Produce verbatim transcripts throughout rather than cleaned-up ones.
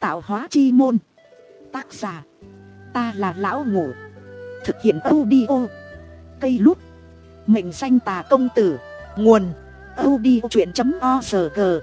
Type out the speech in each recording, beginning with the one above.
Tạo hóa chi môn. Tác giả ta là lão ngủ. Thực hiện audio cây lút. Mệnh danh Tà Công Tử. Nguồn audiochuyện.org.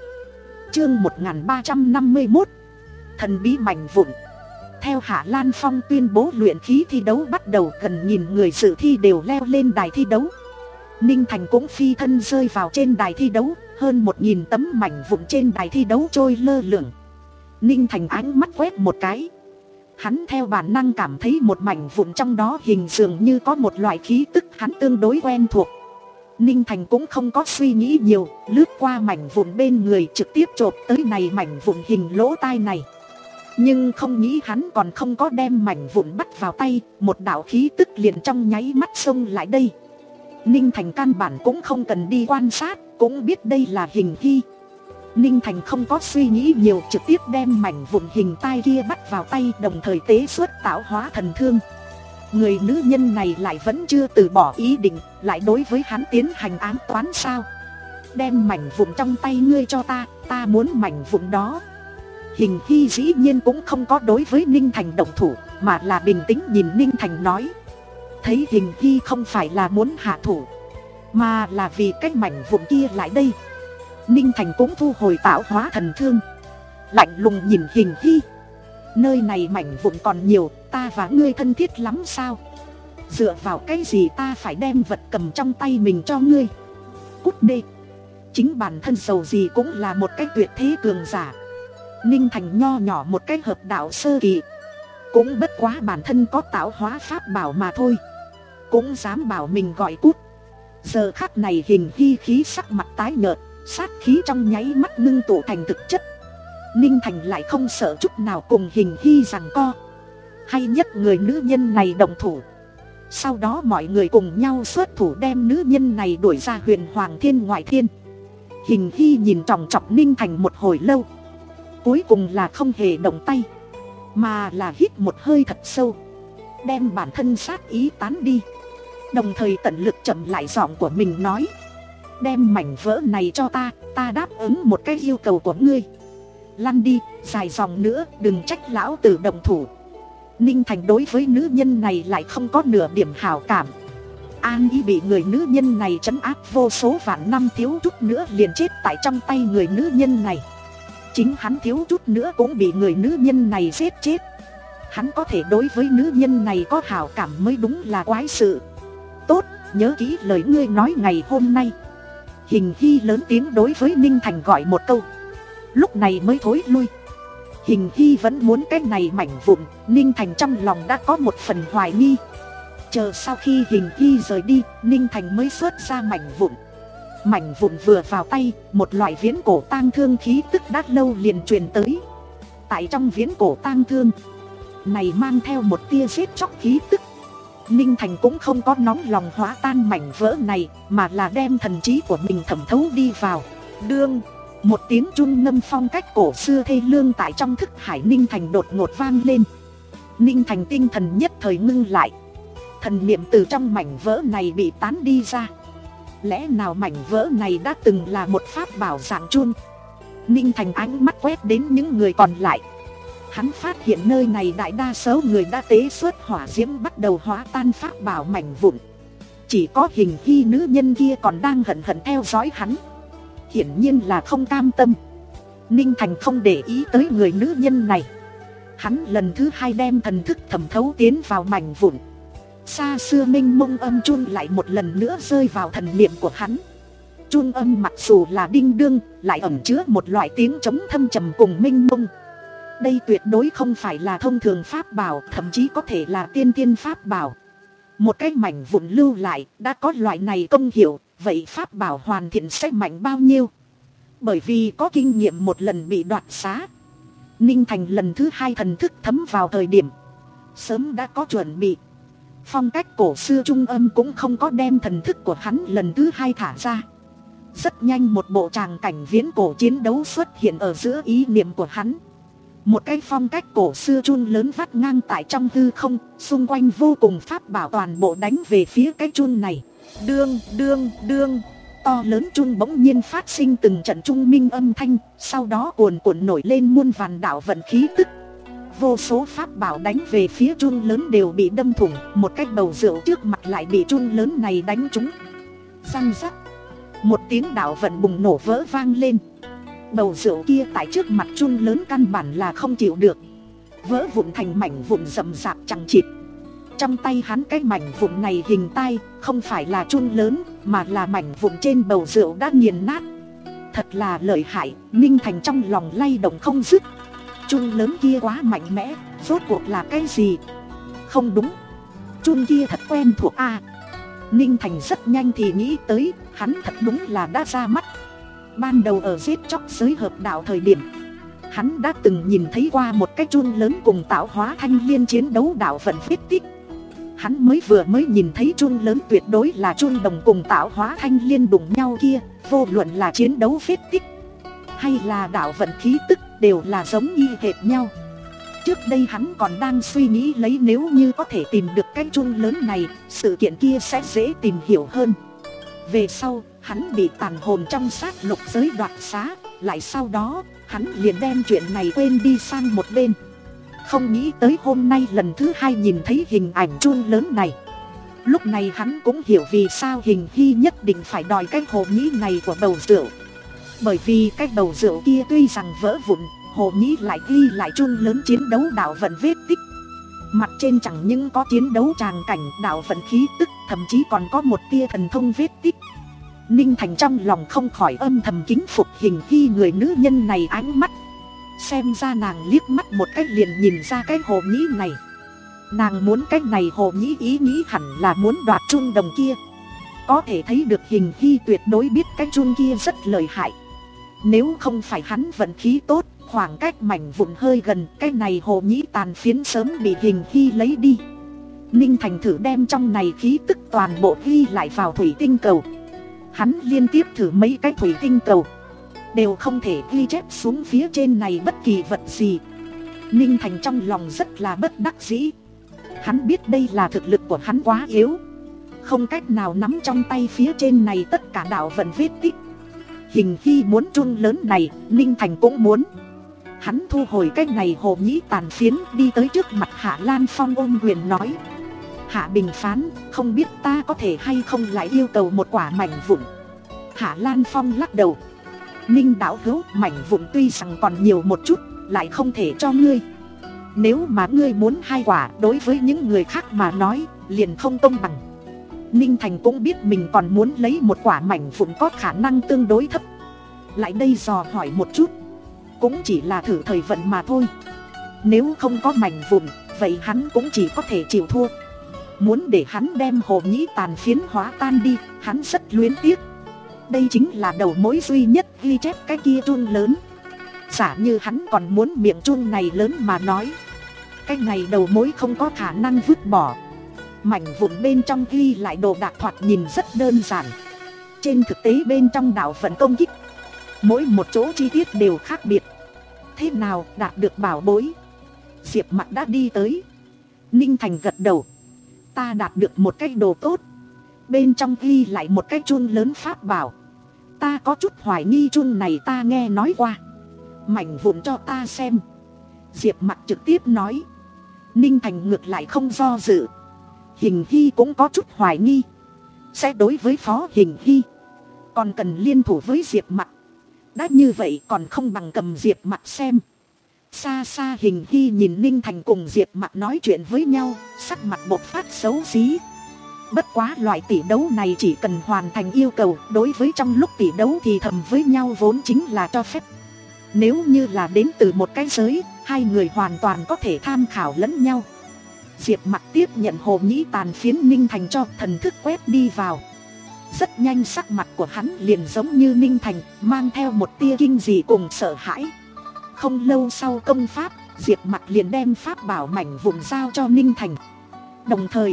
Chương một nghìn ba trăm năm mươi mốt. Thần bí mảnh vụn. Theo Hạ Lan Phong tuyên bố luyện khí thi đấu bắt đầu, gần nghìn người dự thi đều leo lên đài thi đấu. Ninh Thành cũng phi thân rơi vào trên đài thi đấu. Hơn một nghìn tấm mảnh vụn trên đài thi đấu trôi lơ lửng. Ninh Thành ánh mắt quét một cái. Hắn theo bản năng cảm thấy một mảnh vụn trong đó hình dường như có một loại khí tức hắn tương đối quen thuộc. Ninh Thành cũng không có suy nghĩ nhiều, lướt qua mảnh vụn bên người trực tiếp chộp tới này mảnh vụn hình lỗ tai này. Nhưng không nghĩ hắn còn không có đem mảnh vụn bắt vào tay, một đạo khí tức liền trong nháy mắt xông lại đây. Ninh Thành căn bản cũng không cần đi quan sát, cũng biết đây là hình hy. Ninh Thành không có suy nghĩ nhiều, trực tiếp đem mảnh vụn hình tai kia bắt vào tay, đồng thời tế xuất tạo hóa thần thương. Người nữ nhân này lại vẫn chưa từ bỏ ý định, lại đối với hắn tiến hành ám toán sao? Đem mảnh vụn trong tay ngươi cho ta, ta muốn mảnh vụn đó. Hình hy dĩ nhiên cũng không có đối với Ninh Thành động thủ, mà là bình tĩnh nhìn Ninh Thành nói. Thấy hình hy không phải là muốn hạ thủ, mà là vì cái mảnh vụn kia lại đây. Ninh Thành cũng thu hồi tạo hóa thần thương, lạnh lùng nhìn hình hy. Nơi này mảnh vụn còn nhiều, ta và ngươi thân thiết lắm sao? Dựa vào cái gì ta phải đem vật cầm trong tay mình cho ngươi? Cút đi. Chính bản thân giàu gì cũng là một cái tuyệt thế cường giả. Ninh Thành nho nhỏ một cái hợp đạo sơ kỳ, cũng bất quá bản thân có tạo hóa pháp bảo mà thôi, cũng dám bảo mình gọi cút. Giờ khắc này hình hy khí sắc mặt tái nhợt, sát khí trong nháy mắt ngưng tụ thành thực chất. Ninh Thành lại không sợ chút nào cùng hình hy giằng co. Hay nhất người nữ nhân này động thủ. Sau đó mọi người cùng nhau xuất thủ đem nữ nhân này đuổi ra huyền hoàng thiên ngoại thiên. Hình hy nhìn tròng trọc Ninh Thành một hồi lâu, cuối cùng là không hề động tay, mà là hít một hơi thật sâu, đem bản thân sát ý tán đi. Đồng thời tận lực chậm lại giọng của mình nói. Đem mảnh vỡ này cho ta, ta đáp ứng một cái yêu cầu của ngươi. Lăn đi, dài dòng nữa, đừng trách lão tử động thủ. Ninh Thành đối với nữ nhân này lại không có nửa điểm hảo cảm. An ý bị người nữ nhân này trấn áp vô số vạn năm, thiếu chút nữa liền chết tại trong tay người nữ nhân này. Chính hắn thiếu chút nữa cũng bị người nữ nhân này giết chết. Hắn có thể đối với nữ nhân này có hảo cảm mới đúng là quái sự. Tốt, nhớ kỹ lời ngươi nói ngày hôm nay. Hình hy lớn tiếng đối với Ninh Thành gọi một câu, lúc này mới thối lui. Hình hy vẫn muốn cái này mảnh vụn, Ninh Thành trong lòng đã có một phần hoài nghi. Chờ sau khi hình hy rời đi, Ninh Thành mới xuất ra mảnh vụn. Mảnh vụn vừa vào tay, một loại viễn cổ tang thương khí tức đã lâu liền truyền tới. Tại trong viễn cổ tang thương này mang theo một tia giết chóc khí tức. Ninh Thành cũng không có nóng lòng hóa tan mảnh vỡ này, mà là đem thần trí của mình thẩm thấu đi vào. Đương, một tiếng chun ngâm phong cách cổ xưa thê lương tại trong thức hải Ninh Thành đột ngột vang lên. Ninh Thành tinh thần nhất thời ngưng lại. Thần niệm từ trong mảnh vỡ này bị tán đi ra. Lẽ nào mảnh vỡ này đã từng là một pháp bảo dạng chun? Ninh Thành ánh mắt quét đến những người còn lại. Hắn phát hiện nơi này đại đa số người đã tế xuất hỏa diễm bắt đầu hóa tan pháp bảo mảnh vụn. Chỉ có hình hy nữ nhân kia còn đang hận hận theo dõi hắn, hiển nhiên là không cam tâm. Ninh Thành không để ý tới người nữ nhân này. Hắn lần thứ hai đem thần thức thẩm thấu tiến vào mảnh vụn. Xa xưa minh mông âm chun lại một lần nữa rơi vào thần niệm của hắn. Chun âm mặc dù là đinh đương, lại ẩn chứa một loại tiếng trống thâm trầm cùng minh mông. Đây tuyệt đối không phải là thông thường pháp bảo, thậm chí có thể là tiên tiên pháp bảo. Một cái mảnh vụn lưu lại đã có loại này công hiệu, vậy pháp bảo hoàn thiện sẽ mạnh bao nhiêu? Bởi vì có kinh nghiệm một lần bị đoạt xá, Ninh Thành lần thứ hai thần thức thấm vào thời điểm sớm đã có chuẩn bị. Phong cách cổ xưa trung âm cũng không có đem thần thức của hắn lần thứ hai thả ra. Rất nhanh một bộ tràng cảnh viễn cổ chiến đấu xuất hiện ở giữa ý niệm của hắn. Một cái phong cách cổ xưa chun lớn vắt ngang tại trong hư không, xung quanh vô cùng pháp bảo toàn bộ đánh về phía cái chun này. Đương, đương, đương, to lớn chun bỗng nhiên phát sinh từng trận trung minh âm thanh, sau đó cuồn cuộn nổi lên muôn vàn đạo vận khí tức. Vô số pháp bảo đánh về phía chun lớn đều bị đâm thủng, một cái bầu rượu trước mặt lại bị chun lớn này đánh trúng. Răng rắc, một tiếng đạo vận bùng nổ vỡ vang lên. Bầu rượu kia tại trước mặt chun lớn căn bản là không chịu được, vỡ vụn thành mảnh vụn rậm rạp chằng chịt. Trong tay hắn cái mảnh vụn này hình tai, không phải là chun lớn, mà là mảnh vụn trên bầu rượu đã nghiền nát. Thật là lợi hại, Ninh Thành trong lòng lay động không dứt. Chun lớn kia quá mạnh mẽ, rốt cuộc là cái gì? Không đúng, chun kia thật quen thuộc a. À, Ninh Thành rất nhanh thì nghĩ tới, hắn thật đúng là đã ra mắt. Ban đầu ở giết chóc giới hợp đạo thời điểm, hắn đã từng nhìn thấy qua một cái chun lớn cùng tạo hóa thanh liên chiến đấu đạo vận vết tích. Hắn mới vừa mới nhìn thấy chun lớn tuyệt đối là chun đồng cùng tạo hóa thanh liên đụng nhau kia, vô luận là chiến đấu vết tích hay là đạo vận khí tức đều là giống y hệt nhau. Trước đây hắn còn đang suy nghĩ lấy nếu như có thể tìm được cái chun lớn này, sự kiện kia sẽ dễ tìm hiểu hơn. Về sau, hắn bị tàn hồn trong sát lục giới đoạt xá, lại sau đó, hắn liền đem chuyện này quên đi sang một bên. Không nghĩ tới hôm nay lần thứ hai nhìn thấy hình ảnh chun lớn này. Lúc này hắn cũng hiểu vì sao Hình Hy nhất định phải đòi cái hồ nhĩ này của bầu rượu. Bởi vì cái bầu rượu kia tuy rằng vỡ vụn, hồ nhĩ lại ghi lại chun lớn chiến đấu đạo vận vết tích. Mặt trên chẳng những có chiến đấu tràng cảnh đạo vận khí tức, thậm chí còn có một tia thần thông vết tích. Ninh Thành trong lòng không khỏi âm thầm kính phục Hình Hy người nữ nhân này ánh mắt. Xem ra nàng liếc mắt một cách liền nhìn ra cái hồ nhĩ này. Nàng muốn cái này hồ nhĩ ý nghĩ hẳn là muốn đoạt chun đồng kia. Có thể thấy được Hình Hy tuyệt đối biết cái chun kia rất lợi hại. Nếu không phải hắn vận khí tốt, khoảng cách mảnh vụn hơi gần, cái này hồ nhĩ tàn phiến sớm bị Hình Hy lấy đi. Ninh Thành thử đem trong này khí tức toàn bộ ghi lại vào thủy tinh cầu. Hắn liên tiếp thử mấy cái thủy tinh cầu, đều không thể ghi chép xuống phía trên này bất kỳ vật gì. Ninh Thành trong lòng rất là bất đắc dĩ. Hắn biết đây là thực lực của hắn quá yếu, không cách nào nắm trong tay phía trên này tất cả đạo vận vết tích. Hình Hy muốn chun lớn này, Ninh Thành cũng muốn. Hắn thu hồi cái này hồ nhĩ tàn phiến, đi tới trước mặt Hạ Lan Phong ôm quyền nói: Hạ bình phán, không biết ta có thể hay không lại yêu cầu một quả mảnh vụn. Hạ Lan Phong lắc đầu: Ninh đạo hữu, mảnh vụn tuy rằng còn nhiều một chút, lại không thể cho ngươi. Nếu mà ngươi muốn hai quả, đối với những người khác mà nói, liền không công bằng. Ninh Thành cũng biết mình còn muốn lấy một quả mảnh vụn có khả năng tương đối thấp. Lại đây dò hỏi một chút, cũng chỉ là thử thời vận mà thôi. Nếu không có mảnh vụn, vậy hắn cũng chỉ có thể chịu thua. Muốn để hắn đem hồ nhĩ tàn phiến hóa tan đi, hắn rất luyến tiếc. Đây chính là đầu mối duy nhất ghi chép cái kia chun lớn. Giả như hắn còn muốn miệng chun này lớn mà nói, cái này đầu mối không có khả năng vứt bỏ. Mảnh vụn bên trong ghi lại đồ đạc thoạt nhìn rất đơn giản. Trên thực tế bên trong đạo vận công kích, mỗi một chỗ chi tiết đều khác biệt. Thế nào đạt được bảo bối? Diệp Mặc đã đi tới. Ninh Thành gật đầu: Ta đạt được một cái đồ tốt. Bên trong ghi lại một cái chun lớn pháp bảo. Ta có chút hoài nghi chun này ta nghe nói qua. Mảnh vụn cho ta xem. Diệp Mặc trực tiếp nói. Ninh Thành ngược lại không do dự. Hình Hy cũng có chút hoài nghi. Sẽ đối với Phó Hình Hy, còn cần liên thủ với Diệp Mặc. Đã như vậy còn không bằng cầm Diệp Mặc xem. Xa xa Hình Hy nhìn Ninh Thành cùng Diệp Mặc nói chuyện với nhau, sắc mặt bộc phát xấu xí. Bất quá loại tỷ đấu này chỉ cần hoàn thành yêu cầu, đối với trong lúc tỷ đấu thì thầm với nhau vốn chính là cho phép. Nếu như là đến từ một cái giới, hai người hoàn toàn có thể tham khảo lẫn nhau. Diệp Mặc tiếp nhận hồ nhĩ tàn phiến Ninh Thành cho, thần thức quét đi vào. Rất nhanh sắc mặt của hắn liền giống như Ninh Thành, mang theo một tia kinh dị cùng sợ hãi. Không lâu sau công pháp, Diệp Mặc liền đem pháp bảo mảnh vụn giao cho Ninh Thành. Đồng thời,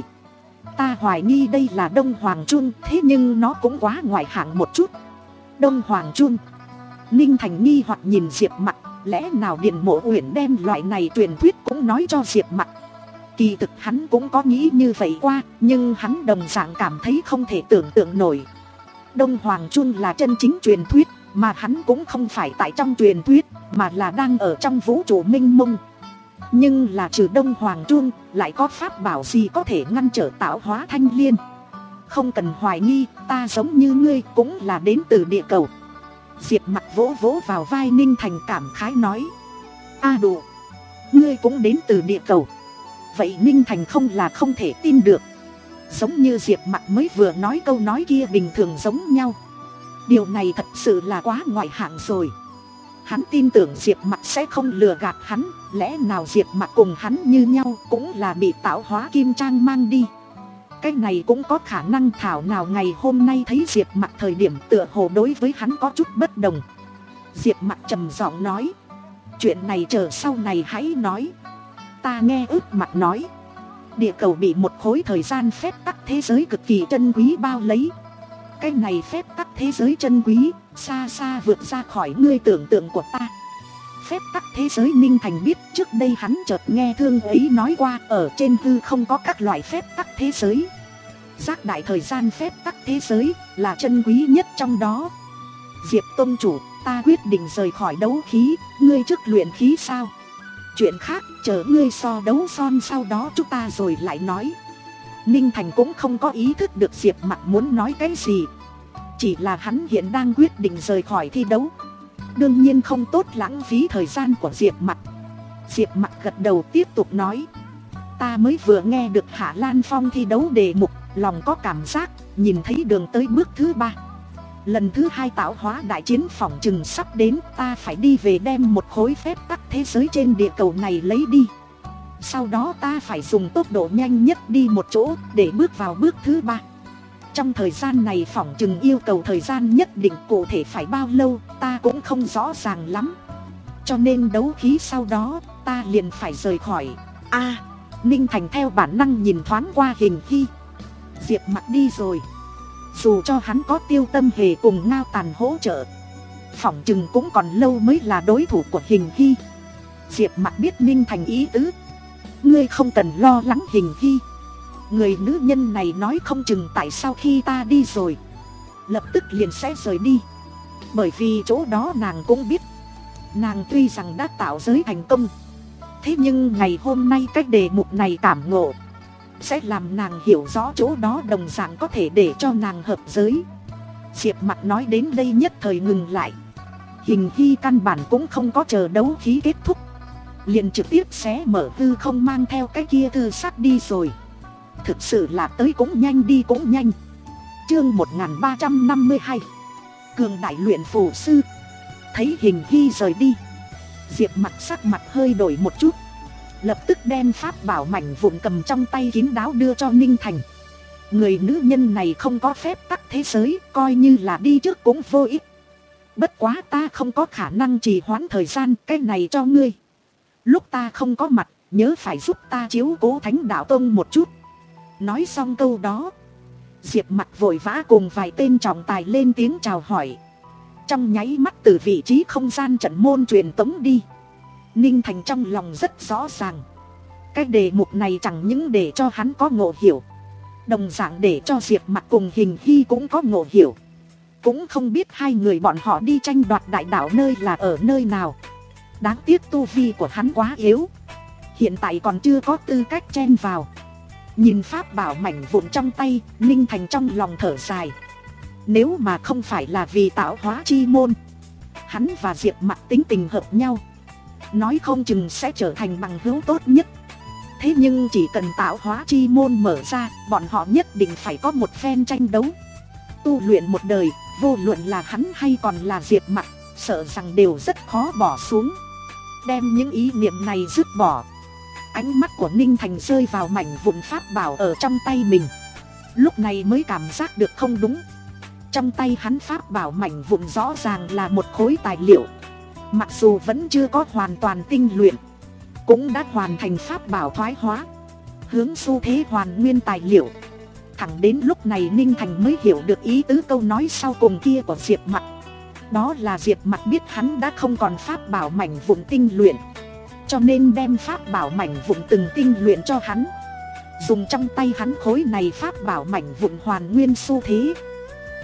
ta hoài nghi đây là Đông Hoàng Chun, thế nhưng nó cũng quá ngoại hạng một chút. Đông Hoàng Chun? Ninh Thành nghi hoặc nhìn Diệp Mặc, lẽ nào Điền Mộ Uyển đem loại này truyền thuyết cũng nói cho Diệp Mặc? Kỳ thực hắn cũng có nghĩ như vậy qua, nhưng hắn đồng dạng cảm thấy không thể tưởng tượng nổi. Đông Hoàng Trung là chân chính truyền thuyết, mà hắn cũng không phải tại trong truyền thuyết, mà là đang ở trong vũ trụ mênh mông. Nhưng là trừ Đông Hoàng Trung, lại có pháp bảo gì có thể ngăn trở tạo hóa thanh liên? Không cần hoài nghi, ta giống như ngươi cũng là đến từ địa cầu. Diệp Mặc vỗ vỗ vào vai Ninh Thành cảm khái nói. A đủ, ngươi cũng đến từ địa cầu. Vậy Ninh Thành không là không thể tin được. Giống như Diệp Mặc mới vừa nói câu nói kia bình thường giống nhau. Điều này thật sự là quá ngoại hạng rồi. Hắn tin tưởng Diệp Mặc sẽ không lừa gạt hắn. Lẽ nào Diệp Mặc cùng hắn như nhau cũng là bị tạo hóa kim trang mang đi? Cái này cũng có khả năng. Thảo nào ngày hôm nay thấy Diệp Mặc thời điểm tựa hồ đối với hắn có chút bất đồng. Diệp Mặc trầm giọng nói. Chuyện này chờ sau này hãy nói. Ta nghe ước Mặc nói, địa cầu bị một khối thời gian phép tắc thế giới cực kỳ chân quý bao lấy. Cái này phép tắc thế giới chân quý xa xa vượt ra khỏi ngươi tưởng tượng của ta. Phép tắc thế giới Ninh Thành biết trước đây hắn chợt nghe Thương ấy nói qua ở trên hư không có các loại phép tắc thế giới. Giác đại thời gian phép tắc thế giới là chân quý nhất trong đó. Diệp Tôn chủ, ta quyết định rời khỏi đấu khí, ngươi trước luyện khí sao? Chuyện khác chờ ngươi so đấu son sau đó chúng ta rồi lại nói. Ninh Thành cũng không có ý thức được Diệp Mặc muốn nói cái gì. Chỉ là hắn hiện đang quyết định rời khỏi thi đấu. Đương nhiên không tốt lãng phí thời gian của Diệp Mặc. Diệp Mặc gật đầu tiếp tục nói. Ta mới vừa nghe được Hạ Lan Phong thi đấu đề mục, lòng có cảm giác, nhìn thấy đường tới bước thứ ba. Lần thứ hai tạo hóa đại chiến phỏng chừng sắp đến, ta phải đi về đem một khối phép tắc thế giới trên địa cầu này lấy đi. Sau đó ta phải dùng tốc độ nhanh nhất đi một chỗ để bước vào bước thứ ba. Trong thời gian này phỏng chừng yêu cầu thời gian nhất định, cụ thể phải bao lâu ta cũng không rõ ràng lắm. Cho nên đấu khí sau đó ta liền phải rời khỏi. A, Ninh Thành theo bản năng nhìn thoáng qua Hình Hy. Diệp Mặc đi rồi. Dù cho hắn có Tiêu Tâm Hề cùng Ngao Tàn hỗ trợ, phỏng chừng cũng còn lâu mới là đối thủ của Hình Hy. Diệp Mặc biết Ninh Thành ý tứ. Ngươi không cần lo lắng Hình Hy. Người nữ nhân này nói không chừng tại sao khi ta đi rồi lập tức liền sẽ rời đi. Bởi vì chỗ đó nàng cũng biết. Nàng tuy rằng đã tạo giới thành công, thế nhưng ngày hôm nay cái đề mục này cảm ngộ sẽ làm nàng hiểu rõ chỗ đó đồng dạng có thể để cho nàng hợp giới. Diệp Mặc nói đến đây nhất thời ngừng lại. Hình Hy căn bản cũng không có chờ đấu khí kết thúc, liền trực tiếp xé mở hư không mang theo cái kia thư sắt đi rồi. Thực sự là tới cũng nhanh đi cũng nhanh. Chương một nghìn ba trăm năm mươi hai, Cường đại luyện phù sư. Thấy Hình Hy rời đi, Diệp Mặc sắc mặt hơi đổi một chút, lập tức đem pháp bảo mảnh vụn cầm trong tay kín đáo đưa cho Ninh Thành. Người nữ nhân này không có phép tắc thế giới, coi như là đi trước cũng vô ích. Bất quá ta không có khả năng trì hoãn thời gian, cái này cho ngươi. Lúc ta không có mặt, nhớ phải giúp ta chiếu cố Thánh Đạo Tông một chút. Nói xong câu đó, Diệp Mặc vội vã cùng vài tên trọng tài lên tiếng chào hỏi. Trong nháy mắt từ vị trí không gian trận môn truyền tống đi. Ninh Thành trong lòng rất rõ ràng, cái đề mục này chẳng những để cho hắn có ngộ hiểu, đồng dạng để cho Diệp Mặc cùng Hình Hy cũng có ngộ hiểu. Cũng không biết hai người bọn họ đi tranh đoạt đại đạo nơi là ở nơi nào. Đáng tiếc tu vi của hắn quá yếu, hiện tại còn chưa có tư cách chen vào. Nhìn pháp bảo mảnh vụn trong tay, Ninh Thành trong lòng thở dài. Nếu mà không phải là vì tạo hóa chi môn, hắn và Diệp Mặc tính tình hợp nhau, nói không chừng sẽ trở thành bằng hữu tốt nhất. Thế nhưng chỉ cần tạo hóa chi môn mở ra, bọn họ nhất định phải có một phen tranh đấu. Tu luyện một đời, vô luận là hắn hay còn là Diệp Mặc, sợ rằng đều rất khó bỏ xuống. Đem những ý niệm này dứt bỏ, ánh mắt của Ninh Thành rơi vào mảnh vụn pháp bảo ở trong tay mình. Lúc này mới cảm giác được không đúng. Trong tay hắn pháp bảo mảnh vụn rõ ràng là một khối tài liệu. Mặc dù vẫn chưa có hoàn toàn tinh luyện, cũng đã hoàn thành pháp bảo thoái hóa, hướng xu thế hoàn nguyên tài liệu. Thẳng đến lúc này Ninh Thành mới hiểu được ý tứ câu nói sau cùng kia của Diệp Mặc. Đó là Diệp Mặc biết hắn đã không còn pháp bảo mảnh vụn tinh luyện, cho nên đem pháp bảo mảnh vụn từng tinh luyện cho hắn. Dùng trong tay hắn khối này pháp bảo mảnh vụn hoàn nguyên xu thế.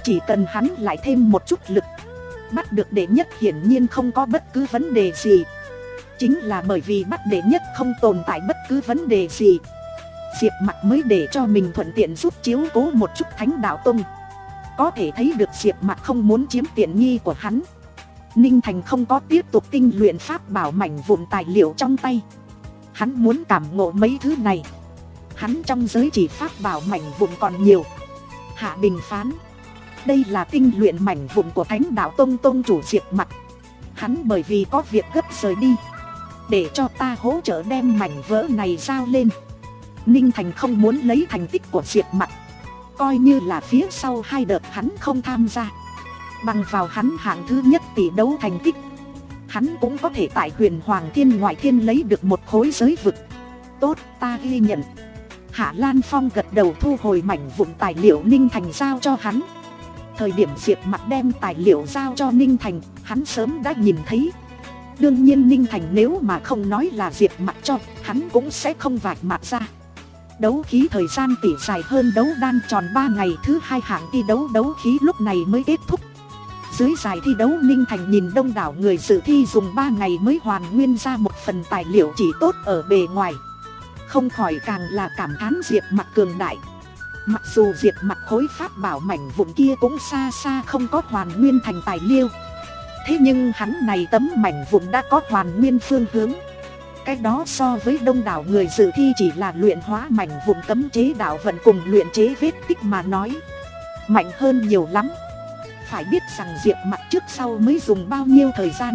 Chỉ cần hắn lại thêm một chút lực, bắt được đệ nhất hiển nhiên không có bất cứ vấn đề gì. Chính là bởi vì bắt đệ nhất không tồn tại bất cứ vấn đề gì, Diệp Mặc mới để cho mình thuận tiện giúp chiếu cố một chút Thánh Đạo Tông. Có thể thấy được Diệp Mặc không muốn chiếm tiện nghi của hắn. Ninh Thành không có tiếp tục tinh luyện pháp bảo mảnh vụn tài liệu trong tay. Hắn muốn cảm ngộ mấy thứ này. Hắn trong giới chỉ pháp bảo mảnh vụn còn nhiều. Hạ Bình phán: đây là tinh luyện mảnh vụn của Thánh Đạo Tông tông chủ Diệp Mặc. Hắn bởi vì có việc gấp rời đi, để cho ta hỗ trợ đem mảnh vỡ này giao lên. Ninh Thành không muốn lấy thành tích của Diệp Mặc, coi như là phía sau hai đợt hắn không tham gia, bằng vào hắn hạng thứ nhất tỷ đấu thành tích, hắn cũng có thể tại Huyền Hoàng Thiên Ngoại Thiên lấy được một khối giới vực. Tốt, ta ghi nhận. Hạ Lan Phong gật đầu thu hồi mảnh vụn tài liệu Ninh Thành giao cho hắn. Thời điểm Diệp Mặc đem tài liệu giao cho Ninh Thành, hắn sớm đã nhìn thấy. Đương nhiên Ninh Thành nếu mà không nói là Diệp Mặc cho, hắn cũng sẽ không vạch mặt ra. Đấu khí thời gian tỉ dài hơn đấu đan tròn ba ngày, thứ hai hạng thi đấu đấu khí lúc này mới kết thúc. Dưới giải thi đấu Ninh Thành nhìn đông đảo người dự thi dùng ba ngày mới hoàn nguyên ra một phần tài liệu chỉ tốt ở bề ngoài, không khỏi càng là cảm thán Diệp Mặc cường đại. Mặc dù Diệp Mặc khối pháp bảo mảnh vụn kia cũng xa xa không có hoàn nguyên thành tài liệu, thế nhưng hắn này tấm mảnh vụn đã có hoàn nguyên phương hướng. Cái đó so với đông đảo người dự thi chỉ là luyện hóa mảnh vụn cấm chế đạo vận cùng luyện chế vết tích mà nói, mạnh hơn nhiều lắm. Phải biết rằng Diệp Mặc trước sau mới dùng bao nhiêu thời gian,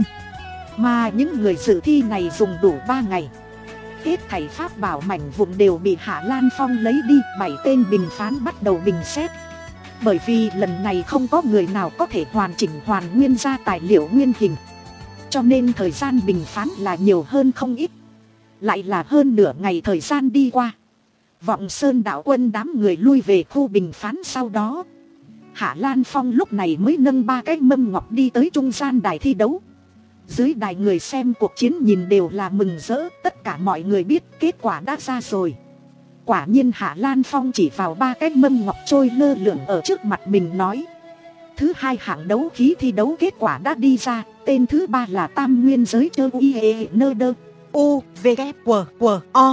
mà những người dự thi này dùng đủ ba ngày. Hết thảy pháp bảo mảnh vụn đều bị Hạ Lan Phong lấy đi. Bảy tên bình phán bắt đầu bình xét. Bởi vì lần này không có người nào có thể hoàn chỉnh hoàn nguyên ra tài liệu nguyên hình, cho nên thời gian bình phán là nhiều hơn không ít. Lại là hơn nửa ngày thời gian đi qua. Vọng Sơn đạo quân đám người lui về khu bình phán. Sau đó Hạ Lan Phong lúc này mới nâng ba cái mâm ngọc đi tới trung gian đài thi đấu. Dưới đài người xem cuộc chiến nhìn đều là mừng rỡ. Tất cả mọi người biết kết quả đã ra rồi. Quả nhiên Hạ Lan Phong chỉ vào ba cái mâm ngọc trôi lơ lửng ở trước mặt mình nói: thứ hai hạng đấu khí thi đấu kết quả đã đi ra. Tên thứ ba là Tam Nguyên Giới Chơ Uy Ê Nơ Đơ U V K W W O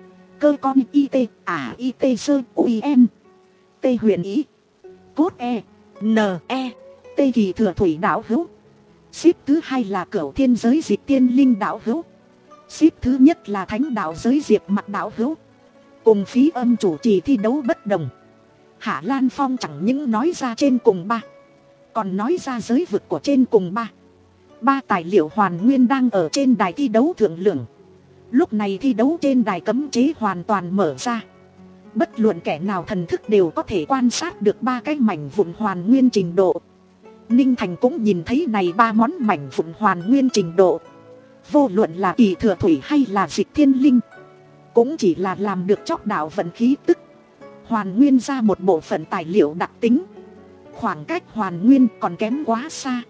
Cơ con I T à I T Sơ U N T huyền ý Cốt E N E T kỳ thừa thủy đạo hữu. Xếp thứ hai là Cửu Thiên Giới Dịch Tiên Linh đạo hữu. Xếp thứ nhất là Thánh Đạo Giới Diệp Mặc đạo hữu. Cùng phí âm chủ trì thi đấu bất đồng. Hạ Lan Phong chẳng những nói ra trên cùng ba, còn nói ra giới vực của trên cùng ba. Ba tài liệu hoàn nguyên đang ở trên đài thi đấu thượng lượng. Lúc này thi đấu trên đài cấm chế hoàn toàn mở ra. Bất luận kẻ nào thần thức đều có thể quan sát được ba cái mảnh vụn hoàn nguyên trình độ. Ninh Thành cũng nhìn thấy này ba món mảnh vụn hoàn nguyên trình độ. Vô luận là kỳ thừa thủy hay là dịch thiên linh, cũng chỉ là làm được chóc đạo vận khí tức, hoàn nguyên ra một bộ phận tài liệu đặc tính. Khoảng cách hoàn nguyên còn kém quá xa.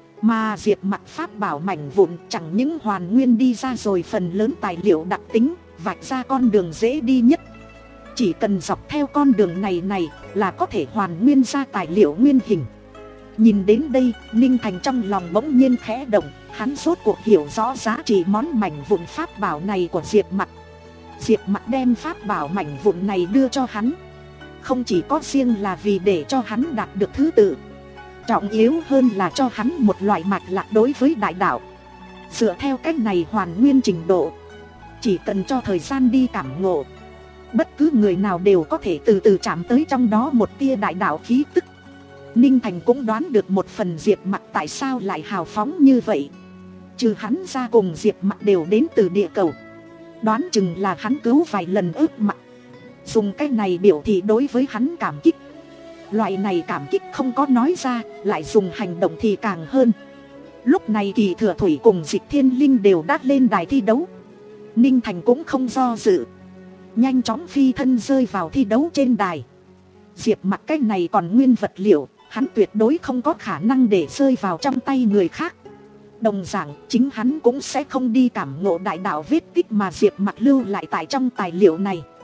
Mà Diệp Mặc pháp bảo mảnh vụn chẳng những hoàn nguyên đi ra rồi phần lớn tài liệu đặc tính, vạch ra con đường dễ đi nhất. Chỉ cần dọc theo con đường này này là có thể hoàn nguyên ra tài liệu nguyên hình. Nhìn đến đây, Ninh Thành trong lòng bỗng nhiên khẽ động. Hắn rốt cuộc hiểu rõ giá trị món mảnh vụn pháp bảo này của Diệp Mặc. Diệp Mặc đem pháp bảo mảnh vụn này đưa cho hắn, không chỉ có riêng là vì để cho hắn đạt được thứ tự, trọng yếu hơn là cho hắn một loại mạch lạc đối với đại đạo. Dựa theo cách này hoàn nguyên trình độ, chỉ cần cho thời gian đi cảm ngộ, bất cứ người nào đều có thể từ từ chạm tới trong đó một tia đại đạo khí tức. Ninh Thành cũng đoán được một phần Diệp Mặc tại sao lại hào phóng như vậy. Trừ hắn ra cùng Diệp Mặc đều đến từ địa cầu, đoán chừng là hắn cứu vài lần ướp mặt, dùng cái này biểu thị đối với hắn cảm kích. Loại này cảm kích không có nói ra, lại dùng hành động thì càng hơn. Lúc này kỳ thừa thủy cùng dịch thiên linh đều đã lên đài thi đấu. Ninh Thành cũng không do dự, nhanh chóng phi thân rơi vào thi đấu trên đài. Diệp Mặc cái này còn nguyên vật liệu, hắn tuyệt đối không có khả năng để rơi vào trong tay người khác. Đồng dạng chính hắn cũng sẽ không đi cảm ngộ đại đạo vết tích mà Diệp Mặc lưu lại tại trong tài liệu này.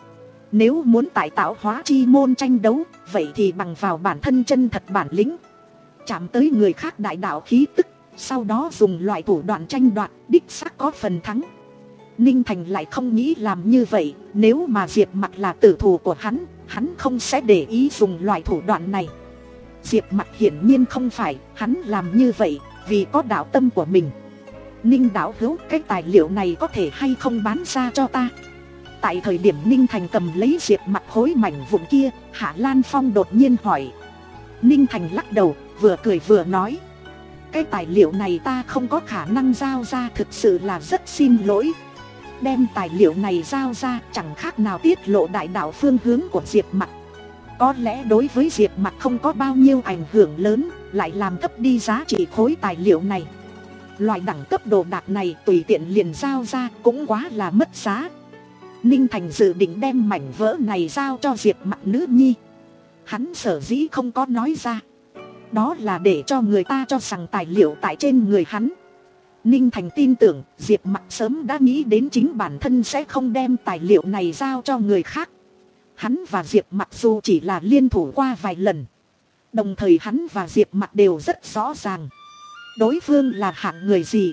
Nếu muốn tại tạo hóa chi môn tranh đấu, vậy thì bằng vào bản thân chân thật bản lĩnh, chạm tới người khác đại đạo khí tức, sau đó dùng loại thủ đoạn tranh đoạt, đích xác có phần thắng. Ninh Thành lại không nghĩ làm như vậy. Nếu mà Diệp Mặc là tử thủ của hắn, hắn không sẽ để ý dùng loại thủ đoạn này. Diệp Mặc hiển nhiên không phải. Hắn làm như vậy vì có đạo tâm của mình. Ninh đạo hữu, cái tài liệu này có thể hay không bán ra cho ta? Tại thời điểm Ninh Thành cầm lấy Diệp Mặc khối mảnh vụn kia, Hạ Lan Phong đột nhiên hỏi. Ninh Thành lắc đầu, vừa cười vừa nói, cái tài liệu này ta không có khả năng giao ra, thực sự là rất xin lỗi. Đem tài liệu này giao ra chẳng khác nào tiết lộ đại đạo phương hướng của Diệp Mặc. Có lẽ đối với Diệp Mặc không có bao nhiêu ảnh hưởng lớn, lại làm thấp đi giá trị khối tài liệu này. Loại đẳng cấp đồ đạc này tùy tiện liền giao ra cũng quá là mất giá. Ninh Thành dự định đem mảnh vỡ này giao cho Diệp Mặc nữ nhi. Hắn sở dĩ không có nói ra, đó là để cho người ta cho rằng tài liệu tại trên người hắn. Ninh Thành tin tưởng Diệp Mặc sớm đã nghĩ đến chính bản thân sẽ không đem tài liệu này giao cho người khác. Hắn và Diệp Mặc dù chỉ là liên thủ qua vài lần, đồng thời hắn và Diệp Mặc đều rất rõ ràng đối phương là hạng người gì.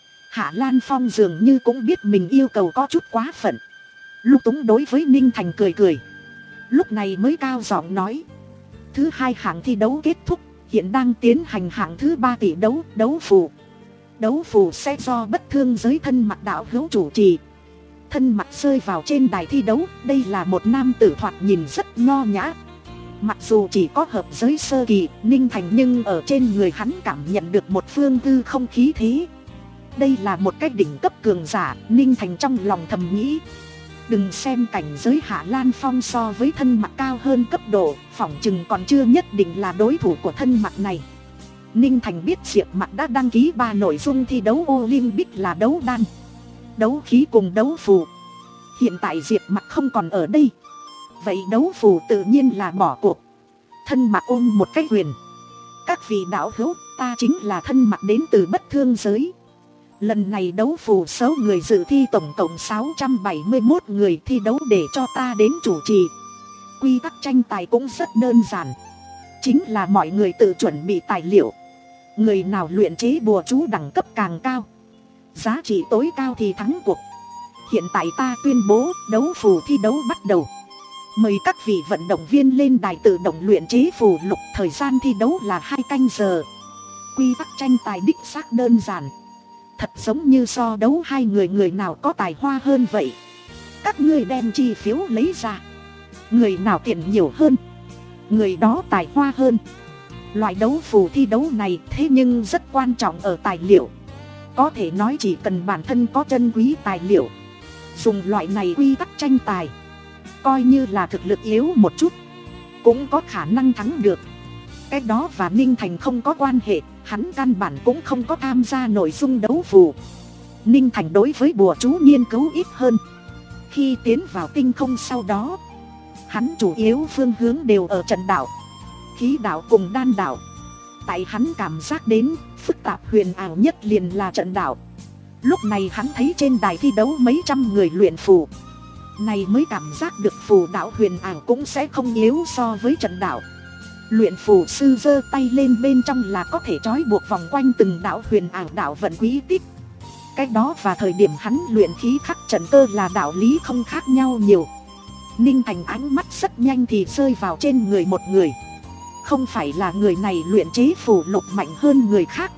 Hạ Lan Phong dường như cũng biết mình yêu cầu có chút quá phận, lúc túng đối với Ninh Thành cười cười, lúc này mới cao giọng nói, thứ hai hạng thi đấu kết thúc, hiện đang tiến hành hạng thứ ba tỷ đấu, đấu phù. Đấu phù sẽ do Bất Thương Giới Thân Mặc đạo hữu chủ trì. Thân Mặc rơi vào trên đài thi đấu, đây là một nam tử thoạt nhìn rất nho nhã. Mặc dù chỉ có hợp giới sơ kỳ, Ninh Thành nhưng ở trên người hắn cảm nhận được một phương tư không khí thế. Đây là một cái đỉnh cấp cường giả, Ninh Thành trong lòng thầm nghĩ. Đừng xem cảnh giới Hạ Lan Phong so với Thân Mặc cao hơn cấp độ, phỏng chừng còn chưa nhất định là đối thủ của Thân Mặc này. Ninh Thành biết Diệp Mặc đã đăng ký ba nội dung thi đấu Olympic là đấu đan, đấu khí cùng đấu phù. Hiện tại Diệp Mặc không còn ở đây, vậy đấu phù tự nhiên là bỏ cuộc. Thân Mặc ôm một cái quyền, các vị đạo hữu, ta chính là Thân Mặc đến từ Bất Thương Giới. Lần này đấu phù số người dự thi tổng cộng sáu trăm bảy mươi mốt người thi đấu để cho ta đến chủ trì. Quy tắc tranh tài cũng rất đơn giản, chính là mọi người tự chuẩn bị tài liệu. Người nào luyện chế bùa chú đẳng cấp càng cao, giá trị tối cao thì thắng cuộc. Hiện tại ta tuyên bố đấu phù thi đấu bắt đầu. Mời các vị vận động viên lên đài tự động luyện chế phù lục. Thời gian thi đấu là hai canh giờ. Quy tắc tranh tài đích xác đơn giản, thật giống như so đấu hai người người nào có tài hoa hơn vậy. Các ngươi đem chi phiếu lấy ra, người nào tiền nhiều hơn, người đó tài hoa hơn. Loại đấu phù thi đấu này thế nhưng rất quan trọng ở tài liệu. Có thể nói chỉ cần bản thân có chân quý tài liệu, dùng loại này quy tắc tranh tài, coi như là thực lực yếu một chút cũng có khả năng thắng được. Cái đó và Ninh Thành không có quan hệ, hắn căn bản cũng không có tham gia nội dung đấu phù. Ninh Thành đối với bùa chú nghiên cứu ít hơn. Khi tiến vào tinh không sau đó, hắn chủ yếu phương hướng đều ở trận đạo, khí đạo cùng đan đạo. Tại hắn cảm giác đến phức tạp huyền ảo nhất liền là trận đạo. Lúc này hắn thấy trên đài thi đấu mấy trăm người luyện phù, này mới cảm giác được phù đạo huyền ảo cũng sẽ không yếu so với trận đạo. Luyện phù sư giơ tay lên, bên trong là có thể trói buộc vòng quanh từng đạo huyền ảo đạo vận quý tích. Cái đó và thời điểm hắn luyện khí khắc trận cơ là đạo lý không khác nhau nhiều. Ninh Thành ánh mắt rất nhanh thì rơi vào trên người một người. Không phải là người này luyện chế phù lục mạnh hơn người khác,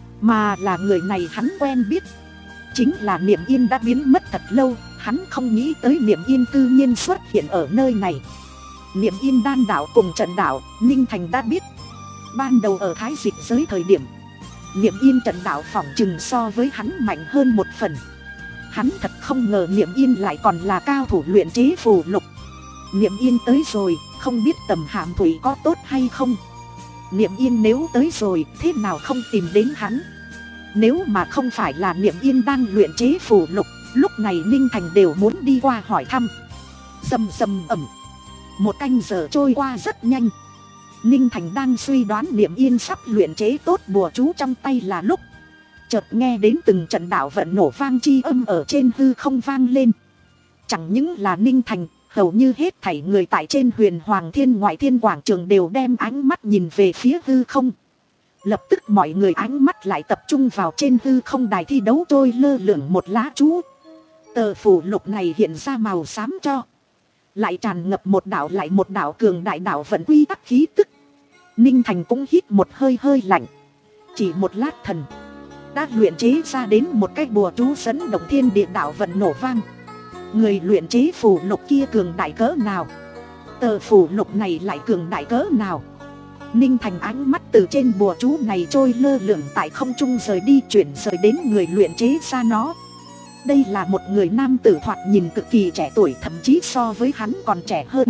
mà là người này hắn quen biết. Chính là Niệm Yên đã biến mất thật lâu. Hắn không nghĩ tới Niệm Yên cư nhiên xuất hiện ở nơi này. Niệm Yên đan đạo cùng trận đạo, Ninh Thành đã biết. Ban đầu ở Thái Dịch giới thời điểm, Niệm Yên trận đạo phỏng chừng so với hắn mạnh hơn một phần. Hắn thật không ngờ Niệm Yên lại còn là cao thủ luyện chế phù lục. Niệm Yên tới rồi, không biết Tầm Hàm Thủy có tốt hay không. Niệm Yên nếu tới rồi, thế nào không tìm đến hắn. Nếu mà không phải là Niệm Yên đang luyện chế phù lục, lúc này Ninh Thành đều muốn đi qua hỏi thăm. Rầm rầm ầm. Một canh giờ trôi qua rất nhanh. Ninh Thành đang suy đoán Niệm Yên sắp luyện chế tốt bùa chú trong tay là lúc chợt nghe đến từng trận đạo vận nổ vang chi âm ở trên hư không vang lên. Chẳng những là Ninh Thành, Hầu như hết thảy người tại trên Huyền Hoàng Thiên Ngoại Thiên quảng trường đều đem ánh mắt nhìn về phía hư không. Lập tức mọi người ánh mắt lại tập trung vào trên hư không đài thi đấu trôi lơ lửng một lá chú. Tờ phù lục này hiện ra màu xám cho, lại tràn ngập một đạo lại một đạo cường đại đạo vận quy tắc khí tức. Ninh Thành cũng hít một hơi hơi lạnh. Chỉ một lát thần đã luyện chế ra đến một cái bùa chú dẫn động thiên địa đạo vận nổ vang. Người luyện chế phù lục kia cường đại cỡ nào, tờ phù lục này lại cường đại cỡ nào. Ninh Thành ánh mắt từ trên bùa chú này trôi lơ lửng tại không trung rời đi, chuyển rời đến người luyện chế ra nó. Đây là một người nam tử thoạt nhìn cực kỳ trẻ tuổi, thậm chí so với hắn còn trẻ hơn.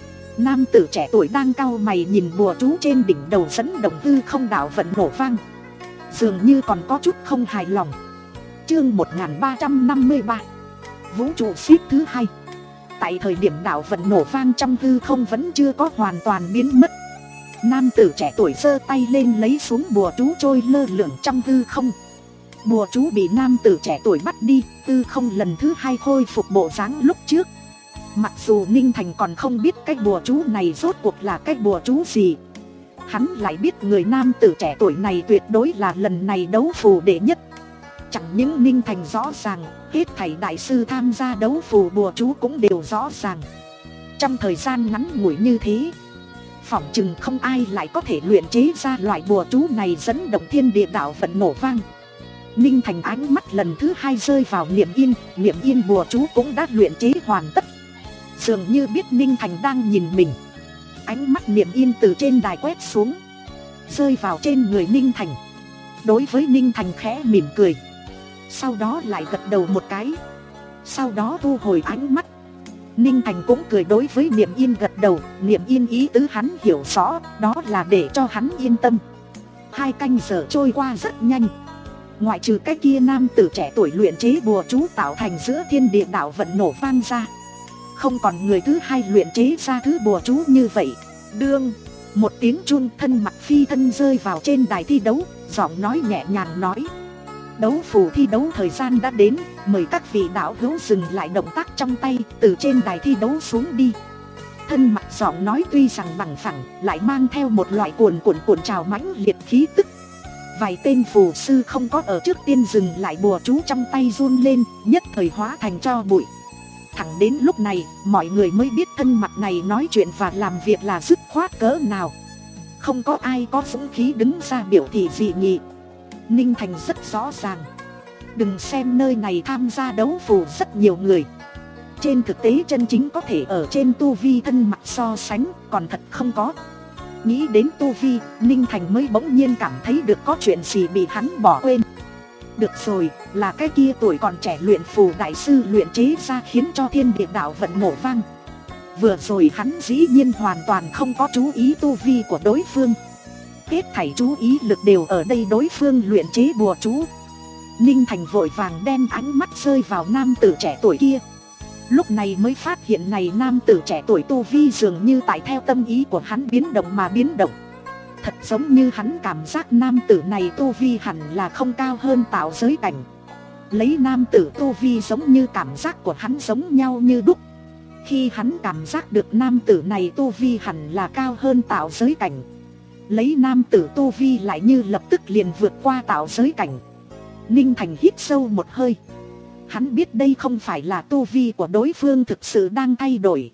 Nam tử trẻ tuổi đang cau mày nhìn bùa chú trên đỉnh đầu dẫn động hư không đạo vận nổ vang, dường như còn có chút không hài lòng. Chương một nghìn ba trăm năm mươi ba, vũ trụ xếp thứ hai. Tại thời điểm đạo vận nổ vang trong hư không vẫn chưa có hoàn toàn biến mất, nam tử trẻ tuổi giơ tay lên lấy xuống bùa chú trôi lơ lửng trong hư không. Bùa chú bị nam tử trẻ tuổi bắt đi, hư không lần thứ hai khôi phục bộ dáng lúc trước. Mặc dù Ninh Thành còn không biết cái bùa chú này rốt cuộc là cái bùa chú gì, hắn lại biết người nam tử trẻ tuổi này tuyệt đối là lần này đấu phù đệ nhất. Chẳng những Ninh Thành rõ ràng, hết thảy đại sư tham gia đấu phù bùa chú cũng đều rõ ràng. Trong thời gian ngắn ngủi như thế, phỏng chừng không ai lại có thể luyện chế ra loại bùa chú này dẫn động thiên địa đạo vận nổ vang. Ninh Thành ánh mắt lần thứ hai rơi vào Niệm Yên, Niệm Yên bùa chú cũng đã luyện chế hoàn tất. Dường như biết Ninh Thành đang nhìn mình, ánh mắt Niệm Yên từ trên đài quét xuống, rơi vào trên người Ninh Thành. Đối với Ninh Thành khẽ mỉm cười, sau đó lại gật đầu một cái, sau đó thu hồi ánh mắt. Ninh Thành cũng cười đối với Niệm Yên gật đầu. Niệm Yên ý tứ hắn hiểu rõ, đó là để cho hắn yên tâm. Hai canh giờ trôi qua rất nhanh. Ngoại trừ cái kia nam tử trẻ tuổi luyện chế bùa chú tạo thành giữa thiên địa đạo vận nổ vang ra, không còn người thứ hai luyện chế ra thứ bùa chú như vậy. Đương một tiếng chun, thân mặc phi thân rơi vào trên đài thi đấu, giọng nói nhẹ nhàng nói: đấu phù thi đấu thời gian đã đến, mời các vị đạo hữu dừng lại động tác trong tay, từ trên đài thi đấu xuống đi. Thân mặc giọng nói tuy rằng bằng phẳng, lại mang theo một loại cuồn cuộn cuộn trào mãnh liệt khí tức. Vài tên phù sư không có ở trước tiên dừng lại bùa chú trong tay run lên, nhất thời hóa thành tro bụi. Thẳng đến lúc này, mọi người mới biết thân mặc này nói chuyện và làm việc là dứt khoát cỡ nào. Không có ai có dũng khí đứng ra biểu thị dị nghị. Ninh Thành rất rõ ràng, đừng xem nơi này tham gia đấu phù rất nhiều người, trên thực tế chân chính có thể ở trên tu vi thân mặc so sánh còn thật không có. Nghĩ đến tu vi, Ninh Thành mới bỗng nhiên cảm thấy được có chuyện gì bị hắn bỏ quên. Được rồi, là cái kia tuổi còn trẻ luyện phù đại sư luyện chế ra khiến cho thiên địa đạo vận nổ vang. Vừa rồi hắn dĩ nhiên hoàn toàn không có chú ý tu vi của đối phương. Hết thảy chú ý lực đều ở đây đối phương luyện chế bùa chú. Ninh Thành vội vàng đem ánh mắt rơi vào nam tử trẻ tuổi kia. Lúc này mới phát hiện này nam tử trẻ tuổi tu vi dường như tại theo tâm ý của hắn biến động mà biến động. Thật giống như hắn cảm giác nam tử này tu vi hẳn là không cao hơn tạo giới cảnh. Lấy nam tử tu vi giống như cảm giác của hắn giống nhau như đúc. Khi hắn cảm giác được nam tử này tu vi hẳn là cao hơn tạo giới cảnh, lấy nam tử tu vi lại như lập tức liền vượt qua tạo giới cảnh. Ninh Thành hít sâu một hơi. Hắn biết đây không phải là tu vi của đối phương thực sự đang thay đổi,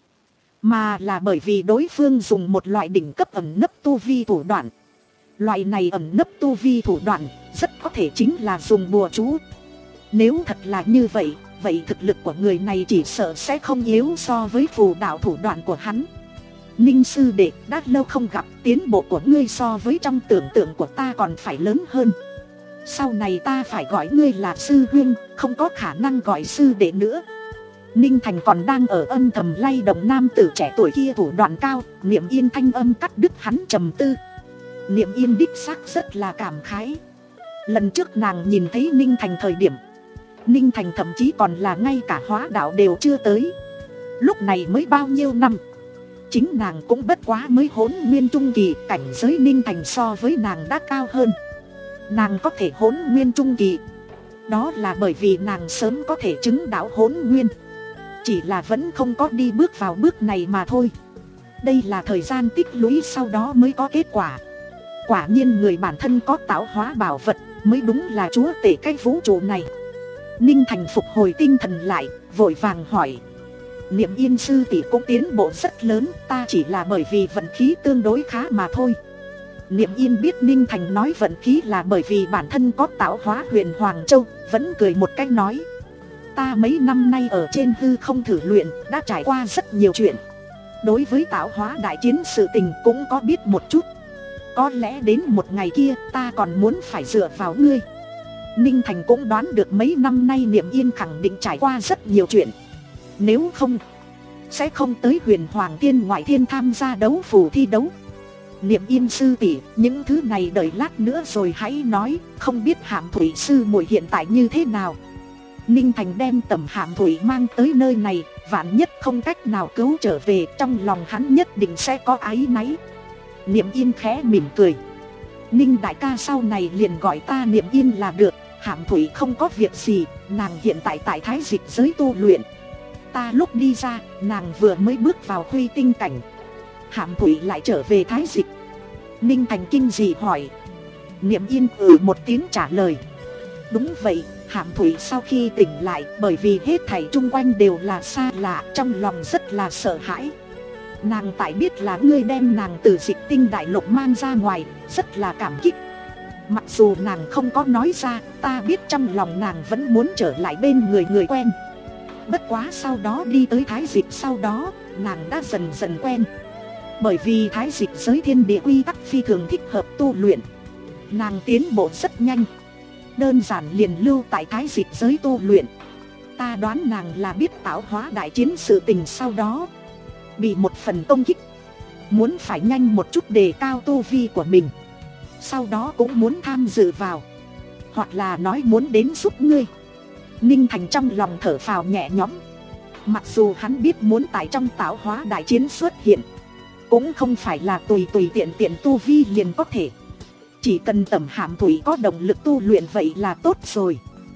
mà là bởi vì đối phương dùng một loại đỉnh cấp ẩn nấp tu vi thủ đoạn. Loại này ẩn nấp tu vi thủ đoạn rất có thể chính là dùng bùa chú. Nếu thật là như vậy, vậy thực lực của người này chỉ sợ sẽ không yếu so với phù đạo thủ đoạn của hắn. Ninh sư đệ, đã lâu không gặp, tiến bộ của ngươi so với trong tưởng tượng của ta còn phải lớn hơn. Sau này ta phải gọi ngươi là sư huynh, không có khả năng gọi sư đệ nữa. Ninh Thành còn đang ở âm thầm lay động nam tử trẻ tuổi kia thủ đoạn cao, Niệm Yên thanh âm cắt đứt hắn trầm tư. Niệm Yên đích xác rất là cảm khái. Lần trước nàng nhìn thấy Ninh Thành thời điểm, Ninh Thành thậm chí còn là ngay cả hóa đạo đều chưa tới. Lúc này mới bao nhiêu năm, chính nàng cũng bất quá mới hỗn nguyên trung kỳ, cảnh giới Ninh Thành so với nàng đã cao hơn. Nàng có thể hỗn nguyên trung kỳ, đó là bởi vì nàng sớm có thể chứng đạo hỗn nguyên. chỉ là vẫn không có đi bước vào bước này mà thôi. Đây là thời gian tích lũy sau đó mới có kết quả. Quả nhiên người bản thân có tạo hóa bảo vật mới đúng là chúa tể cái vũ trụ này. Ninh Thành phục hồi tinh thần lại, vội vàng hỏi. Niệm Yên sư tỷ cũng tiến bộ rất lớn, ta chỉ là bởi vì vận khí tương đối khá mà thôi. Niệm Yên biết Ninh Thành nói vận khí là bởi vì bản thân có tạo hóa huyền Hoàng Châu, vẫn cười một cách nói. Ta mấy năm nay ở trên hư không thử luyện, đã trải qua rất nhiều chuyện. Đối với tạo hóa đại chiến sự tình cũng có biết một chút. Có lẽ đến một ngày kia ta còn muốn phải dựa vào ngươi. Ninh Thành cũng đoán được mấy năm nay Niệm Yên khẳng định trải qua rất nhiều chuyện. Nếu không, sẽ không tới huyền Hoàng Thiên Ngoại Thiên tham gia đấu phù thi đấu. Niệm Yên sư tỷ, những thứ này đợi lát nữa rồi hãy nói, không biết Hàm Thủy sư muội hiện tại như thế nào. Ninh Thành đem Tầm Hàm Thủy mang tới nơi này, vạn nhất không cách nào cứu trở về, trong lòng hắn nhất định sẽ có áy náy. Niệm Yên khẽ mỉm cười. Ninh đại ca sau này liền gọi ta Niệm Yên là được. Hàm Thủy không có việc gì, nàng hiện tại tại Thái Dịch giới tu luyện. Ta lúc đi ra, nàng vừa mới bước vào Huy Tinh cảnh. Hàm Thủy lại trở về Thái Dịch. Ninh Thành kinh dị hỏi. Niệm Yên ừ một tiếng trả lời. Đúng vậy, Hàm Thủy sau khi tỉnh lại, bởi vì hết thảy chung quanh đều là xa lạ, trong lòng rất là sợ hãi. Nàng tại biết là ngươi đem nàng từ Dịch Tinh đại lục mang ra ngoài, rất là cảm kích. Mặc dù nàng không có nói ra, ta biết trong lòng nàng vẫn muốn trở lại bên người người quen. Bất quá sau đó đi tới Thái Dịch sau đó, nàng đã dần dần quen. Bởi vì Thái Dịch giới thiên địa quy tắc phi thường thích hợp tu luyện, nàng tiến bộ rất nhanh. Đơn giản liền lưu tại Thái Dịch giới tu luyện. Ta đoán nàng là biết tạo hóa đại chiến sự tình sau đó bị một phần công kích, muốn phải nhanh một chút đề cao tu vi của mình. Sau đó cũng muốn tham dự vào, hoặc là nói muốn đến giúp ngươi. Ninh Thành trong lòng thở phào nhẹ nhõm. Mặc dù hắn biết muốn tại trong tạo hóa đại chiến xuất hiện, cũng không phải là tùy tùy tiện tiện tu vi liền có thể. Chỉ cần Tầm Hàm Thủy có động lực tu luyện vậy là tốt rồi.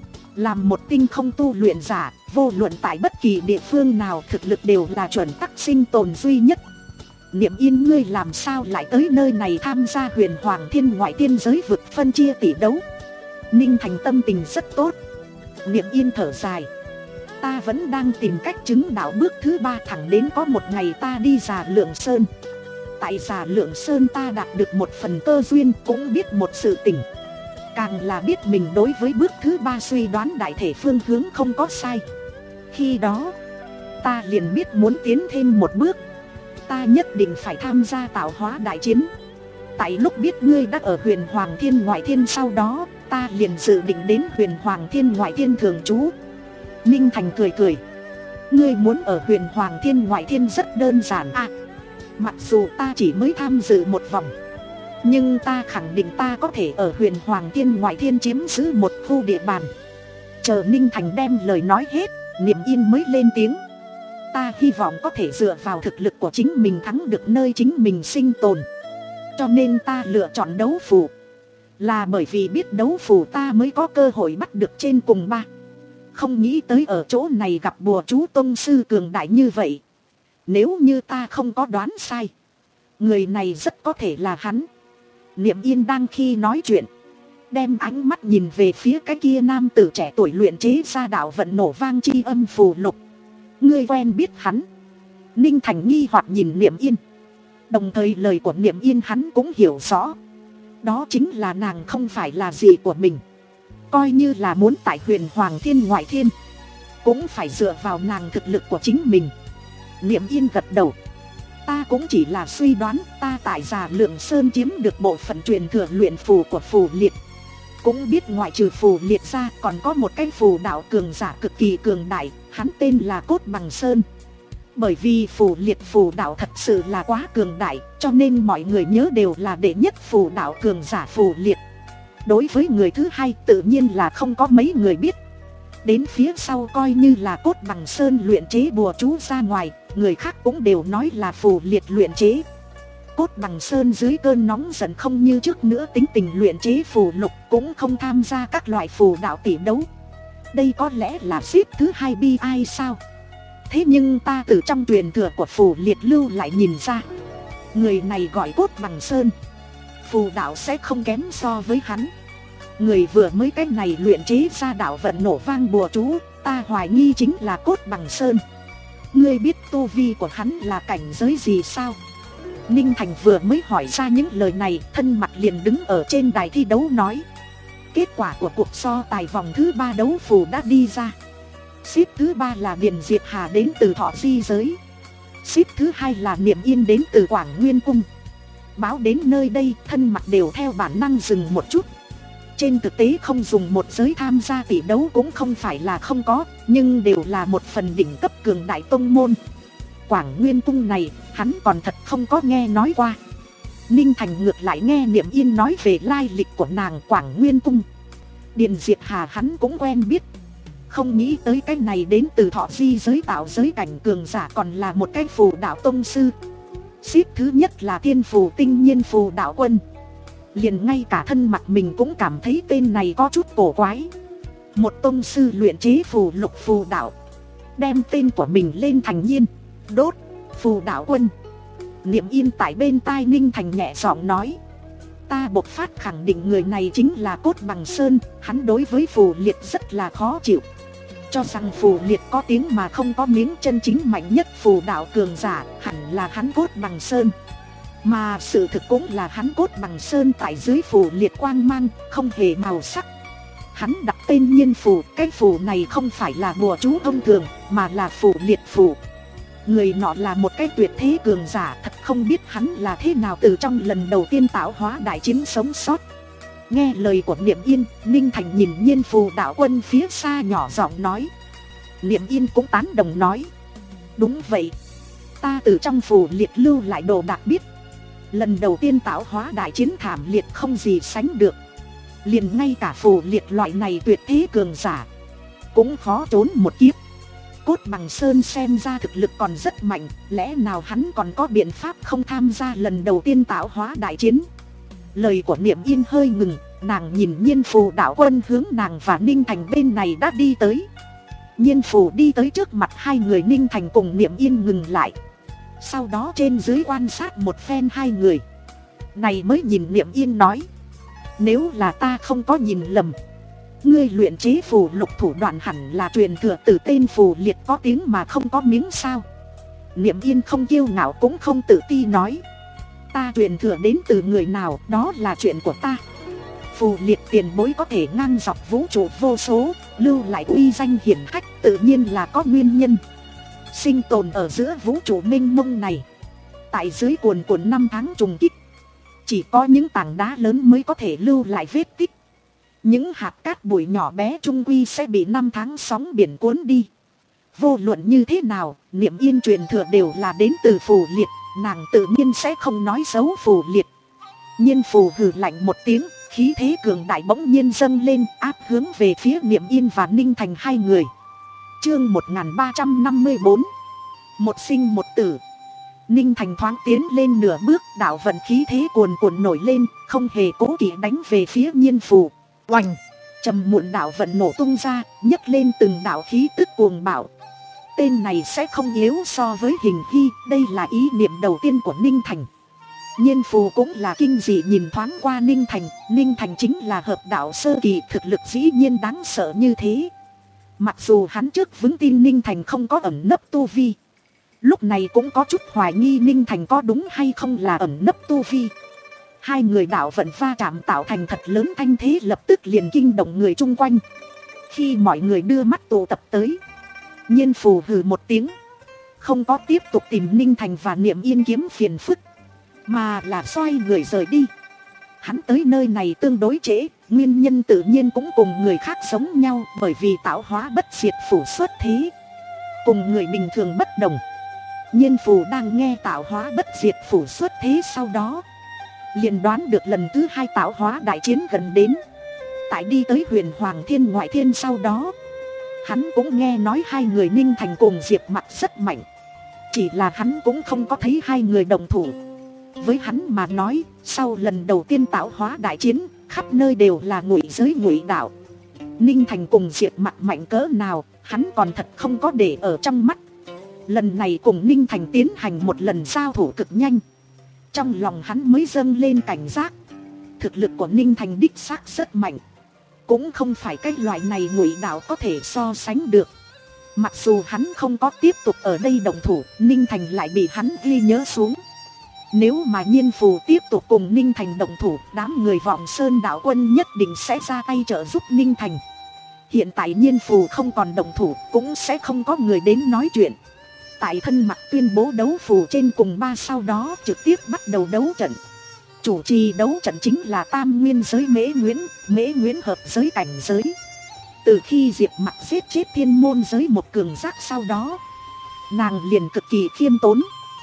Làm một tinh không tu luyện giả, vô luận tại bất kỳ địa phương nào thực lực đều là chuẩn tắc sinh tồn duy nhất. Niệm Yên ngươi làm sao lại tới nơi này tham gia huyền Hoàng Thiên Ngoại Thiên giới vực phân chia tỷ đấu? Ninh Thành tâm tình rất tốt. Niệm Yên thở dài. Ta vẫn đang tìm cách chứng đạo bước thứ ba, thẳng đến có một ngày ta đi Già Lượng Sơn. Tại Già Lượng Sơn ta đạt được một phần cơ duyên, cũng biết một sự tình. Càng là biết mình đối với bước thứ ba suy đoán đại thể phương hướng không có sai. Khi đó, ta liền biết muốn tiến thêm một bước. Ta nhất định phải tham gia tạo hóa đại chiến. Tại lúc biết ngươi đã ở huyền Hoàng Thiên Ngoại Thiên sau đó, ta liền dự định đến huyền Hoàng Thiên Ngoại Thiên thường trú. Ninh Thành cười cười. Ngươi muốn ở huyền Hoàng Thiên Ngoại Thiên rất đơn giản à. Mặc dù ta chỉ mới tham dự một vòng, nhưng ta khẳng định ta có thể ở huyền Hoàng Thiên Ngoại Thiên chiếm giữ một khu địa bàn. Chờ Ninh Thành đem lời nói hết, Niệm Yên mới lên tiếng. Ta hy vọng có thể dựa vào thực lực của chính mình thắng được nơi chính mình sinh tồn. Cho nên ta lựa chọn đấu phù, là bởi vì biết đấu phù ta mới có cơ hội bắt được trên cùng ba. Không nghĩ tới ở chỗ này gặp bùa chú tông sư cường đại như vậy. Nếu như ta không có đoán sai, người này rất có thể là hắn. Niệm Yên đang khi nói chuyện, đem ánh mắt nhìn về phía cái kia nam tử trẻ tuổi luyện chế ra đạo vận nổ vang chi âm phù lục. Ngươi quen biết hắn? Ninh Thành nghi hoặc nhìn Niệm Yên. Đồng thời lời của Niệm Yên hắn cũng hiểu rõ. Đó chính là nàng không phải là gì của mình. Coi như là muốn tại huyền Hoàng Thiên Ngoại Thiên, cũng phải dựa vào nàng thực lực của chính mình. Niệm Yên gật đầu. Ta cũng chỉ là suy đoán. Ta tại Già Lượng Sơn chiếm được bộ phận truyền thừa luyện phù của phù liệt. Cũng biết ngoại trừ phù liệt ra còn có một cái phù đạo cường giả cực kỳ cường đại. Hắn tên là Cốt Bằng Sơn. Bởi vì phù liệt phù đạo thật sự là quá cường đại, cho nên mọi người nhớ đều là đệ nhất phù đạo cường giả phù liệt. Đối với người thứ hai tự nhiên là không có mấy người biết. Đến phía sau coi như là Cốt Bằng Sơn luyện chế bùa chú ra ngoài, người khác cũng đều nói là phù liệt luyện chế. Cốt Bằng Sơn dưới cơn nóng giận không như trước nữa tính tình luyện chế phù lục, cũng không tham gia các loại phù đạo tỷ đấu. Đây có lẽ là xếp thứ hai bi ai sao? thế nhưng ta từ trong truyền thừa của Phù Liệt lưu lại nhìn ra, người này gọi Cốt Bằng Sơn, phù đạo sẽ không kém so với hắn. Người vừa mới cái này luyện chế ra đạo vận nổ vang bùa chú, ta hoài nghi chính là Cốt Bằng Sơn. Ngươi biết tu vi của hắn là cảnh giới gì sao? Ninh Thành vừa mới hỏi ra những lời này, thân mặt liền đứng ở trên đài thi đấu nói. Kết quả của cuộc so tài vòng thứ ba đấu phù đã đi ra. Xếp thứ ba là Điền Diệp Hà đến từ Thọ Di giới. Xếp thứ hai là Niệm Yên đến từ Quảng Nguyên Cung. Báo đến nơi đây, thân mặt đều theo bản năng dừng một chút. Trên thực tế không dùng một giới tham gia tỷ đấu cũng không phải là không có, nhưng đều là một phần đỉnh cấp cường đại tông môn. Quảng Nguyên Cung này, hắn còn thật không có nghe nói qua. Ninh Thành ngược lại nghe Niệm Yên nói về lai lịch của nàng Quảng Nguyên Cung. Điền Diệp Hà hắn cũng quen biết. Không nghĩ tới cái này đến từ Thọ Di giới tạo giới cảnh cường giả còn là một cái phù đạo tông sư. Xếp thứ nhất là Thiên Phù Tinh Nhiên Phù Đạo Quân. Liền ngay cả thân mặt mình cũng cảm thấy tên này có chút cổ quái. Một tông sư luyện chế phù lục phù đạo, đem tên của mình lên thành Nhiên, Đốt, Phù Đạo Quân. Niệm Yên tại bên tai Ninh Thành nhẹ giọng nói. Ta bộc phát khẳng định người này chính là Cốt Bằng Sơn. Hắn đối với Phù Liệt rất là khó chịu, cho rằng Phù Liệt có tiếng mà không có miếng, chân chính mạnh nhất phù đạo cường giả hẳn là hắn Cốt Bằng Sơn. Mà sự thực cũng là hắn Cốt Bằng Sơn tại dưới Phù Liệt quang mang, không hề màu sắc. Hắn đặt tên Nhiên Phù, cái phù này không phải là bùa chú thông thường, mà là Phù Liệt phù. Người nọ là một cái tuyệt thế cường giả, thật không biết hắn là thế nào từ trong lần đầu tiên tạo hóa đại chiến sống sót. Nghe lời của Niệm Yên, Ninh Thành nhìn Nhiên Phù Đạo Quân phía xa nhỏ giọng nói. Niệm Yên cũng tán đồng nói. Đúng vậy, ta từ trong Phù Liệt lưu lại đồ đạc biết. Lần đầu tiên tạo hóa đại chiến thảm liệt không gì sánh được. Liền ngay cả Phù Liệt loại này tuyệt thế cường giả cũng khó trốn một kiếp. Cốt Bằng Sơn xem ra thực lực còn rất mạnh, lẽ nào hắn còn có biện pháp không tham gia lần đầu tiên tạo hóa đại chiến? Lời của Niệm Yên hơi ngừng, nàng nhìn Nhiên Phù Đạo Quân hướng nàng và Ninh Thành bên này đã đi tới. Nhiên Phù đi tới trước mặt hai người, Ninh Thành cùng Niệm Yên ngừng lại. Sau đó trên dưới quan sát một phen hai người, này mới nhìn Niệm Yên nói. Nếu là ta không có nhìn lầm, ngươi luyện chế phù lục thủ đoạn hẳn là truyền thừa từ tên Phù Liệt có tiếng mà không có miếng sao? Niệm Yên không kiêu ngạo cũng không tự ti nói. Ta truyền thừa đến từ người nào, đó là chuyện của ta. Phù Liệt tiền bối có thể ngang dọc vũ trụ vô số, lưu lại uy danh hiển hách, tự nhiên là có nguyên nhân. Sinh tồn ở giữa vũ trụ mênh mông này, tại dưới cuồn cuộn năm tháng trùng kích, chỉ có những tảng đá lớn mới có thể lưu lại vết tích. Những hạt cát bụi nhỏ bé trung quy sẽ bị năm tháng sóng biển cuốn đi. Vô luận như thế nào, Niệm Yên truyền thừa đều là đến từ Phù Liệt, nàng tự nhiên sẽ không nói xấu Phù Liệt. Nhiên Phù hừ lạnh một tiếng, khí thế cường đại bỗng nhiên dâng lên, áp hướng về phía Niệm Yên và Ninh Thành hai người. Chương một nghìn ba trăm năm mươi bốn. Một sinh một tử. Ninh Thành thoáng tiến lên nửa bước, đạo vận khí thế cuồn cuộn nổi lên, không hề cố kỵ đánh về phía Nhiên Phù. Oành! Trầm muộn đạo vận nổ tung ra, nhấc lên từng đạo khí tức cuồng bạo. Tên này sẽ không yếu so với Hình Hy, đây là ý niệm đầu tiên của Ninh Thành. Nhiên Phù cũng là kinh dị nhìn thoáng qua Ninh Thành, Ninh Thành chính là hợp đạo sơ kỳ, thực lực dĩ nhiên đáng sợ như thế. Mặc dù hắn trước vững tin Ninh Thành không có ẩn nấp tu vi, lúc này cũng có chút hoài nghi Ninh Thành có đúng hay không là ẩn nấp tu vi. Hai người đạo vận va chạm tạo thành thật lớn thanh thế, lập tức liền kinh động người chung quanh. Khi mọi người đưa mắt tụ tập tới, Nhiên Phù hừ một tiếng, không có tiếp tục tìm Ninh Thành và Niệm Yên kiếm phiền phức, mà là xoay người rời đi. Hắn tới nơi này tương đối trễ, nguyên nhân tự nhiên cũng cùng người khác giống nhau, bởi vì tạo hóa bất diệt phủ xuất thế, cùng người bình thường bất đồng. Nhiên Phù đang nghe tạo hóa bất diệt phủ xuất thế sau đó, liền đoán được lần thứ hai tạo hóa đại chiến gần đến. Tại đi tới Huyền Hoàng Thiên Ngoại Thiên sau đó, hắn cũng nghe nói hai người Ninh Thành cùng Diệp Mặc rất mạnh, chỉ là hắn cũng không có thấy hai người đồng thủ. Với hắn mà nói, sau lần đầu tiên tạo hóa đại chiến, khắp nơi đều là ngụy giới ngụy đạo. Ninh Thành cùng Diệp Mặc mạnh cỡ nào, hắn còn thật không có để ở trong mắt. Lần này cùng Ninh Thành tiến hành một lần giao thủ cực nhanh. Trong lòng hắn mới dâng lên cảnh giác. Thực lực của Ninh Thành đích xác rất mạnh. Cũng không phải cái loại này ngụy đạo có thể so sánh được. Mặc dù hắn không có tiếp tục ở đây động thủ, Ninh Thành lại bị hắn ghi nhớ xuống. Nếu mà Nhiên Phù tiếp tục cùng Ninh Thành động thủ, đám người Vọng Sơn đạo quân nhất định sẽ ra tay trợ giúp Ninh Thành. Hiện tại Nhiên Phù không còn động thủ, cũng sẽ không có người đến nói chuyện. Tại thân mặt tuyên bố đấu phù trên cùng ba, sau đó trực tiếp bắt đầu đấu trận. Chủ trì đấu trận chính là tam nguyên giới Mễ Nguyễn, Mễ Nguyễn hợp giới cảnh giới. Từ khi Diệp Mặc giết chết thiên môn giới một cường giác sau đó, nàng liền cực kỳ khiêm tốn.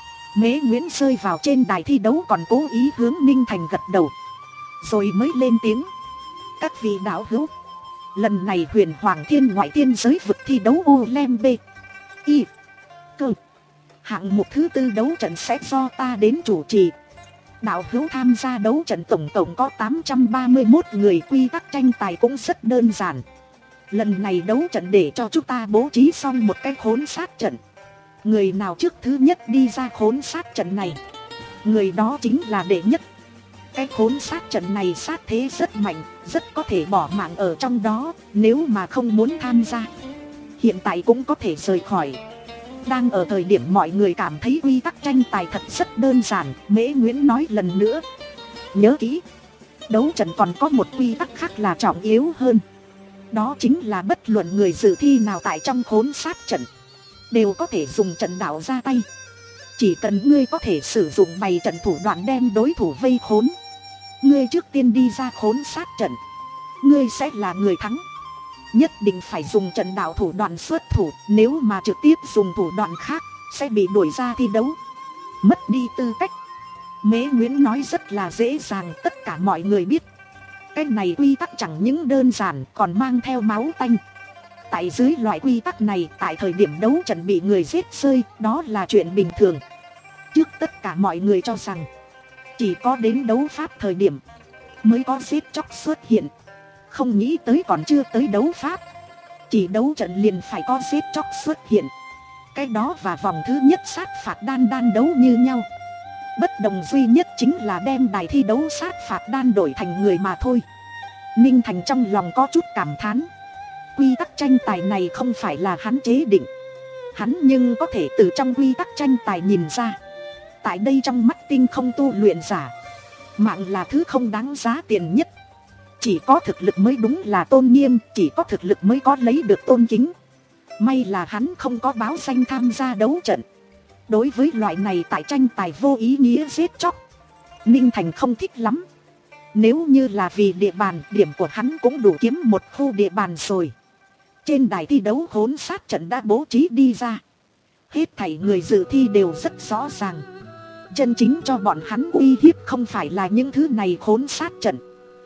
Mễ Nguyễn rơi vào trên đài thi đấu còn cố ý hướng Ninh Thành gật đầu, rồi mới lên tiếng: các vị đạo hữu, lần này Huyền Hoàng Thiên ngoại thiên giới vực thi đấu U Lem B I Cơ hạng mục thứ tư đấu trận sẽ do ta đến chủ trì. Đạo hữu tham gia đấu trận tổng cộng có tám trăm ba mươi mốt người, quy tắc tranh tài cũng rất đơn giản. Lần này đấu trận để cho chúng ta bố trí xong một cái khốn sát trận. Người nào trước thứ nhất đi ra khốn sát trận này, người đó chính là đệ nhất. Cái khốn sát trận này sát thế rất mạnh, rất có thể bỏ mạng ở trong đó. Nếu mà không muốn tham gia, hiện tại cũng có thể rời khỏi. Đang ở thời điểm mọi người cảm thấy quy tắc tranh tài thật rất đơn giản, Mễ Nguyễn nói lần nữa: nhớ kỹ, đấu trận còn có một quy tắc khác là trọng yếu hơn. Đó chính là bất luận người dự thi nào tại trong khốn sát trận đều có thể dùng trận đạo ra tay. Chỉ cần ngươi có thể sử dụng bày trận thủ đoạn đem đối thủ vây khốn, ngươi trước tiên đi ra khốn sát trận, ngươi sẽ là người thắng. Nhất định phải dùng trận đạo thủ đoạn xuất thủ, nếu mà trực tiếp dùng thủ đoạn khác sẽ bị đuổi ra thi đấu, mất đi tư cách. Mễ Nguyễn nói rất là dễ dàng, tất cả mọi người biết. Cái này quy tắc chẳng những đơn giản còn mang theo máu tanh. Tại dưới loại quy tắc này, tại thời điểm đấu trận bị người giết rơi, đó là chuyện bình thường. Trước tất cả mọi người cho rằng chỉ có đến đấu pháp thời điểm mới có giết chóc xuất hiện. Không nghĩ tới còn chưa tới đấu pháp, chỉ đấu trận liền phải có giết chóc xuất hiện. Cái đó và vòng thứ nhất sát phạt đan đan đấu như nhau. Bất đồng duy nhất chính là đem đài thi đấu sát phạt đan đổi thành người mà thôi. Ninh Thành trong lòng có chút cảm thán. Quy tắc tranh tài này không phải là hắn chế định, hắn nhưng có thể từ trong quy tắc tranh tài nhìn ra, tại đây trong mắt tinh không tu luyện giả, mạng là thứ không đáng giá tiền nhất. Chỉ có thực lực mới đúng là tôn nghiêm, chỉ có thực lực mới có lấy được tôn kính. May là hắn không có báo danh tham gia đấu trận. Đối với loại này tại tranh tài vô ý nghĩa giết chóc, Ninh Thành không thích lắm. Nếu như là vì địa bàn, điểm của hắn cũng đủ kiếm một khu địa bàn rồi. Trên đài thi đấu khốn sát trận đã bố trí đi ra. Hết thảy người dự thi đều rất rõ ràng. Chân chính cho bọn hắn uy hiếp không phải là những thứ này khốn sát trận,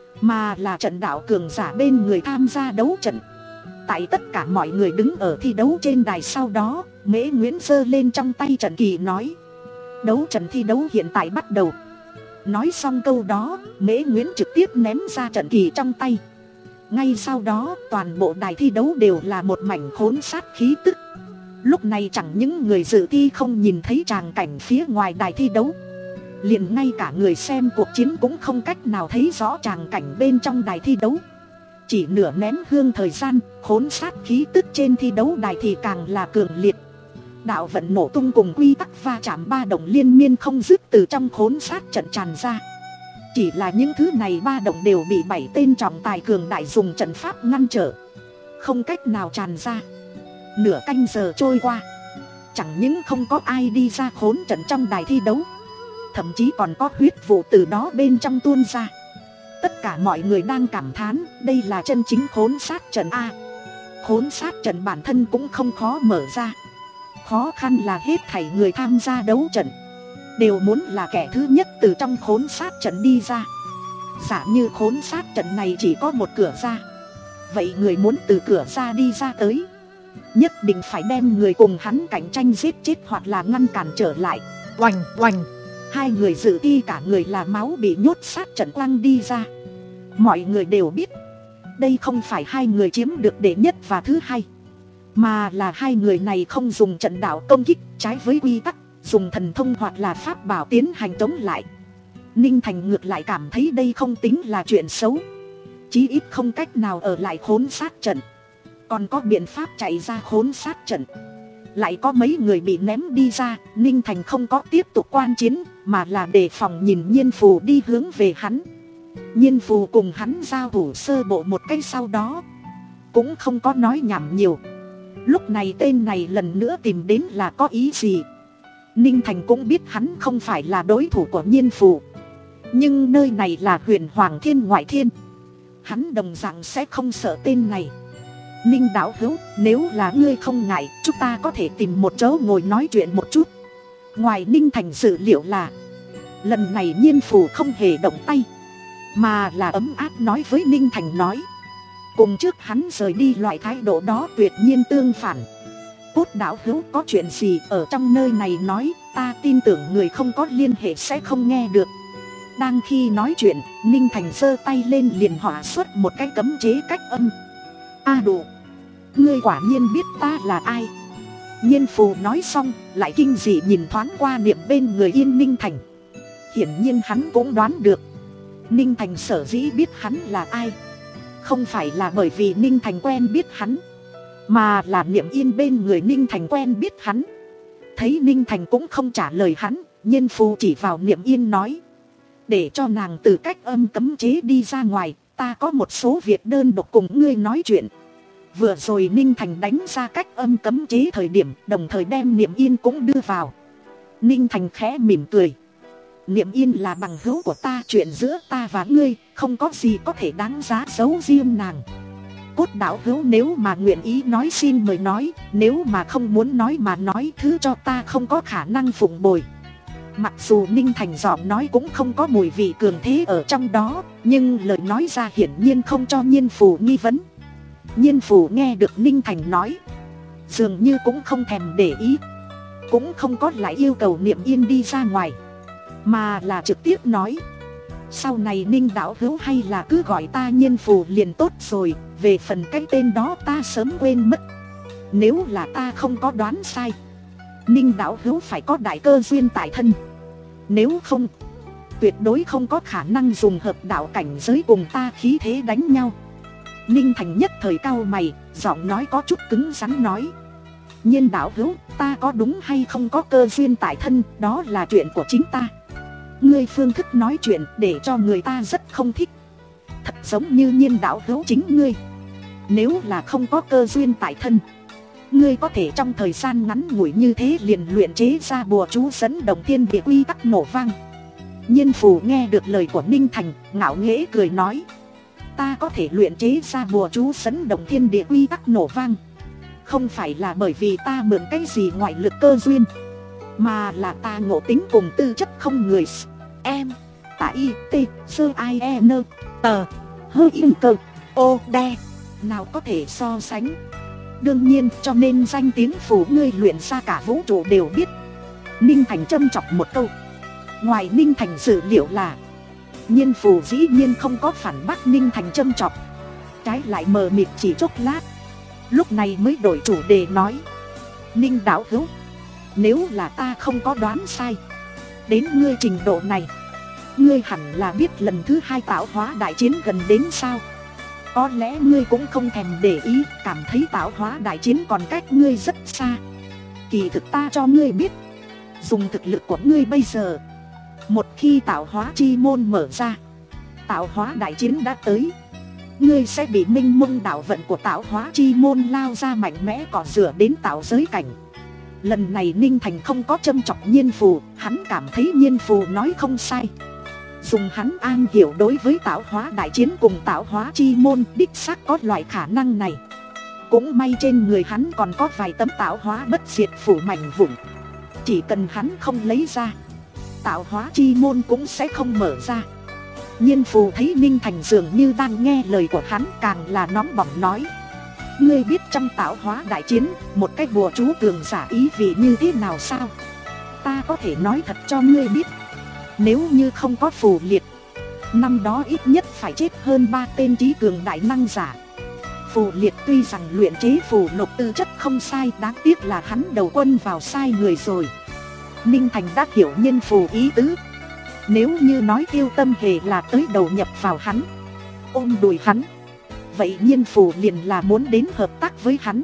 mà là trận đạo cường giả bên người tham gia đấu trận. Tại tất cả mọi người đứng ở thi đấu trên đài sau đó, Mễ Nguyễn giơ lên trong tay trận kỳ nói: đấu trận thi đấu hiện tại bắt đầu. Nói xong câu đó, Mễ Nguyễn trực tiếp ném ra trận kỳ trong tay. Ngay sau đó, toàn bộ đài thi đấu đều là một mảnh khốn sát khí tức. Lúc này chẳng những người dự thi không nhìn thấy tràng cảnh phía ngoài đài thi đấu, liền ngay cả người xem cuộc chiến cũng không cách nào thấy rõ tràng cảnh bên trong đài thi đấu. Chỉ nửa nén hương thời gian, khốn sát khí tức trên thi đấu đài thì càng là cường liệt. Đạo vận nổ tung cùng quy tắc va chạm ba động liên miên không dứt từ trong khốn sát trận tràn ra. Chỉ là những thứ này ba động đều bị bảy tên trọng tài cường đại dùng trận pháp ngăn trở, không cách nào tràn ra. Nửa canh giờ trôi qua, chẳng những không có ai đi ra khốn trận trong đài thi đấu, thậm chí còn có huyết vụ từ đó bên trong tuôn ra. Tất cả mọi người đang cảm thán, đây là chân chính khốn sát trận A. Khốn sát trận bản thân cũng không khó mở ra, khó khăn là hết thảy người tham gia đấu trận đều muốn là kẻ thứ nhất từ trong khốn sát trận đi ra. Giả như khốn sát trận này chỉ có một cửa ra, vậy người muốn từ cửa ra đi ra tới, nhất định phải đem người cùng hắn cạnh tranh giết chết hoặc là ngăn cản trở lại. Oành oành, hai người dự thi cả người là máu bị nhốt sát trận quăng đi ra. Mọi người đều biết, đây không phải hai người chiếm được đệ nhất và thứ hai, mà là hai người này không dùng trận đạo công kích trái với quy tắc, dùng thần thông hoặc là pháp bảo tiến hành chống lại. Ninh Thành ngược lại cảm thấy đây không tính là chuyện xấu, chí ít không cách nào ở lại khốn sát trận, còn có biện pháp chạy ra khốn sát trận. Lại có mấy người bị ném đi ra, Ninh Thành không có tiếp tục quan chiến, mà là đề phòng nhìn Nhiên Phù đi hướng về hắn. Nhiên Phù cùng hắn giao thủ sơ bộ một cái, sau đó cũng không có nói nhảm nhiều. Lúc này tên này lần nữa tìm đến là có ý gì? Ninh Thành cũng biết hắn không phải là đối thủ của Nhiên Phù, nhưng nơi này là Huyền Hoàng Thiên ngoại thiên, hắn đồng dạng sẽ không sợ tên này. Ninh đạo hữu, nếu là ngươi không ngại, chúng ta có thể tìm một chỗ ngồi nói chuyện một chút. Ngoài Ninh Thành dự liệu là lần này Nhiên Phù không hề động tay, mà là ấm áp nói với Ninh Thành nói, cùng trước hắn rời đi loại thái độ đó tuyệt nhiên tương phản. Cốt đạo hữu, có chuyện gì ở trong nơi này nói, ta tin tưởng người không có liên hệ sẽ không nghe được. Đang khi nói chuyện, Ninh Thành giơ tay lên liền họa xuất một cái cấm chế cách âm. A à đủ, ngươi quả nhiên biết ta là ai. Nhiên Phù nói xong, lại kinh dị nhìn thoáng qua Niệm bên người Yên Ninh Thành. Hiển nhiên hắn cũng đoán được Ninh Thành sở dĩ biết hắn là ai, không phải là bởi vì Ninh Thành quen biết hắn, mà là Niệm Yên bên người Ninh Thành quen biết hắn. Thấy Ninh Thành cũng không trả lời hắn, Nhiên Phù chỉ vào Niệm Yên nói, để cho nàng từ cách âm cấm chế đi ra ngoài, ta có một số việc đơn độc cùng ngươi nói chuyện. Vừa rồi Ninh Thành đánh ra cách âm cấm chế thời điểm, đồng thời đem Niệm Yên cũng đưa vào. Ninh Thành khẽ mỉm cười, Niệm Yên là bằng hữu của ta, chuyện giữa ta và ngươi không có gì có thể đáng giá giấu riêng nàng. Cốt đạo hữu nếu mà nguyện ý nói xin mời nói, nếu mà không muốn nói mà nói thứ cho ta không có khả năng phụng bồi. Mặc dù Ninh Thành giọng nói cũng không có mùi vị cường thế ở trong đó, nhưng lời nói ra hiển nhiên không cho Nhiên Phù nghi vấn. Nhiên Phù nghe được Ninh Thành nói, dường như cũng không thèm để ý, cũng không có lại yêu cầu Niệm Yên đi ra ngoài, mà là trực tiếp nói, sau này Ninh đạo hữu hay là cứ gọi ta Nhiên Phù liền tốt rồi, về phần cái tên đó ta sớm quên mất. Nếu là ta không có đoán sai, Ninh đạo hữu phải có đại cơ duyên tại thân, nếu không tuyệt đối không có khả năng dùng hợp đạo cảnh giới cùng ta khí thế đánh nhau. Ninh Thành nhất thời cau mày, giọng nói có chút cứng rắn nói, Nhiên đạo hữu, ta có đúng hay không có cơ duyên tại thân, đó là chuyện của chính ta. Ngươi phương thức nói chuyện để cho người ta rất không thích, thật giống như Nhiên đạo hữu chính ngươi, nếu là không có cơ duyên tại thân, ngươi có thể trong thời gian ngắn ngủi như thế liền luyện chế ra bùa chú dẫn động thiên địa quy tắc nổ vang. Nhiên Phù nghe được lời của Ninh Thành, ngạo nghễ cười nói, ta có thể luyện chế ra bùa chú dẫn động thiên địa quy tắc nổ vang, không phải là bởi vì ta mượn cái gì ngoại lực cơ duyên, mà là ta ngộ tính cùng tư chất không người em tại y t sơ i e n tờ hơi yên cơ ô đe nào có thể so sánh. Đương nhiên, cho nên danh tiếng Phù ngươi luyện ra cả vũ trụ đều biết. Ninh Thành châm chọc một câu. Ngoài Ninh Thành dự liệu là Nhiên Phù dĩ nhiên không có phản bác Ninh Thành châm chọc, trái lại mờ mịt chỉ chốc lát, lúc này mới đổi chủ đề nói, Ninh đạo hữu, nếu là ta không có đoán sai, đến ngươi trình độ này, ngươi hẳn là biết lần thứ hai tạo hóa đại chiến gần đến sao. Có lẽ ngươi cũng không thèm để ý, cảm thấy tạo hóa đại chiến còn cách ngươi rất xa. Kỳ thực ta cho ngươi biết, dùng thực lực của ngươi bây giờ, một khi tạo hóa chi môn mở ra, tạo hóa đại chiến đã tới, ngươi sẽ bị minh mông đạo vận của tạo hóa chi môn lao ra mạnh mẽ cọ rửa đến tạo giới cảnh. Lần này Ninh Thành không có châm chọc Nhiên Phù, hắn cảm thấy Nhiên Phù nói không sai. Dùng hắn an hiểu đối với tạo hóa đại chiến cùng tạo hóa chi môn, đích xác có loại khả năng này. Cũng may trên người hắn còn có vài tấm tạo hóa bất diệt phủ mảnh vụn, chỉ cần hắn không lấy ra, tạo hóa chi môn cũng sẽ không mở ra. Nhiên Phù thấy Ninh Thành dường như đang nghe lời của hắn, càng là nóng bỏng nói, ngươi biết trong tạo hóa đại chiến, một cái bùa chú cường giả ý vị như thế nào sao? Ta có thể nói thật cho ngươi biết, nếu như không có Phù Liệt, năm đó ít nhất phải chết hơn ba tên trí cường đại năng giả. Phù Liệt tuy rằng luyện chế phù lục tư chất không sai, đáng tiếc là hắn đầu quân vào sai người rồi. Ninh Thành đã hiểu Nhiên Phù ý tứ. Nếu như nói Tiêu Tâm Hề là tới đầu nhập vào hắn, ôm đùi hắn, vậy Nhiên Phù liền là muốn đến hợp tác với hắn.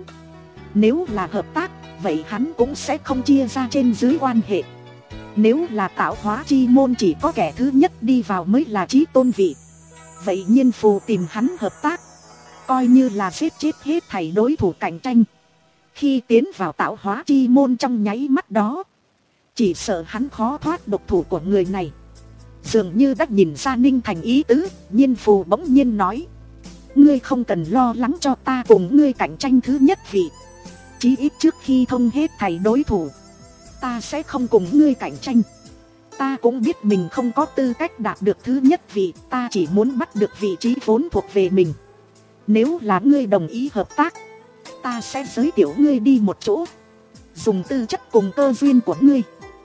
Nếu là hợp tác, vậy hắn cũng sẽ không chia ra trên dưới quan hệ. Nếu là tạo hóa chi môn chỉ có kẻ thứ nhất đi vào mới là chí tôn vị, vậy Nhiên Phù tìm hắn hợp tác, coi như là giết chết hết thảy đối thủ cạnh tranh. Khi tiến vào tạo hóa chi môn trong nháy mắt đó, chỉ sợ hắn khó thoát độc thủ của người này. Dường như đã nhìn ra Ninh Thành ý tứ, Nhiên Phù bỗng nhiên nói: ngươi không cần lo lắng cho ta cùng ngươi cạnh tranh thứ nhất vị. Chí ít trước khi thông hết thảy đối thủ, ta sẽ không cùng ngươi cạnh tranh. Ta cũng biết mình không có tư cách đạt được thứ nhất vị, ta chỉ muốn bắt được vị trí vốn thuộc về mình. Nếu là ngươi đồng ý hợp tác, ta sẽ giới thiệu ngươi đi một chỗ. Dùng tư chất cùng cơ duyên của ngươi,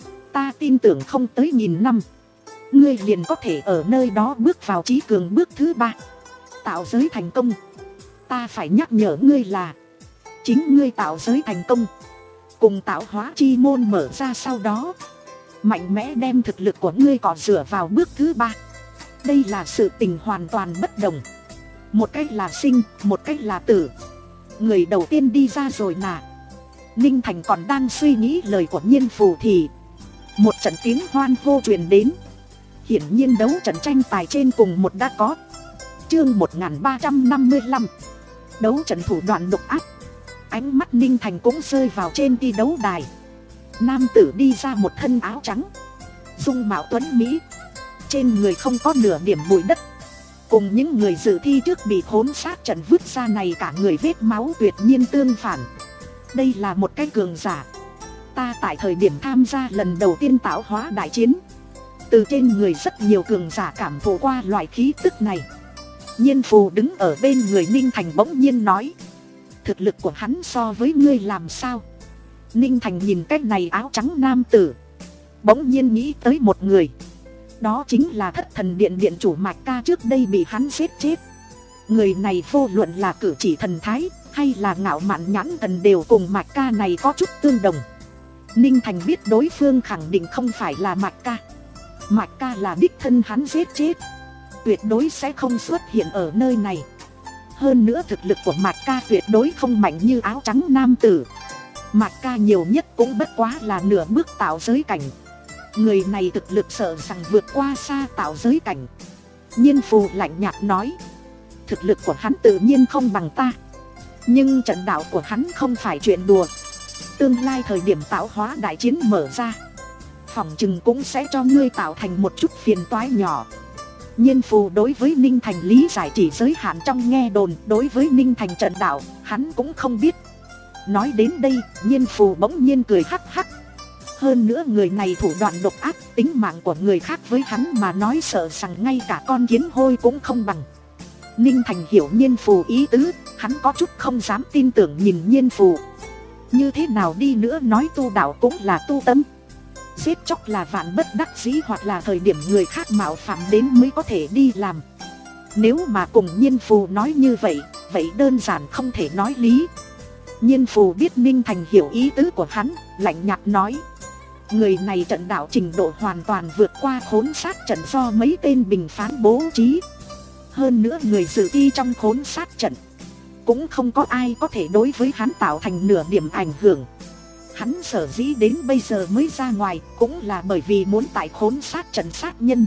ta tin tưởng không tới nghìn năm, ngươi liền có thể ở nơi đó bước vào trí cường bước thứ ba, tạo giới thành công. Ta phải nhắc nhở ngươi là, chính ngươi tạo giới thành công, cùng tạo hóa chi môn mở ra sau đó, mạnh mẽ đem thực lực của ngươi cọ rửa vào bước thứ ba. Đây là sự tình hoàn toàn bất đồng. Một cách là sinh, một cách là tử. Người đầu tiên đi ra rồi nà. Ninh Thành còn đang suy nghĩ lời của Nhiên Phù thì một trận tiếng hoan hô truyền đến. Hiển nhiên đấu trận tranh tài trên cùng một đã có. Chương một nghìn ba trăm năm mươi lăm. Đấu trận thủ đoạn độc ác. Ánh mắt Ninh Thành cũng rơi vào trên thi đấu đài. Nam tử đi ra một thân áo trắng, dung mạo tuấn mỹ, trên người không có nửa điểm bụi đất, cùng những người dự thi trước bị hỗn sát trận vứt ra này cả người vết máu tuyệt nhiên tương phản. Đây là một cái cường giả. Ta tại thời điểm tham gia lần đầu tiên tạo hóa đại chiến, từ trên người rất nhiều cường giả cảm thụ qua loại khí tức này. Nhiên Phù đứng ở bên người Ninh Thành bỗng nhiên nói: thực lực của hắn so với ngươi làm sao? Ninh Thành nhìn cái này áo trắng nam tử, bỗng nhiên nghĩ tới một người. Đó chính là Thất Thần Điện điện chủ Mạch Ca trước đây bị hắn giết chết. Người này vô luận là cử chỉ thần thái hay là ngạo mạn nhãn thần đều cùng Mạch Ca này có chút tương đồng. Ninh Thành biết đối phương khẳng định không phải là Mạch Ca. Mạch Ca là đích thân hắn giết chết, tuyệt đối sẽ không xuất hiện ở nơi này. Hơn nữa thực lực của Mạch Ca tuyệt đối không mạnh như áo trắng nam tử. Mạch Ca nhiều nhất cũng bất quá là nửa bước tạo giới cảnh. Người này thực lực sợ rằng vượt qua xa tạo giới cảnh. Nhiên Phù lạnh nhạt nói: thực lực của hắn tự nhiên không bằng ta, nhưng trận đạo của hắn không phải chuyện đùa. Tương lai thời điểm tạo hóa đại chiến mở ra, phỏng chừng cũng sẽ cho ngươi tạo thành một chút phiền toái nhỏ. Nhiên Phù đối với Ninh Thành lý giải chỉ giới hạn trong nghe đồn, đối với Ninh Thành trận đạo hắn cũng không biết. Nói đến đây, Nhiên Phù bỗng nhiên cười hắc hắc. Hơn nữa người này thủ đoạn độc ác, tính mạng của người khác với hắn mà nói sợ rằng ngay cả con kiến hôi cũng không bằng. Ninh Thành hiểu Nhiên Phù ý tứ, hắn có chút không dám tin tưởng nhìn Nhiên Phù. Như thế nào đi nữa nói tu đạo cũng là tu tâm. Giết chóc là vạn bất đắc dĩ, hoặc là thời điểm người khác mạo phạm đến mới có thể đi làm. Nếu mà cùng Nhiên Phù nói như vậy, vậy đơn giản không thể nói lý. Nhiên Phù biết Ninh Thành hiểu ý tứ của hắn, lạnh nhạt nói: người này trận đạo trình độ hoàn toàn vượt qua khốn sát trận do mấy tên bình phán bố trí. Hơn nữa người dự thi trong khốn sát trận cũng không có ai có thể đối với hắn tạo thành nửa điểm ảnh hưởng. Hắn sở dĩ đến bây giờ mới ra ngoài cũng là bởi vì muốn tại khốn sát trận sát nhân.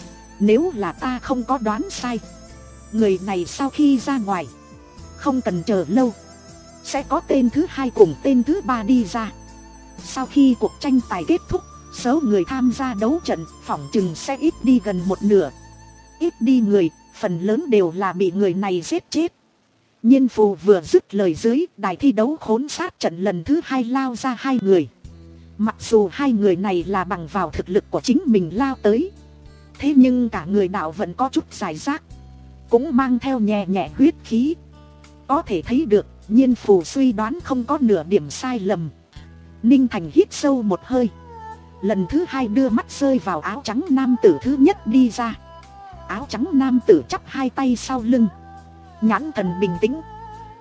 Nếu là ta không có đoán sai, người này sau khi ra ngoài, không cần chờ lâu, sẽ có tên thứ hai cùng tên thứ ba đi ra. Sau khi cuộc tranh tài kết thúc, số người tham gia đấu trận phỏng chừng sẽ ít đi gần một nửa. Ít đi người, phần lớn đều là bị người này giết chết. Nhiên Phù vừa dứt lời, dưới đài thi đấu khốn sát trận lần thứ hai lao ra hai người. Mặc dù hai người này là bằng vào thực lực của chính mình lao tới, thế nhưng cả người đạo vẫn có chút giải rác, cũng mang theo nhẹ nhẹ huyết khí. Có thể thấy được Nhiên Phù suy đoán không có nửa điểm sai lầm. Ninh Thành hít sâu một hơi, lần thứ hai đưa mắt rơi vào áo trắng nam tử thứ nhất đi ra. Áo trắng nam tử chắp hai tay sau lưng, nhãn thần bình tĩnh,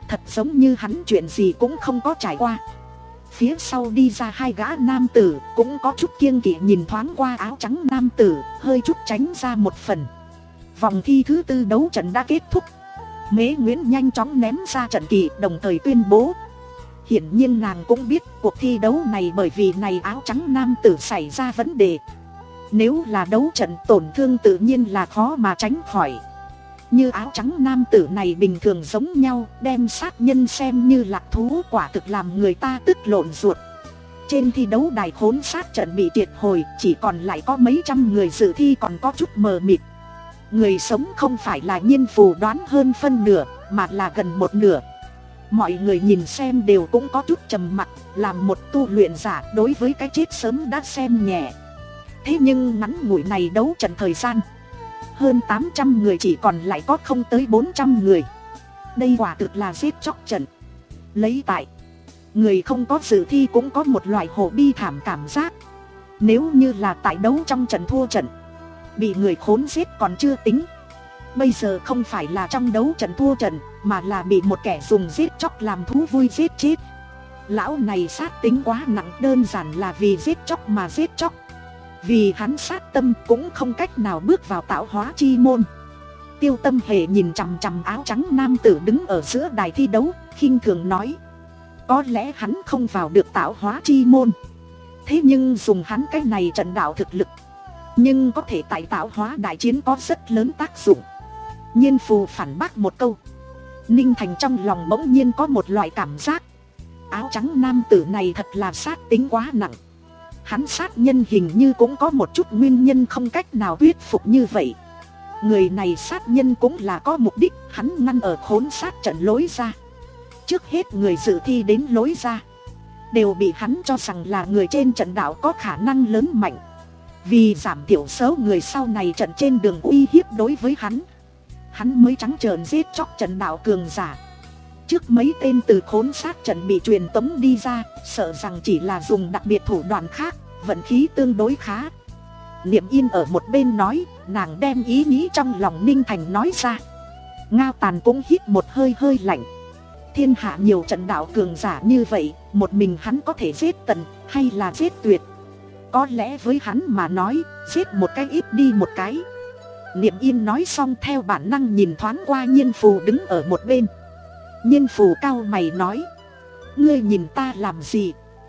thật giống như hắn chuyện gì cũng không có trải qua. Phía sau đi ra hai gã nam tử, cũng có chút kiêng kỵ nhìn thoáng qua áo trắng nam tử, hơi chút tránh ra một phần. Vòng thi thứ tư đấu trận đã kết thúc. Mễ Nguyễn nhanh chóng ném ra trận kỳ, đồng thời tuyên bố. Hiển nhiên nàng cũng biết cuộc thi đấu này bởi vì này áo trắng nam tử xảy ra vấn đề. Nếu là đấu trận tổn thương tự nhiên là khó mà tránh khỏi. Như áo trắng nam tử này bình thường giống nhau, đem sát nhân xem như lạc thú, quả thực làm người ta tức lộn ruột. Trên thi đấu đài khốn sát trận bị triệt hồi, chỉ còn lại có mấy trăm người dự thi còn có chút mờ mịt. Người sống không phải là Nhiên Phù đoán hơn phân nửa, mà là gần một nửa. Mọi người nhìn xem đều cũng có chút trầm mặc, làm một tu luyện giả đối với cái chết sớm đã xem nhẹ. Thế nhưng ngắn ngủi này đấu trận thời gian, hơn tám trăm người chỉ còn lại có không tới bốn trăm người. Đây quả thực là giết chóc trận. Lấy tại người không có dự thi cũng có một loại hổ bi thảm cảm giác. Nếu như là tại đấu trong trận thua trận, bị người khốn giết còn chưa tính. Bây giờ không phải là trong đấu trận thua trận, mà là bị một kẻ dùng giết chóc làm thú vui giết chết. Lão này sát tính quá nặng, đơn giản là vì giết chóc mà giết chóc. Vì hắn sát tâm cũng không cách nào bước vào tạo hóa chi môn. Tiêu Tâm Hề nhìn chằm chằm áo trắng nam tử đứng ở giữa đài thi đấu, khinh thường nói. Có lẽ hắn không vào được tạo hóa chi môn, thế nhưng dùng hắn cái này trận đạo thực lực, nhưng có thể tại tạo hóa đại chiến có rất lớn tác dụng. Nhiên Phù phản bác một câu. Ninh Thành trong lòng bỗng nhiên có một loại cảm giác, áo trắng nam tử này thật là sát tính quá nặng. Hắn sát nhân hình như cũng có một chút nguyên nhân không cách nào thuyết phục như vậy. Người này sát nhân cũng là có mục đích, hắn ngăn ở khốn sát trận lối ra. Trước hết người dự thi đến lối ra đều bị hắn cho rằng là người trên trận đạo có khả năng lớn mạnh. Vì giảm thiểu số người sau này trận trên đường uy hiếp đối với hắn, hắn mới trắng trợn giết chóc trận đạo cường giả. Trước mấy tên từ khốn sát trận bị truyền tống đi ra, sợ rằng chỉ là dùng đặc biệt thủ đoạn khác, vận khí tương đối khá. Niệm Yên ở một bên nói, nàng đem ý nghĩ trong lòng Ninh Thành nói ra. Ngao Tàn cũng hít một hơi hơi lạnh. Thiên hạ nhiều trận đạo cường giả như vậy, một mình hắn có thể giết tận hay là giết tuyệt? Có lẽ với hắn mà nói, giết một cái ít đi một cái. Niệm Yên nói xong theo bản năng nhìn thoáng qua Nhiên Phù đứng ở một bên. Nhiên Phù cao mày nói, ngươi nhìn ta làm gì?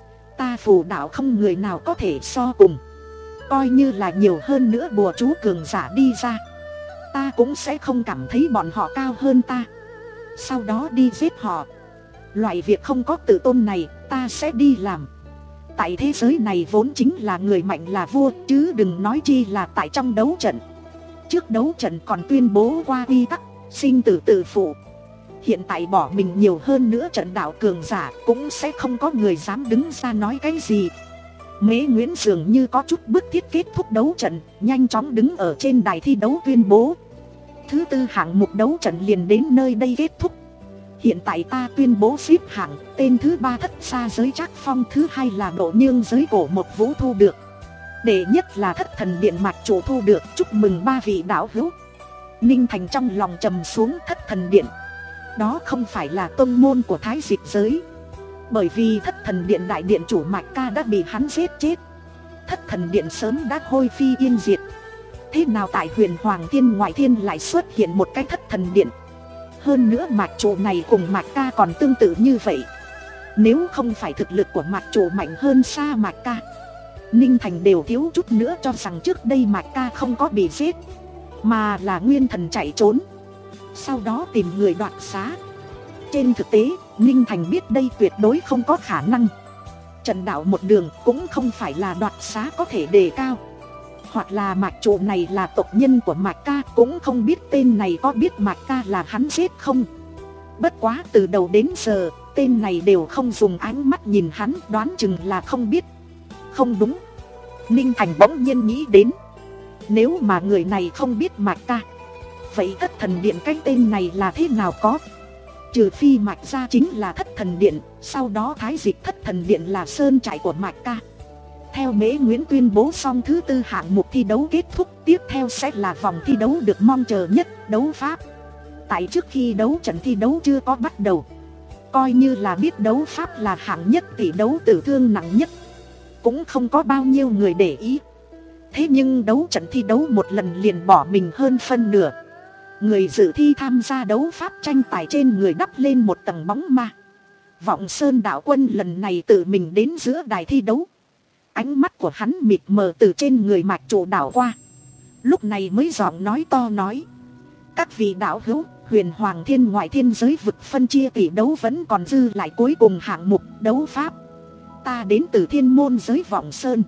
Ta phù đạo không người nào có thể so cùng. Coi như là nhiều hơn nữa bùa chú cường giả đi ra, ta cũng sẽ không cảm thấy bọn họ cao hơn ta, sau đó đi giết họ. Loại việc không có tự tôn này ta sẽ đi làm. Tại thế giới này vốn chính là người mạnh là vua, chứ đừng nói chi là tại trong đấu trận. Trước đấu trận còn tuyên bố qua quy tắc sinh tử tự phụ. Hiện tại bỏ mình nhiều hơn nữa trận đạo cường giả, cũng sẽ không có người dám đứng ra nói cái gì. Mễ Nguyễn dường như có chút bức thiết kết thúc đấu trận, nhanh chóng đứng ở trên đài thi đấu tuyên bố. Thứ tư hạng mục đấu trận liền đến nơi đây kết thúc. Hiện tại ta tuyên bố xếp hạng, tên thứ ba Thất Xa Giới Trác Phong, thứ hai là Độ Nhương Giới Cổ Một Vũ thu được. Đệ nhất là Thất Thần Điện Mạch Chủ thu được, chúc mừng ba vị đạo hữu. Ninh Thành trong lòng trầm xuống. Thất Thần Điện, đó không phải là tông môn của Thái Dịch giới. Bởi vì Thất Thần Điện đại điện chủ Mạch Ca đã bị hắn giết chết, Thất Thần Điện sớm đã hôi phi yên diệt. Thế nào tại Huyền Hoàng Thiên ngoại thiên lại xuất hiện một cái Thất Thần Điện? Hơn nữa Mạch Chủ này cùng Mạch Ca còn tương tự như vậy. Nếu không phải thực lực của Mạch Chủ mạnh hơn xa Mạch Ca, Ninh Thành đều thiếu chút nữa cho rằng trước đây Mạch Ca không có bị giết, mà là nguyên thần chạy trốn, sau đó tìm người đoạt xá. Trên thực tế, Ninh Thành biết đây tuyệt đối không có khả năng. Trận đạo một đường cũng không phải là đoạt xá có thể đề cao. Hoặc là Mạch Chủ này là tộc nhân của Mạch Ca, cũng không biết tên này có biết Mạch Ca là hắn giết không. Bất quá từ đầu đến giờ, tên này đều không dùng ánh mắt nhìn hắn, đoán chừng là không biết. Không đúng, Ninh Thành bỗng nhiên nghĩ đến, nếu mà người này không biết Mạch Ca, vậy Thất Thần Điện cái tên này là thế nào có? Trừ phi Mạch gia chính là Thất Thần Điện, sau đó Thái Dịch Thất Thần Điện là sơn trại của Mạch Ca. Theo Mễ Nguyễn tuyên bố xong thứ tư hạng mục thi đấu kết thúc, tiếp theo sẽ là vòng thi đấu được mong chờ nhất, đấu pháp. Tại trước khi đấu trận thi đấu chưa có bắt đầu, coi như là biết đấu pháp là hạng nhất tỷ đấu tử thương nặng nhất, cũng không có bao nhiêu người để ý. Thế nhưng đấu trận thi đấu một lần liền bỏ mình hơn phân nửa. Người dự thi tham gia đấu pháp tranh tài trên người đắp lên một tầng bóng ma. Vọng Sơn đạo quân lần này tự mình đến giữa đài thi đấu. Ánh mắt của hắn mịt mờ từ trên người mạch chủ đảo qua. Lúc này mới giọng nói to nói: các vị đạo hữu, huyền hoàng thiên ngoại thiên giới vực phân chia tỷ đấu vẫn còn dư lại cuối cùng hạng mục đấu pháp. Ta đến từ thiên môn giới Vọng Sơn.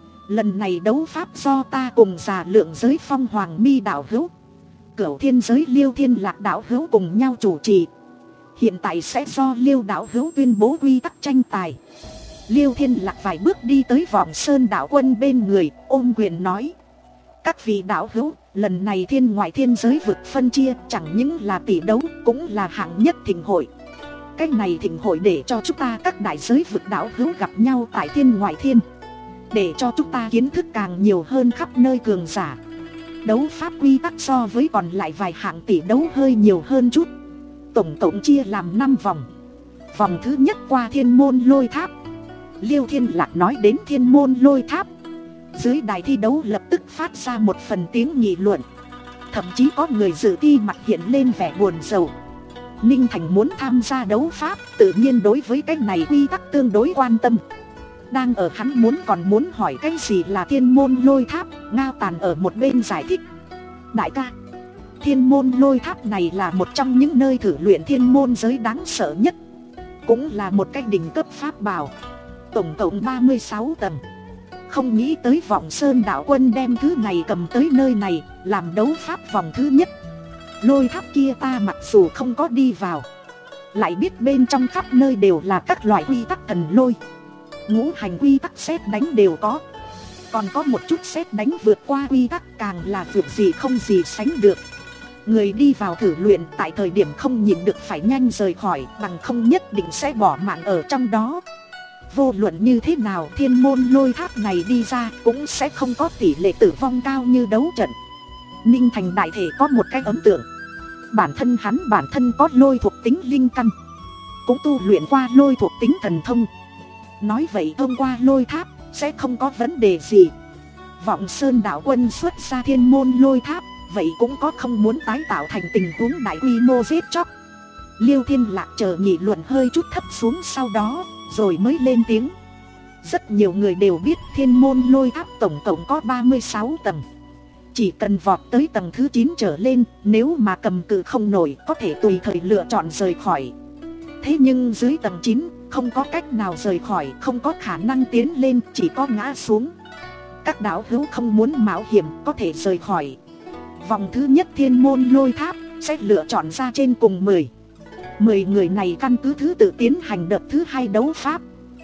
Lần này đấu pháp do ta cùng già lượng giới Phong Hoàng Mi đạo hữu, Cửu thiên giới Liêu Thiên Lạc đạo hữu cùng nhau chủ trì. Hiện tại sẽ do Liêu đạo hữu tuyên bố quy tắc tranh tài. Liêu Thiên Lạc vài bước đi tới Vọng Sơn đạo quân bên người, ôm quyền nói: các vị đạo hữu, lần này thiên ngoại thiên giới vực phân chia chẳng những là tỷ đấu, cũng là hạng nhất thịnh hội. Cái này thịnh hội để cho chúng ta các đại giới vực đạo hữu gặp nhau tại thiên ngoại thiên, để cho chúng ta kiến thức càng nhiều hơn khắp nơi cường giả. Đấu pháp quy tắc so với còn lại vài hạng tỷ đấu hơi nhiều hơn chút. Tổng cộng chia làm năm vòng. Vòng thứ nhất qua thiên môn lôi tháp. Liêu Thiên Lạc nói đến thiên môn lôi tháp, dưới đài thi đấu lập tức phát ra một phần tiếng nghị luận. Thậm chí có người dự thi mặt hiện lên vẻ buồn rầu. Ninh Thành muốn tham gia đấu pháp, tự nhiên đối với cái này quy tắc tương đối quan tâm. Đang ở hắn muốn còn muốn hỏi cái gì là thiên môn lôi tháp, Ngao Tàn ở một bên giải thích: đại ca, thiên môn lôi tháp này là một trong những nơi thử luyện thiên môn giới đáng sợ nhất, cũng là một cái đỉnh cấp pháp bảo, tổng cộng ba mươi sáu tầng. Không nghĩ tới Vọng Sơn đạo quân đem thứ này cầm tới nơi này làm đấu pháp vòng thứ nhất. Lôi tháp kia ta mặc dù không có đi vào, lại biết bên trong khắp nơi đều là các loại quy tắc thần lôi, ngũ hành quy tắc sét đánh đều có. Còn có một chút sét đánh vượt qua quy tắc, càng là vượt gì không gì sánh được. Người đi vào thử luyện tại thời điểm không nhịn được phải nhanh rời khỏi, bằng không nhất định sẽ bỏ mạng ở trong đó. Vô luận như thế nào, thiên môn lôi tháp này đi ra cũng sẽ không có tỷ lệ tử vong cao như đấu trận. Ninh Thành đại thể có một cái ấn tượng, bản thân hắn bản thân có lôi thuộc tính linh căn, cũng tu luyện qua lôi thuộc tính thần thông. Nói vậy thông qua lôi tháp sẽ không có vấn đề gì. Vọng Sơn đạo quân xuất ra thiên môn lôi tháp, vậy cũng có không muốn tái tạo thành tình huống đại quy mô giết chóc. Liêu Thiên Lạc chờ nghị luận hơi chút thấp xuống sau đó, rồi mới lên tiếng. Rất nhiều người đều biết thiên môn lôi tháp tổng cộng có ba mươi sáu tầng. Chỉ cần vọt tới tầng thứ chín trở lên, nếu mà cầm cự không nổi có thể tùy thời lựa chọn rời khỏi. Thế nhưng dưới tầng chín không có cách nào rời khỏi, không có khả năng tiến lên, chỉ có ngã xuống. Các đạo hữu không muốn mạo hiểm có thể rời khỏi. Vòng thứ nhất thiên môn lôi tháp sẽ lựa chọn ra trên cùng mười mười người này căn cứ thứ tự tiến hành đợt thứ hai đấu pháp.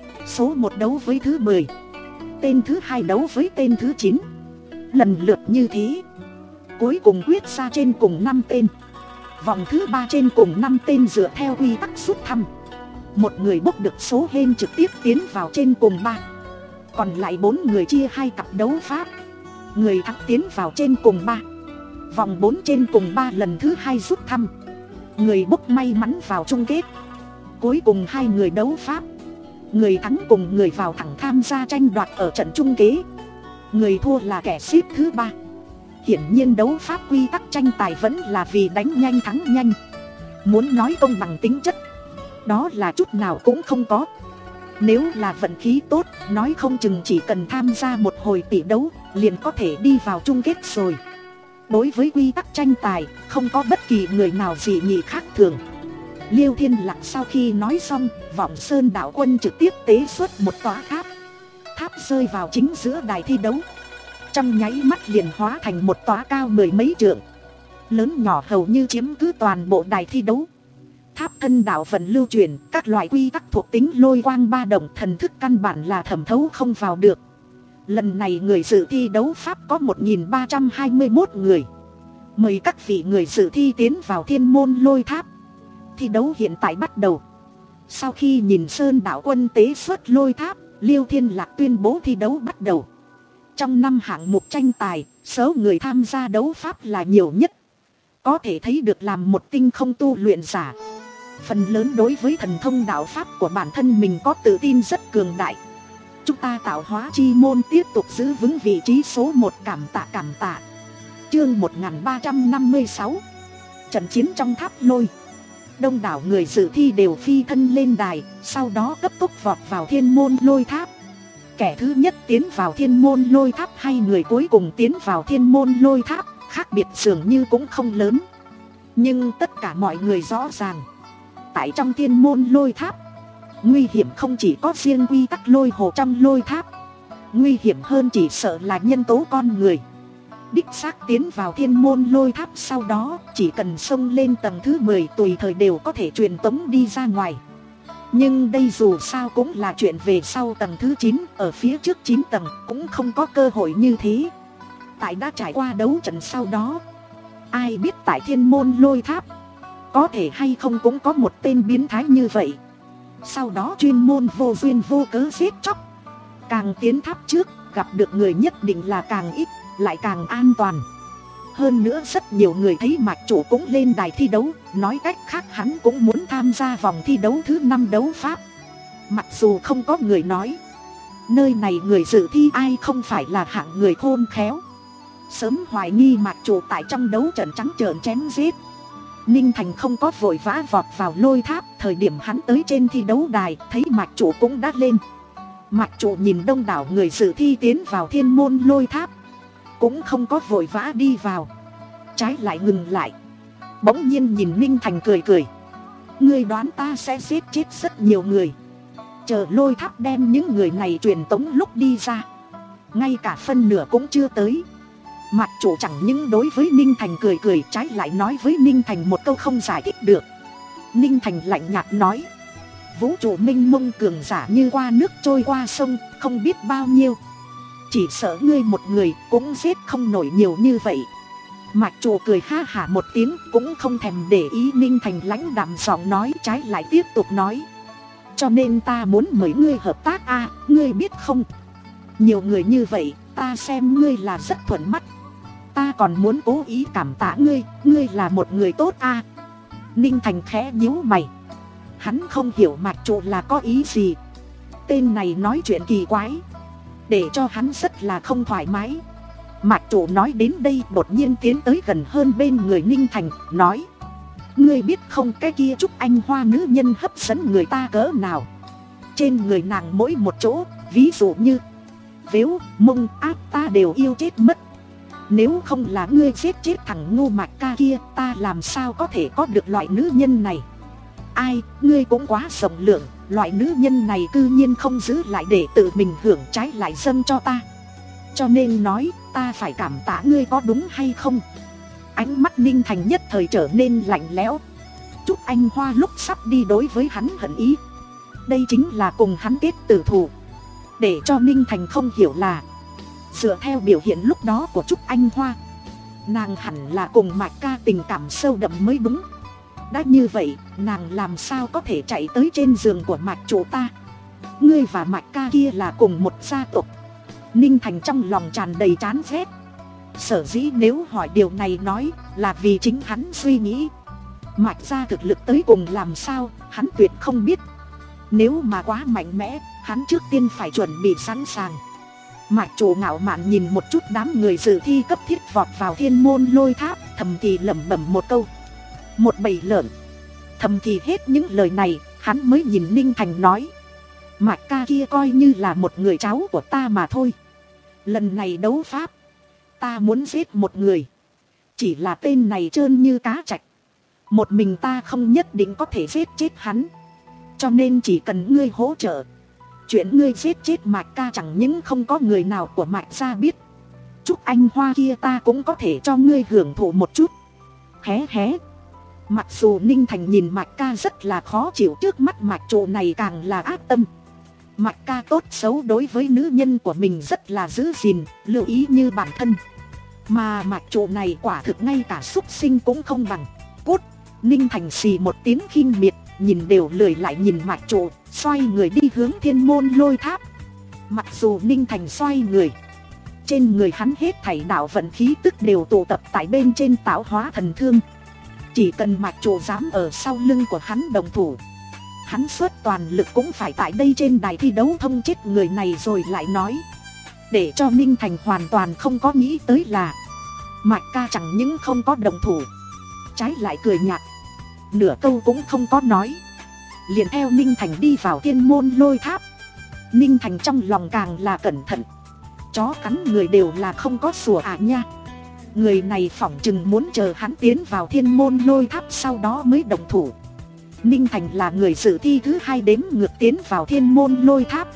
Số một đấu với thứ mười, tên thứ hai đấu với tên thứ chín, lần lượt như thế. Cuối cùng quyết ra trên cùng năm tên. Vòng thứ ba trên cùng năm tên dựa theo quy tắc rút thăm. Một người bốc được số hên trực tiếp tiến vào trên cùng ba. Còn lại bốn người chia hai cặp đấu pháp. Người thắng tiến vào trên cùng ba. Vòng bốn trên cùng ba lần thứ hai rút thăm. Người bốc may mắn vào chung kết. Cuối cùng hai người đấu pháp. Người thắng cùng người vào thẳng tham gia tranh đoạt ở trận chung kết. Người thua là kẻ xếp thứ ba. Hiển nhiên đấu pháp quy tắc tranh tài vẫn là vì đánh nhanh thắng nhanh. Muốn nói công bằng tính chất, đó là chút nào cũng không có. Nếu là vận khí tốt, nói không chừng chỉ cần tham gia một hồi tỷ đấu liền có thể đi vào chung kết rồi. Đối với quy tắc tranh tài, không có bất kỳ người nào dị nghị khác thường. Liêu Thiên Lạc sau khi nói xong, Vọng Sơn đạo quân trực tiếp tế xuất một tòa tháp. Tháp rơi vào chính giữa đài thi đấu, trong nháy mắt liền hóa thành một tòa cao mười mấy trượng, lớn nhỏ hầu như chiếm cứ toàn bộ đài thi đấu. Tháp thân đạo vận lưu truyền, các loại quy tắc thuộc tính lôi quang ba động thần thức căn bản là thẩm thấu không vào được. Lần này người dự thi đấu pháp có một nghìn ba trăm hai mươi mốt người. Mời các vị người dự thi tiến vào thiên môn lôi tháp. Thi đấu hiện tại bắt đầu. Sau khi nhìn Sơn đạo quân tế xuất lôi tháp, Liêu Thiên Lạc tuyên bố thi đấu bắt đầu. Trong năm hạng mục tranh tài, số người tham gia đấu pháp là nhiều nhất. Có thể thấy được làm một tinh không tu luyện giả, phần lớn đối với thần thông đạo pháp của bản thân mình có tự tin rất cường đại. Chúng ta tạo hóa chi môn tiếp tục giữ vững vị trí số một. Cảm tạ cảm tạ. Chương một nghìn ba trăm năm mươi sáu. Trận chiến trong tháp lôi. Đông đảo người dự thi đều phi thân lên đài, sau đó cấp tốc vọt vào thiên môn lôi tháp. Kẻ thứ nhất tiến vào thiên môn lôi tháp hay người cuối cùng tiến vào thiên môn lôi tháp, khác biệt dường như cũng không lớn. Nhưng tất cả mọi người rõ ràng, tại trong thiên môn lôi tháp, nguy hiểm không chỉ có riêng quy tắc lôi hồ trong lôi tháp. Nguy hiểm hơn chỉ sợ là nhân tố con người. Đích xác tiến vào thiên môn lôi tháp sau đó, chỉ cần xông lên tầng thứ mười tùy thời đều có thể truyền tống đi ra ngoài. Nhưng đây dù sao cũng là chuyện về sau tầng thứ chín, ở phía trước chín tầng cũng không có cơ hội như thế. Tại đã trải qua đấu trận sau đó, ai biết tại thiên môn lôi tháp có thể hay không cũng có một tên biến thái như vậy, sau đó chuyên môn vô duyên vô cớ giết chóc. Càng tiến tháp trước, gặp được người nhất định là càng ít, lại càng an toàn. Hơn nữa rất nhiều người thấy mạch chủ cũng lên đài thi đấu, nói cách khác hắn cũng muốn tham gia vòng thi đấu thứ năm đấu pháp. Mặc dù không có người nói, nơi này người dự thi ai không phải là hạng người khôn khéo. Sớm hoài nghi mạch chủ tại trong đấu trận trắng trợn chém giết. Ninh Thành không có vội vã vọt vào lôi tháp, thời điểm hắn tới trên thi đấu đài, thấy mạch chủ cũng đã lên. Mạch chủ nhìn đông đảo người dự thi tiến vào thiên môn lôi tháp, cũng không có vội vã đi vào, trái lại ngừng lại. Bỗng nhiên nhìn Ninh Thành cười cười. Ngươi đoán ta sẽ giết chết rất nhiều người, chờ lôi tháp đem những người này truyền tống lúc đi ra, ngay cả phân nửa cũng chưa tới. Mạch chủ chẳng những đối với Ninh Thành cười cười, trái lại nói với Ninh Thành một câu không giải thích được. Ninh Thành lạnh nhạt nói, vũ trụ minh mông cường giả như qua nước trôi qua sông, không biết bao nhiêu, chỉ sợ ngươi một người cũng giết không nổi nhiều như vậy. Mạch chủ cười ha hả một tiếng, cũng không thèm để ý Ninh Thành lãnh đạm giọng nói, trái lại tiếp tục nói, cho nên ta muốn mời ngươi hợp tác a, à, ngươi biết không, nhiều người như vậy, ta xem ngươi là rất thuận mắt. Ta còn muốn cố ý cảm tạ ngươi, ngươi là một người tốt a. À. Ninh Thành khẽ nhíu mày, hắn không hiểu mạch chủ là có ý gì. Tên này nói chuyện kỳ quái, để cho hắn rất là không thoải mái. Mạch chủ nói đến đây đột nhiên tiến tới gần hơn bên người Ninh Thành, nói, ngươi biết không, cái kia Trúc Anh Hoa nữ nhân hấp dẫn người ta cỡ nào. Trên người nàng mỗi một chỗ, ví dụ như vếu, mông, áp ta đều yêu chết mất. Nếu không là ngươi giết chết thằng ngu Mạch ca kia, ta làm sao có thể có được loại nữ nhân này. Ai, ngươi cũng quá rộng lượng, loại nữ nhân này cư nhiên không giữ lại để tự mình hưởng, trái lại dâng cho ta. Cho nên nói, ta phải cảm tạ ngươi có đúng hay không. Ánh mắt Ninh Thành nhất thời trở nên lạnh lẽo. Trúc Anh Hoa lúc sắp đi đối với hắn hận ý, đây chính là cùng hắn kết tử thù. Để cho Ninh Thành không hiểu là, dựa theo biểu hiện lúc đó của Trúc Anh Hoa, nàng hẳn là cùng Mạch ca tình cảm sâu đậm mới đúng. Đã như vậy, nàng làm sao có thể chạy tới trên giường của Mạch chủ ta. Ngươi và Mạch ca kia là cùng một gia tộc. Ninh Thành trong lòng tràn đầy chán ghét. Sở dĩ nếu hỏi điều này nói, là vì chính hắn suy nghĩ. Mạch gia thực lực tới cùng làm sao, hắn tuyệt không biết. Nếu mà quá mạnh mẽ, hắn trước tiên phải chuẩn bị sẵn sàng. Mạch chủ ngạo mạn nhìn một chút đám người dự thi cấp thiết vọt vào thiên môn lôi tháp, thầm thì lẩm bẩm một câu, một bầy lợn. Thầm thì hết những lời này, hắn mới nhìn Ninh Thành nói, Mạch ca kia coi như là một người cháu của ta mà thôi. Lần này đấu pháp, ta muốn giết một người, chỉ là tên này trơn như cá trạch, một mình ta không nhất định có thể giết chết hắn. Cho nên chỉ cần ngươi hỗ trợ, chuyện ngươi giết chết Mạch ca chẳng những không có người nào của Mạch gia biết, Trúc Anh Hoa kia ta cũng có thể cho ngươi hưởng thụ một chút. Hé hé. Mặc dù Ninh Thành nhìn Mạch ca rất là khó chịu, trước mắt Mạch chủ này càng là ác tâm. Mạch ca tốt xấu đối với nữ nhân của mình rất là giữ gìn, lưu ý như bản thân. Mà Mạch chủ này quả thực ngay cả súc sinh cũng không bằng. Cút. Ninh Thành xì một tiếng khinh miệt, nhìn đều lười lại nhìn Mạch chủ, xoay người đi hướng thiên môn lôi tháp. Mặc dù Ninh Thành xoay người, trên người hắn hết thảy đạo vận khí tức đều tụ tập tại bên trên tạo hóa thần thương. Chỉ cần Mạc Trụ dám ở sau lưng của hắn đồng thủ, hắn xuất toàn lực cũng phải tại đây trên đài thi đấu thông chết người này rồi lại nói. Để cho Ninh Thành hoàn toàn không có nghĩ tới là Mạc ca chẳng những không có đồng thủ, trái lại cười nhạt, nửa câu cũng không có nói, liền theo Ninh Thành đi vào Thiên Môn Lôi Tháp. Ninh Thành trong lòng càng là cẩn thận, chó cắn người đều là không có sủa à nha. Người này phỏng chừng muốn chờ hắn tiến vào Thiên Môn Lôi Tháp sau đó mới đồng thủ. Ninh Thành là người dự thi thứ hai đếm ngược tiến vào Thiên Môn Lôi Tháp,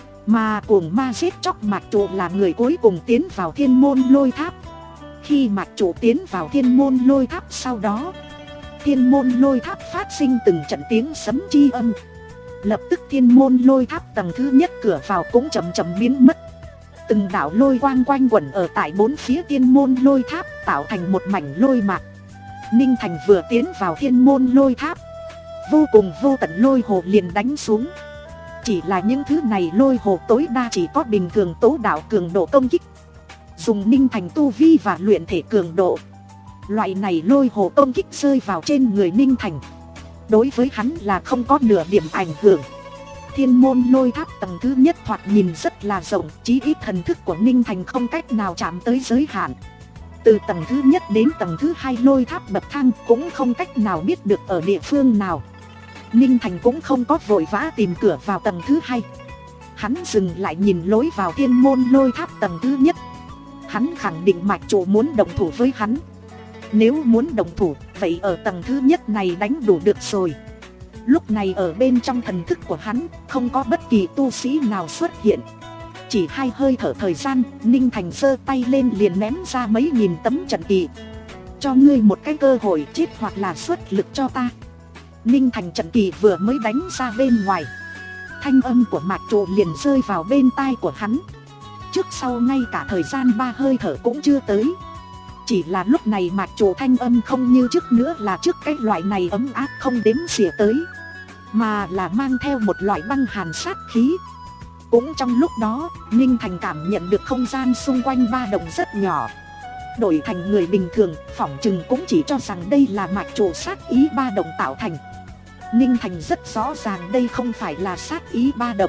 mà cuồng ma giết chóc Mạc Trụ là người cuối cùng tiến vào Thiên Môn Lôi Tháp. Khi Mạc Trụ tiến vào Thiên Môn Lôi Tháp sau đó, Thiên Môn Lôi Tháp phát sinh từng trận tiếng sấm chi âm. Lập tức Thiên Môn Lôi Tháp tầng thứ nhất cửa vào cũng chậm chậm biến mất. Từng đạo lôi quang quanh quẩn ở tại bốn phía Thiên Môn Lôi Tháp, tạo thành một mảnh lôi mạc. Ninh Thành vừa tiến vào Thiên Môn Lôi Tháp, vô cùng vô tận lôi hồ liền đánh xuống. Chỉ là những thứ này lôi hồ tối đa chỉ có bình thường tố đạo cường độ công kích. Dùng Ninh Thành tu vi và luyện thể cường độ, loại này lôi hồ công kích rơi vào trên người Ninh Thành, đối với hắn là không có nửa điểm ảnh hưởng. Thiên Môn Lôi Tháp tầng thứ nhất thoạt nhìn rất là rộng, chí ít thần thức của Ninh Thành không cách nào chạm tới giới hạn. Từ tầng thứ nhất đến tầng thứ hai lôi tháp bậc thang cũng không cách nào biết được ở địa phương nào. Ninh Thành cũng không có vội vã tìm cửa vào tầng thứ hai. Hắn dừng lại nhìn lối vào Thiên Môn Lôi Tháp tầng thứ nhất. Hắn khẳng định Mạc Trụ muốn động thủ với hắn. Nếu muốn động thủ, vậy ở tầng thứ nhất này đánh đủ được rồi. Lúc này ở bên trong thần thức của hắn, không có bất kỳ tu sĩ nào xuất hiện. Chỉ hai hơi thở thời gian, Ninh Thành giơ tay lên liền ném ra mấy nghìn tấm trận kỳ. Cho ngươi một cái cơ hội chết hoặc là xuất lực cho ta. Ninh Thành trận kỳ vừa mới đánh ra bên ngoài, thanh âm của Mạc Trụ liền rơi vào bên tai của hắn. Trước sau ngay cả thời gian ba hơi thở cũng chưa tới. Chỉ là lúc này Mạc Trụ thanh âm không như trước nữa là trước cái loại này ấm áp không đếm xỉa tới, mà là mang theo một loại băng hàn sát khí. Cũng trong lúc đó, Ninh Thành cảm nhận được không gian xung quanh ba động rất nhỏ. Đổi thành người bình thường, phỏng chừng cũng chỉ cho rằng đây là Mạc Trụ sát ý ba động tạo thành. Ninh Thành rất rõ ràng đây không phải là sát ý ba động,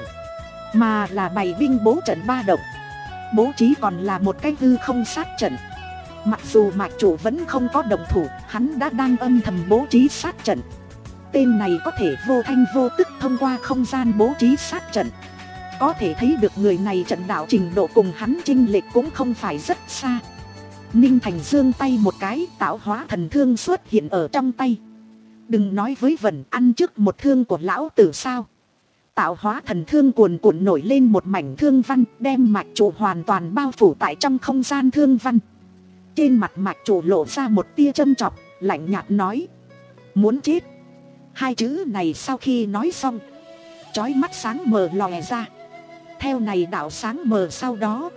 mà là bày binh bố trận ba động. Bố trí còn là một cái hư không sát trận. Mặc dù Mạc Trụ vẫn không có động thủ, hắn đã đang âm thầm bố trí sát trận. Tên này có thể vô thanh vô tức thông qua không gian bố trí sát trận. Có thể thấy được người này trận đạo trình độ cùng hắn chênh lệch cũng không phải rất xa. Ninh Thành giương tay một cái, tạo hóa thần thương xuất hiện ở trong tay. Đừng nói với vần ăn trước một thương của lão tử sao. Tạo hóa thần thương cuồn cuộn nổi lên một mảnh thương văn, đem Mạc Trụ hoàn toàn bao phủ tại trong không gian thương văn. Trên mặt Mạc Trụ lộ ra một tia châm chọc, lạnh nhạt nói: muốn chết. Hai chữ này sau khi nói xong, chói mắt sáng mờ lòe ra. Theo này đạo sáng mờ sau đó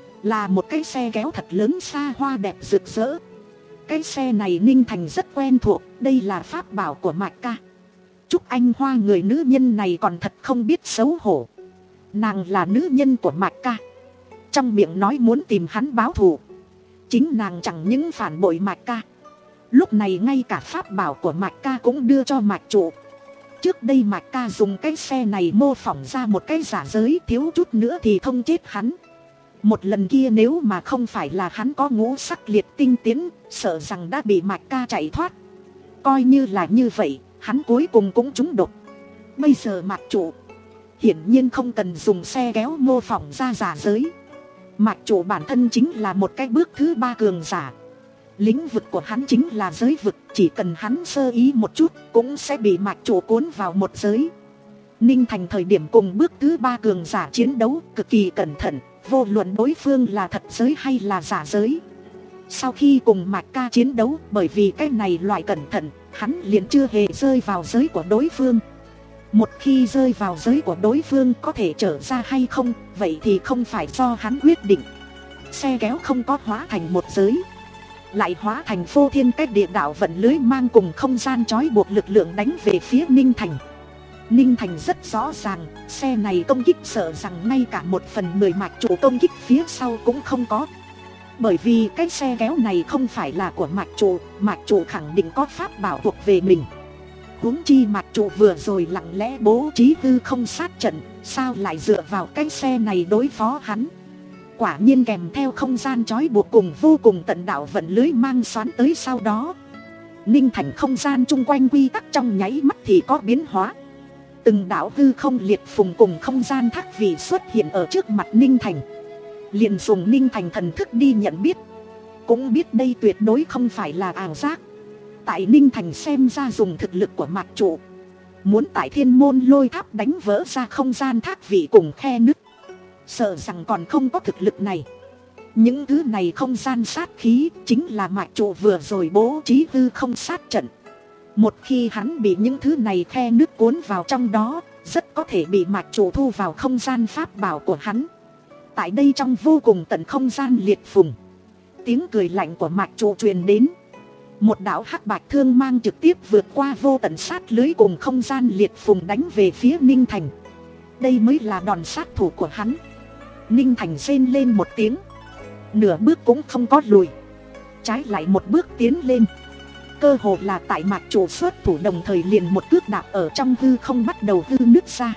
là một cái xe kéo thật lớn xa hoa đẹp rực rỡ. Cái xe này Ninh Thành rất quen thuộc, đây là pháp bảo của Mạc ca. Trúc Anh Hoa người nữ nhân này còn thật không biết xấu hổ. Nàng là nữ nhân của Mạc ca, trong miệng nói muốn tìm hắn báo thù. Chính nàng chẳng những phản bội Mạc ca, lúc này ngay cả pháp bảo của Mạc ca cũng đưa cho Mạc Trụ. Trước đây Mạc ca dùng cái xe này mô phỏng ra một cái giả giới, thiếu chút nữa thì thông chết hắn. Một lần kia nếu mà không phải là hắn có ngũ sắc liệt tinh tiến, sợ rằng đã bị Mạc ca chạy thoát. Coi như là như vậy, hắn cuối cùng cũng trúng độc. Bây giờ Mạc Trụ hiển nhiên không cần dùng xe kéo mô phỏng ra giả giới. Mạc Trụ bản thân chính là một cái bước thứ ba cường giả. Lĩnh vực của hắn chính là giới vực, chỉ cần hắn sơ ý một chút cũng sẽ bị Mạc Trụ cuốn vào một giới. Ninh Thành thời điểm cùng bước thứ ba cường giả chiến đấu cực kỳ cẩn thận, vô luận đối phương là thật giới hay là giả giới. Sau khi cùng Mạc ca chiến đấu, bởi vì cái này loại cẩn thận, hắn liền chưa hề rơi vào giới của đối phương. Một khi rơi vào giới của đối phương có thể trở ra hay không, vậy thì không phải do hắn quyết định. Xe kéo không có hóa thành một giới, lại hóa thành phô thiên cách địa đạo vận lưới mang cùng không gian trói buộc lực lượng đánh về phía Ninh Thành. Ninh Thành rất rõ ràng, xe này công kích sợ rằng ngay cả một phần mười Mạc Trụ công kích phía sau cũng không có. Bởi vì cái xe kéo này không phải là của mạch chủ, mạch chủ khẳng định có pháp bảo thuộc về mình. Huống chi mạch chủ vừa rồi lặng lẽ bố trí hư không sát trận, sao lại dựa vào cái xe này đối phó hắn. Quả nhiên kèm theo không gian trói buộc cùng vô cùng tận đạo vận lưới mang xoắn tới sau đó. Ninh thành không gian chung quanh quy tắc trong nháy mắt thì có biến hóa. Từng đạo hư không liệt phùng cùng không gian thác vị xuất hiện ở trước mặt Ninh thành. Liền dùng Ninh thành thần thức đi nhận biết, cũng biết đây tuyệt đối không phải là ảo giác. Tại Ninh thành xem ra dùng thực lực của mạch chủ, muốn tại thiên môn lôi tháp đánh vỡ ra không gian thác vị cùng khe nứt, sợ rằng còn không có thực lực này. Những thứ này không gian sát khí chính là mạch chủ vừa rồi bố trí hư không sát trận. Một khi hắn bị những thứ này khe nứt cuốn vào trong đó, rất có thể bị mạch chủ thu vào không gian pháp bảo của hắn. Tại đây trong vô cùng tận không gian liệt phùng, tiếng cười lạnh của mạch chủ truyền đến. Một đạo hắc bạch thương mang trực tiếp vượt qua vô tận sát lưới cùng không gian liệt phùng đánh về phía Ninh thành. Đây mới là đòn sát thủ của hắn. Ninh thành rên lên một tiếng, nửa bước cũng không có lùi, trái lại một bước tiến lên. Cơ hồ là tại mạch chủ xuất thủ đồng thời liền một cước đạp ở trong hư không bắt đầu hư nứt ra.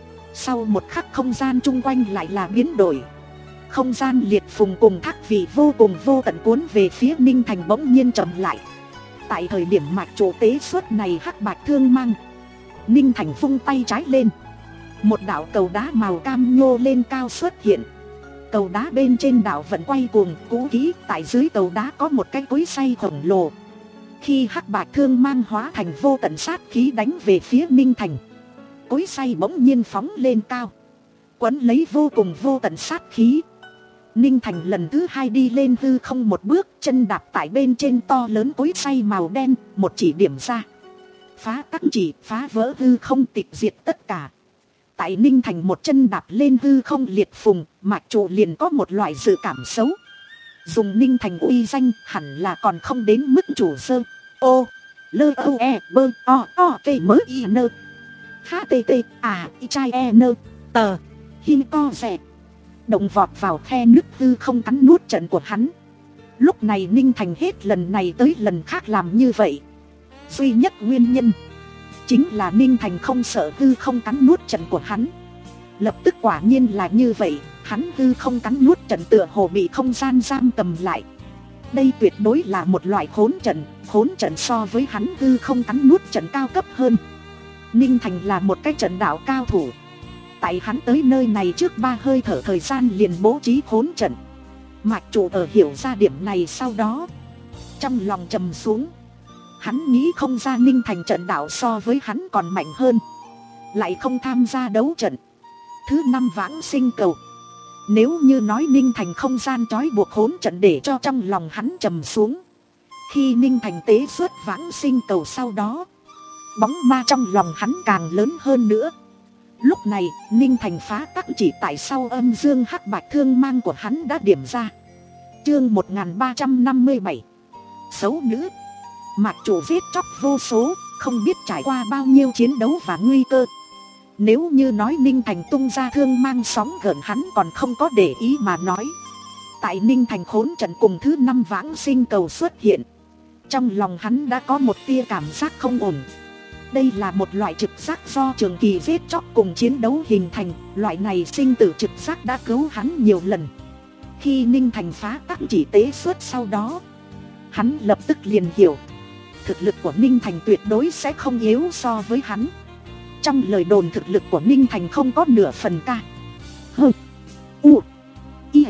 Sau một khắc không gian chung quanh lại là biến đổi. Không gian liệt phùng cùng thác vị vô cùng vô tận cuốn về phía Ninh thành bỗng nhiên chậm lại. Tại thời điểm mạch chủ tế xuất này hắc bạch thương mang, Ninh thành vung tay trái lên, một đạo cầu đá màu cam nhô lên cao xuất hiện. Cầu đá bên trên đảo vẫn quay cuồng cũ kỹ, tại dưới cầu đá có một cái cối xay khổng lồ. Khi hắc bạch thương mang hóa thành vô tận sát khí đánh về phía Ninh thành, cối xay bỗng nhiên phóng lên cao, quấn lấy vô cùng vô tận sát khí. Ninh thành lần thứ hai đi lên hư không một bước, chân đạp tại bên trên to lớn cối xay màu đen, một chỉ điểm ra, phá tắc chỉ, phá vỡ hư không, tịch diệt tất cả. Tại Ninh thành một chân đạp lên hư không liệt phùng, mạch chủ liền có một loại dự cảm xấu. Dùng Ninh thành uy danh hẳn là còn không đến mức chủ sơ ô lơ âu e bơ o o t mới y nơ htt à y chai e nơ tờ hin co rẻ động vọt vào khe nứt hư không cắn nuốt trận của hắn. Lúc này Ninh thành hết lần này tới lần khác làm như vậy, duy nhất nguyên nhân chính là Ninh thành không sợ hư không cắn nuốt trận của hắn. Lập tức quả nhiên là như vậy, hắn hư không cắn nuốt trận tựa hồ bị không gian giam cầm lại. Đây tuyệt đối là một loại khốn trận, khốn trận so với hắn hư không cắn nuốt trận cao cấp hơn. Ninh thành là một cái trận đạo cao thủ. Tại hắn tới nơi này trước ba hơi thở thời gian liền bố trí khốn trận. Mạch chủ ở hiểu ra điểm này sau đó, trong lòng trầm xuống. Hắn nghĩ không ra Ninh thành trận đạo so với hắn còn mạnh hơn, lại không tham gia đấu trận. Thứ năm vãng sinh cầu. Nếu như nói Ninh thành không gian trói buộc khốn trận để cho trong lòng hắn trầm xuống, khi Ninh thành tế xuất vãng sinh cầu sau đó, bóng ma trong lòng hắn càng lớn hơn nữa. Lúc này Ninh thành phá tắc chỉ tại sau âm dương hắc bạch thương mang của hắn đã điểm ra. Chương một nghìn ba trăm năm mươi bảy, xấu nữ. Mạch chủ giết chóc vô số, không biết trải qua bao nhiêu chiến đấu và nguy cơ. Nếu như nói Ninh thành tung ra thương mang sóng gần hắn còn không có để ý mà nói, tại Ninh thành khốn trận cùng thứ năm vãng sinh cầu xuất hiện, trong lòng hắn đã có một tia cảm giác không ổn. Đây là một loại trực giác do trường kỳ giết chóc cùng chiến đấu hình thành. Loại này sinh tử trực giác đã cứu hắn nhiều lần. Khi Ninh thành phá tắc chỉ tế xuất sau đó, hắn lập tức liền hiểu, thực lực của Ninh thành tuyệt đối sẽ không yếu so với hắn. Trong lời đồn thực lực của Ninh thành không có nửa phần ca hơ u i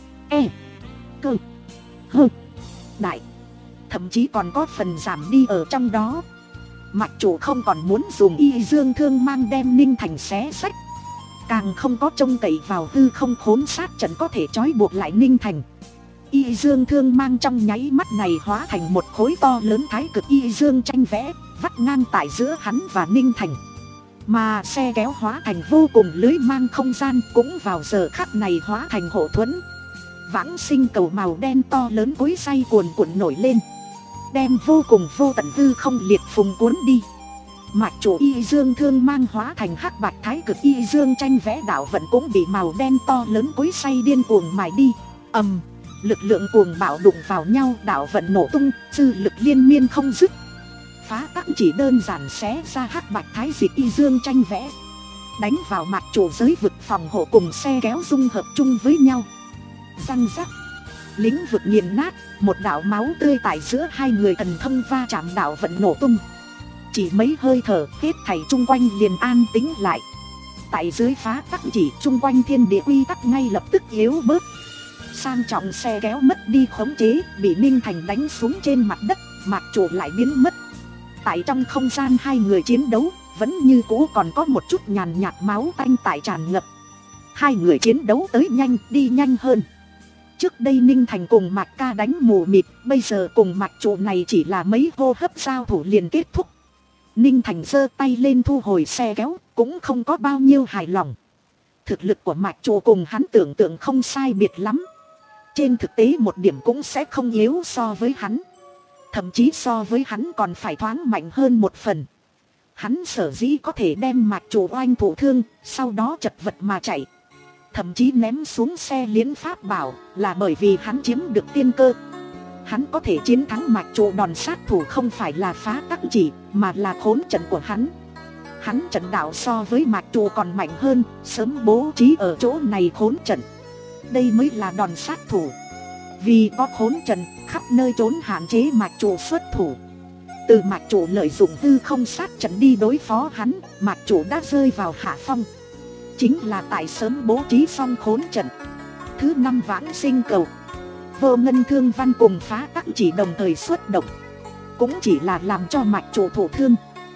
e cơ hơ đại, thậm chí còn có phần giảm đi ở trong đó. Mạch chủ không còn muốn dùng y dương thương mang đem Ninh thành xé sách, càng không có trông cậy vào hư không khốn sát trận có thể trói buộc lại Ninh thành. Y dương thương mang trong nháy mắt này hóa thành một khối to lớn thái cực y dương tranh vẽ, vắt ngang tại giữa hắn và Ninh thành. Mà xe kéo hóa thành vô cùng lưới mang không gian cũng vào giờ khắc này hóa thành hộ thuẫn. Vãng sinh cầu màu đen to lớn cối xay cuồn cuộn nổi lên, đem vô cùng vô tận hư không liệt phùng cuốn đi. Mạch chủ y dương thương mang hóa thành hắc bạch thái cực y dương tranh vẽ đạo vận cũng bị màu đen to lớn cối xay điên cuồng mài đi. Ầm, lực lượng cuồng bạo đụng vào nhau, đạo vận nổ tung, dư lực liên miên không dứt. Phá tắc chỉ đơn giản xé ra hắc bạch thái dịch y dương tranh vẽ, đánh vào mạch chủ giới vực phòng hộ cùng xe kéo dung hợp chung với nhau. Răng rắc, lĩnh vực nghiền nát, một đạo máu tươi tại giữa hai người thần thông va chạm, đạo vận nổ tung. Chỉ mấy hơi thở, hết thảy chung quanh liền an tĩnh lại. Tại dưới phá tắc chỉ, chung quanh thiên địa quy tắc ngay lập tức yếu bớt. Sang trọng xe kéo mất đi khống chế, bị Ninh Thành đánh xuống trên mặt đất, mạch chủ lại biến mất. Tại trong không gian hai người chiến đấu, vẫn như cũ còn có một chút nhàn nhạt máu tanh tại tràn ngập. Hai người chiến đấu tới nhanh, đi nhanh hơn. Trước đây Ninh Thành cùng Mạch Ca đánh mù mịt, bây giờ cùng mạch chủ này chỉ là mấy hô hấp giao thủ liền kết thúc. Ninh Thành giơ tay lên thu hồi xe kéo, cũng không có bao nhiêu hài lòng. Thực lực của mạch chủ cùng hắn tưởng tượng không sai biệt lắm. Trên thực tế một điểm cũng sẽ không yếu so với hắn. Thậm chí so với hắn còn phải thoáng mạnh hơn một phần. Hắn sở dĩ có thể đem mạch chủ oanh thụ thương, sau đó chật vật mà chạy, thậm chí ném xuống xe liễn pháp bảo, là bởi vì hắn chiếm được tiên cơ. Hắn có thể chiến thắng mạch chủ đòn sát thủ không phải là phá tắc chỉ, mà là khốn trận của hắn. Hắn trận đạo so với mạch chủ còn mạnh hơn, sớm bố trí ở chỗ này khốn trận. Đây mới là đòn sát thủ. Vì có khốn trận, khắp nơi trốn hạn chế mạch chủ xuất thủ. Từ mạch chủ lợi dụng hư không sát trận đi đối phó hắn, mạch chủ đã rơi vào hạ phong. Chính là tại sớm bố trí xong khốn trận. Thứ năm vãng sinh cầu, Vô Ngân Thương Văn cùng phá tắc chỉ đồng thời xuất động, cũng chỉ là làm cho mạch chủ thụ thương,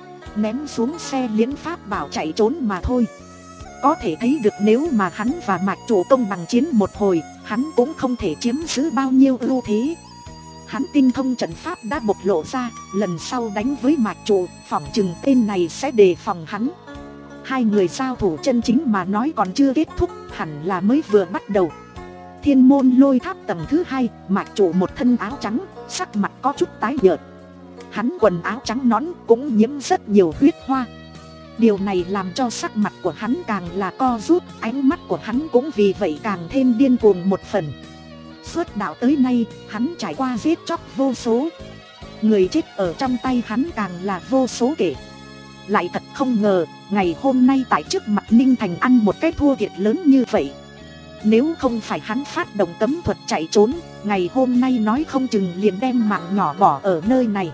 ném xuống xe liễn pháp bảo chạy trốn mà thôi. Có thể thấy được nếu mà hắn và mạch chủ công bằng chiến một hồi, hắn cũng không thể chiếm giữ bao nhiêu ưu thế. Hắn tinh thông trận pháp đã bộc lộ ra, lần sau đánh với mạch chủ, phỏng chừng tên này sẽ đề phòng hắn. Hai người giao thủ chân chính mà nói còn chưa kết thúc, hẳn là mới vừa bắt đầu. Thiên môn lôi tháp tầng thứ hai, mạch chủ một thân áo trắng, sắc mặt có chút tái nhợt. Hắn quần áo trắng nõn cũng nhiễm rất nhiều huyết hoa. Điều này làm cho sắc mặt của hắn càng là co rút, ánh mắt của hắn cũng vì vậy càng thêm điên cuồng một phần. Suốt đạo tới nay, hắn trải qua giết chóc vô số. Người chết ở trong tay hắn càng là vô số kể. Lại thật không ngờ, ngày hôm nay tại trước mặt Ninh Thành ăn một cái thua thiệt lớn như vậy. Nếu không phải hắn phát động cấm thuật chạy trốn, ngày hôm nay nói không chừng liền đem mạng nhỏ bỏ ở nơi này.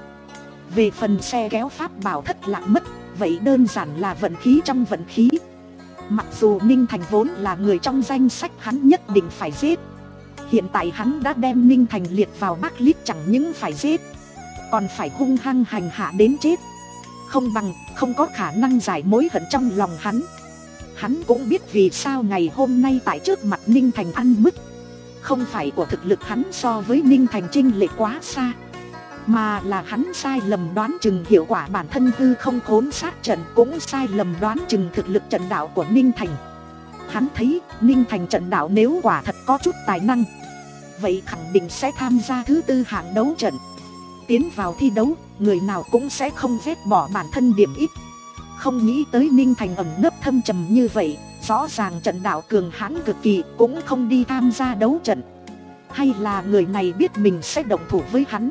Về phần xe kéo pháp bảo thất lạc mất, vậy đơn giản là vận khí trong vận khí. Mặc dù Ninh Thành vốn là người trong danh sách hắn nhất định phải giết, hiện tại hắn đã đem Ninh Thành liệt vào backlist, chẳng những phải giết, còn phải hung hăng hành hạ đến chết. Không bằng, không có khả năng giải mối hận trong lòng hắn. Hắn cũng biết vì sao ngày hôm nay tại trước mặt Ninh Thành ăn mứt. Không phải của thực lực hắn so với Ninh Thành chênh lệch quá xa, mà là hắn sai lầm đoán chừng hiệu quả bản thân hư không khốn sát trận, cũng sai lầm đoán chừng thực lực trận đạo của Ninh Thành. Hắn thấy Ninh Thành trận đạo nếu quả thật có chút tài năng, vậy khẳng định sẽ tham gia thứ tư hạng đấu trận. Tiến vào thi đấu, người nào cũng sẽ không ghét bỏ bản thân điểm ít. Không nghĩ tới Ninh Thành ẩn nấp thâm trầm như vậy, rõ ràng trận đạo cường hãn cực kỳ cũng không đi tham gia đấu trận. Hay là người này biết mình sẽ động thủ với hắn,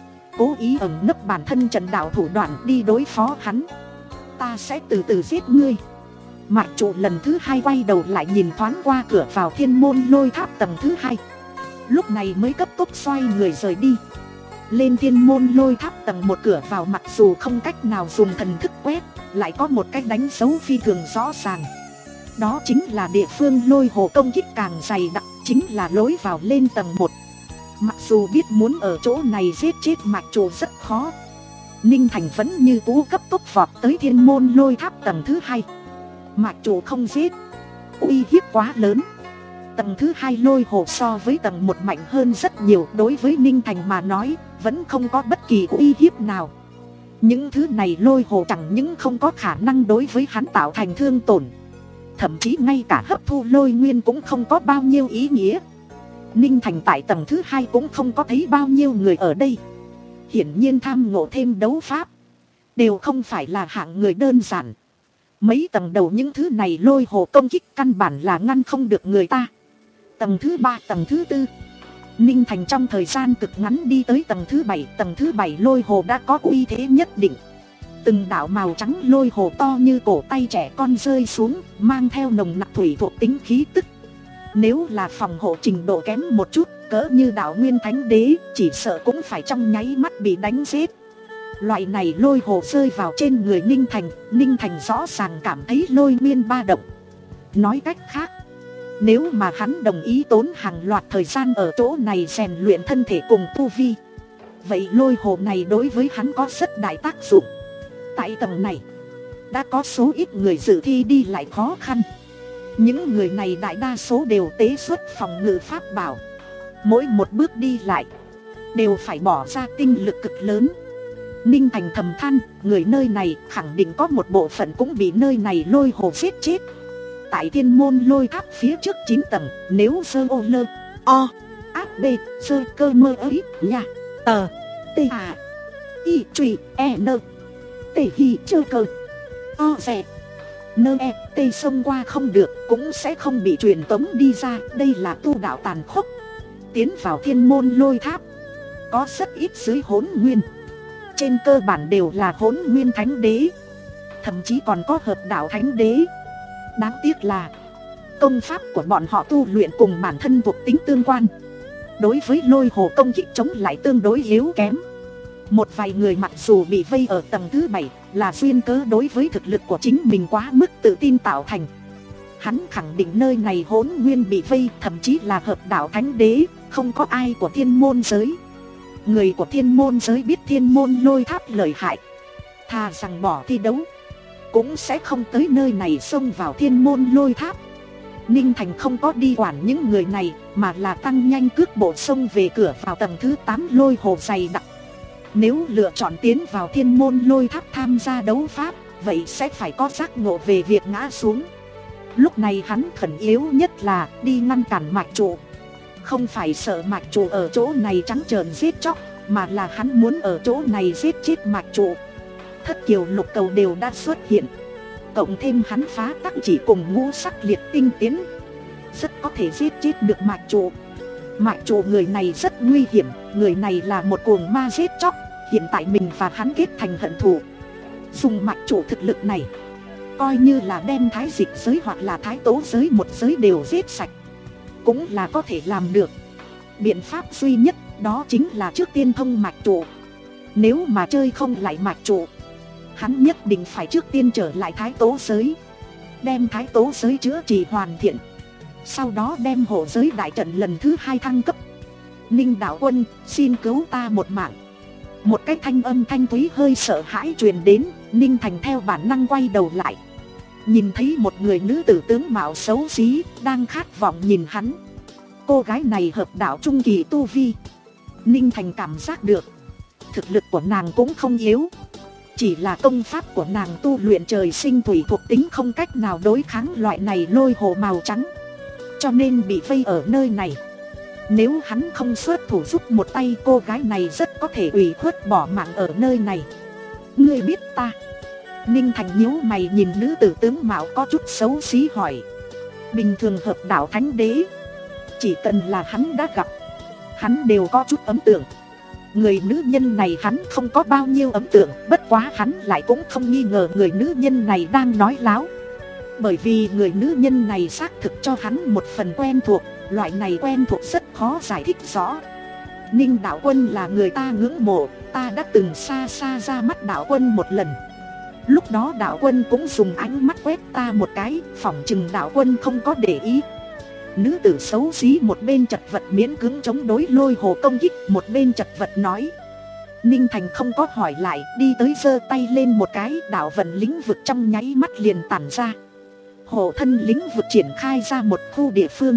cố ý ẩn nấp bản thân trận đạo thủ đoạn đi đối phó hắn. Ta sẽ từ từ giết ngươi. Mạch chủ lần thứ hai quay đầu lại nhìn thoáng qua cửa vào thiên môn lôi tháp tầng thứ hai, lúc này mới cấp tốc xoay người rời đi. Lên thiên môn lôi tháp tầng một cửa vào, mặc dù không cách nào dùng thần thức quét, lại có một cách đánh dấu phi thường rõ ràng. Đó chính là địa phương lôi hồ công kích càng dày đặc, chính là lối vào lên tầng một. Mặc dù biết muốn ở chỗ này giết chết mạch chủ rất khó, Ninh Thành vẫn như cũ cấp tốc vọt tới thiên môn lôi tháp tầng thứ hai. Mạch chủ không giết, uy hiếp quá lớn. Tầng thứ hai lôi hồ so với tầng một mạnh hơn rất nhiều, đối với Ninh Thành mà nói vẫn không có bất kỳ uy hiếp nào. Những thứ này lôi hồ chẳng những không có khả năng đối với hắn tạo thành thương tổn, thậm chí ngay cả hấp thu lôi nguyên cũng không có bao nhiêu ý nghĩa. Ninh Thành tại tầng thứ hai cũng không có thấy bao nhiêu người ở đây. Hiển nhiên tham ngộ thêm đấu pháp, đều không phải là hạng người đơn giản. Mấy tầng đầu những thứ này lôi hồ công kích căn bản là ngăn không được người ta. Tầng thứ ba, tầng thứ tư, Ninh Thành trong thời gian cực ngắn đi tới tầng thứ bảy. Tầng thứ bảy lôi hồ đã có uy thế nhất định. Từng đạo màu trắng lôi hồ to như cổ tay trẻ con rơi xuống, mang theo nồng nặc thủy thuộc tính khí tức. Nếu là phòng hộ trình độ kém một chút, cỡ như đạo Nguyên Thánh Đế, chỉ sợ cũng phải trong nháy mắt bị đánh giết. Loại này lôi hồ rơi vào trên người Ninh Thành, Ninh Thành rõ ràng cảm thấy lôi nguyên ba động. Nói cách khác, nếu mà hắn đồng ý tốn hàng loạt thời gian ở chỗ này rèn luyện thân thể cùng tu vi, vậy lôi hồ này đối với hắn có rất đại tác dụng. Tại tầng này, đã có số ít người dự thi đi lại khó khăn. Những người này đại đa số đều tế xuất phòng ngự pháp bảo. Mỗi một bước đi lại đều phải bỏ ra tinh lực cực lớn. Ninh Thành thầm than, người nơi này khẳng định có một bộ phận cũng bị nơi này lôi hồ giết chết. Tại thiên môn lôi tháp phía trước chín tầng, nếu sơ ô lơ o áp b sơ cơ mơ ấy nha tờ t à y truy e nơ t hi chơ cơ o dẹ nơ e t xông qua không được, cũng sẽ không bị truyền tống đi ra. Đây là tu đạo tàn khốc. Tiến vào thiên môn lôi tháp có rất ít dưới hỗn nguyên, trên cơ bản đều là hỗn nguyên thánh đế, thậm chí còn có hợp đạo thánh đế. Đáng tiếc là công pháp của bọn họ tu luyện cùng bản thân thuộc tính tương quan, đối với lôi hồ công kích chống lại tương đối yếu kém. Một vài người mặc dù bị vây ở tầng thứ bảy là duyên cớ đối với thực lực của chính mình quá mức tự tin tạo thành. Hắn khẳng định nơi này hỗn nguyên bị vây, thậm chí là hợp đạo thánh đế, không có ai của thiên môn giới. Người của thiên môn giới biết thiên môn lôi tháp lợi hại, thà rằng bỏ thi đấu cũng sẽ không tới nơi này xông vào thiên môn lôi tháp. Ninh Thành không có đi quản những người này, mà là tăng nhanh cước bộ xông về cửa vào tầng thứ tám lôi hồ dày đặc. Nếu lựa chọn tiến vào thiên môn lôi tháp tham gia đấu pháp, vậy sẽ phải có giác ngộ về việc ngã xuống. Lúc này hắn khẩn yếu nhất là đi ngăn cản mạch trụ. Không phải sợ mạch trụ ở chỗ này trắng trợn giết chóc, mà là hắn muốn ở chỗ này giết chết mạch trụ. Thất kiều lục cầu đều đã xuất hiện, cộng thêm hắn phá tắc chỉ cùng ngũ sắc liệt tinh tiến, rất có thể giết chết được mạch trụ. Mạch trụ người này rất nguy hiểm, người này là một cuồng ma giết chóc. Hiện tại mình và hắn kết thành hận thù, dùng mạch trụ thực lực này, coi như là đem thái dịch giới hoặc là thái tố giới một giới đều giết sạch, cũng là có thể làm được. Biện pháp duy nhất đó chính là trước tiên thông mạch trụ. Nếu mà chơi không lại mạch trụ, hắn nhất định phải trước tiên trở lại thái tố giới, đem thái tố giới chữa trị hoàn thiện, sau đó đem hộ giới đại trận lần thứ hai thăng cấp. Ninh đạo quân, xin cứu ta một mạng. Một cái thanh âm thanh thúy hơi sợ hãi truyền đến. Ninh Thành theo bản năng quay đầu lại, nhìn thấy một người nữ tử tướng mạo xấu xí đang khát vọng nhìn hắn. Cô gái này hợp đạo trung kỳ tu vi. Ninh Thành cảm giác được thực lực của nàng cũng không yếu, chỉ là công pháp của nàng tu luyện trời sinh thủy thuộc tính, không cách nào đối kháng loại này lôi hồ màu trắng, cho nên bị vây ở nơi này. Nếu hắn không xuất thủ giúp một tay, cô gái này rất có thể ủy khuất bỏ mạng ở nơi này. Ngươi biết ta? Ninh Thành nhíu mày nhìn nữ tử tướng mạo có chút xấu xí hỏi. Bình thường hợp đạo thánh đế, chỉ cần là hắn đã gặp, hắn đều có chút ấn tượng. Người nữ nhân này hắn không có bao nhiêu ấn tượng, bất quá hắn lại cũng không nghi ngờ người nữ nhân này đang nói láo. Bởi vì người nữ nhân này xác thực cho hắn một phần quen thuộc, loại này quen thuộc rất khó giải thích rõ. Ninh đạo quân là người ta ngưỡng mộ, ta đã từng xa xa ra mắt đạo quân một lần. Lúc đó đạo quân cũng dùng ánh mắt quét ta một cái, phỏng chừng đạo quân không có để ý. Nữ tử xấu xí một bên chật vật miễn cưỡng chống đối lôi hồ công kích, một bên chật vật nói. Ninh Thành không có hỏi lại, đi tới giơ tay lên một cái, đạo vận lĩnh vực trong nháy mắt liền tản ra. Hộ thân lĩnh vực triển khai ra một khu địa phương,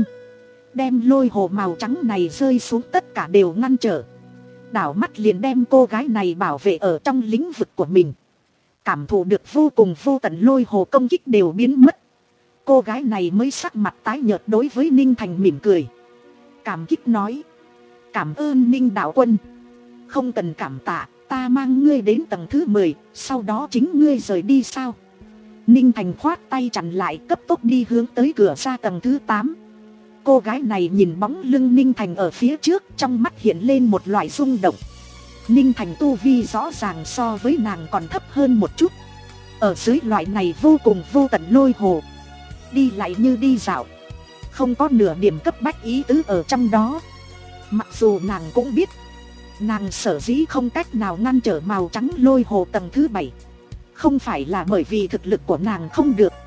đem lôi hồ màu trắng này rơi xuống tất cả đều ngăn trở. Đảo mắt liền đem cô gái này bảo vệ ở trong lĩnh vực của mình. Cảm thụ được vô cùng vô tận lôi hồ công kích đều biến mất, cô gái này mới sắc mặt tái nhợt đối với Ninh Thành mỉm cười, cảm kích nói. Cảm ơn Ninh đạo quân. Không cần cảm tạ, ta mang ngươi đến tầng thứ mười, sau đó chính ngươi rời đi sao? Ninh Thành khoát tay chặn lại, cấp tốc đi hướng tới cửa ra tầng thứ tám. Cô gái này nhìn bóng lưng Ninh Thành ở phía trước, trong mắt hiện lên một loại rung động. Ninh Thành tu vi rõ ràng so với nàng còn thấp hơn một chút. Ở dưới loại này vô cùng vô tận lôi hồ, đi lại như đi dạo, không có nửa điểm cấp bách ý tứ ở trong đó. Mặc dù nàng cũng biết, nàng sở dĩ không cách nào ngăn trở màu trắng lôi hồ tầng thứ bảy, không phải là bởi vì thực lực của nàng không được,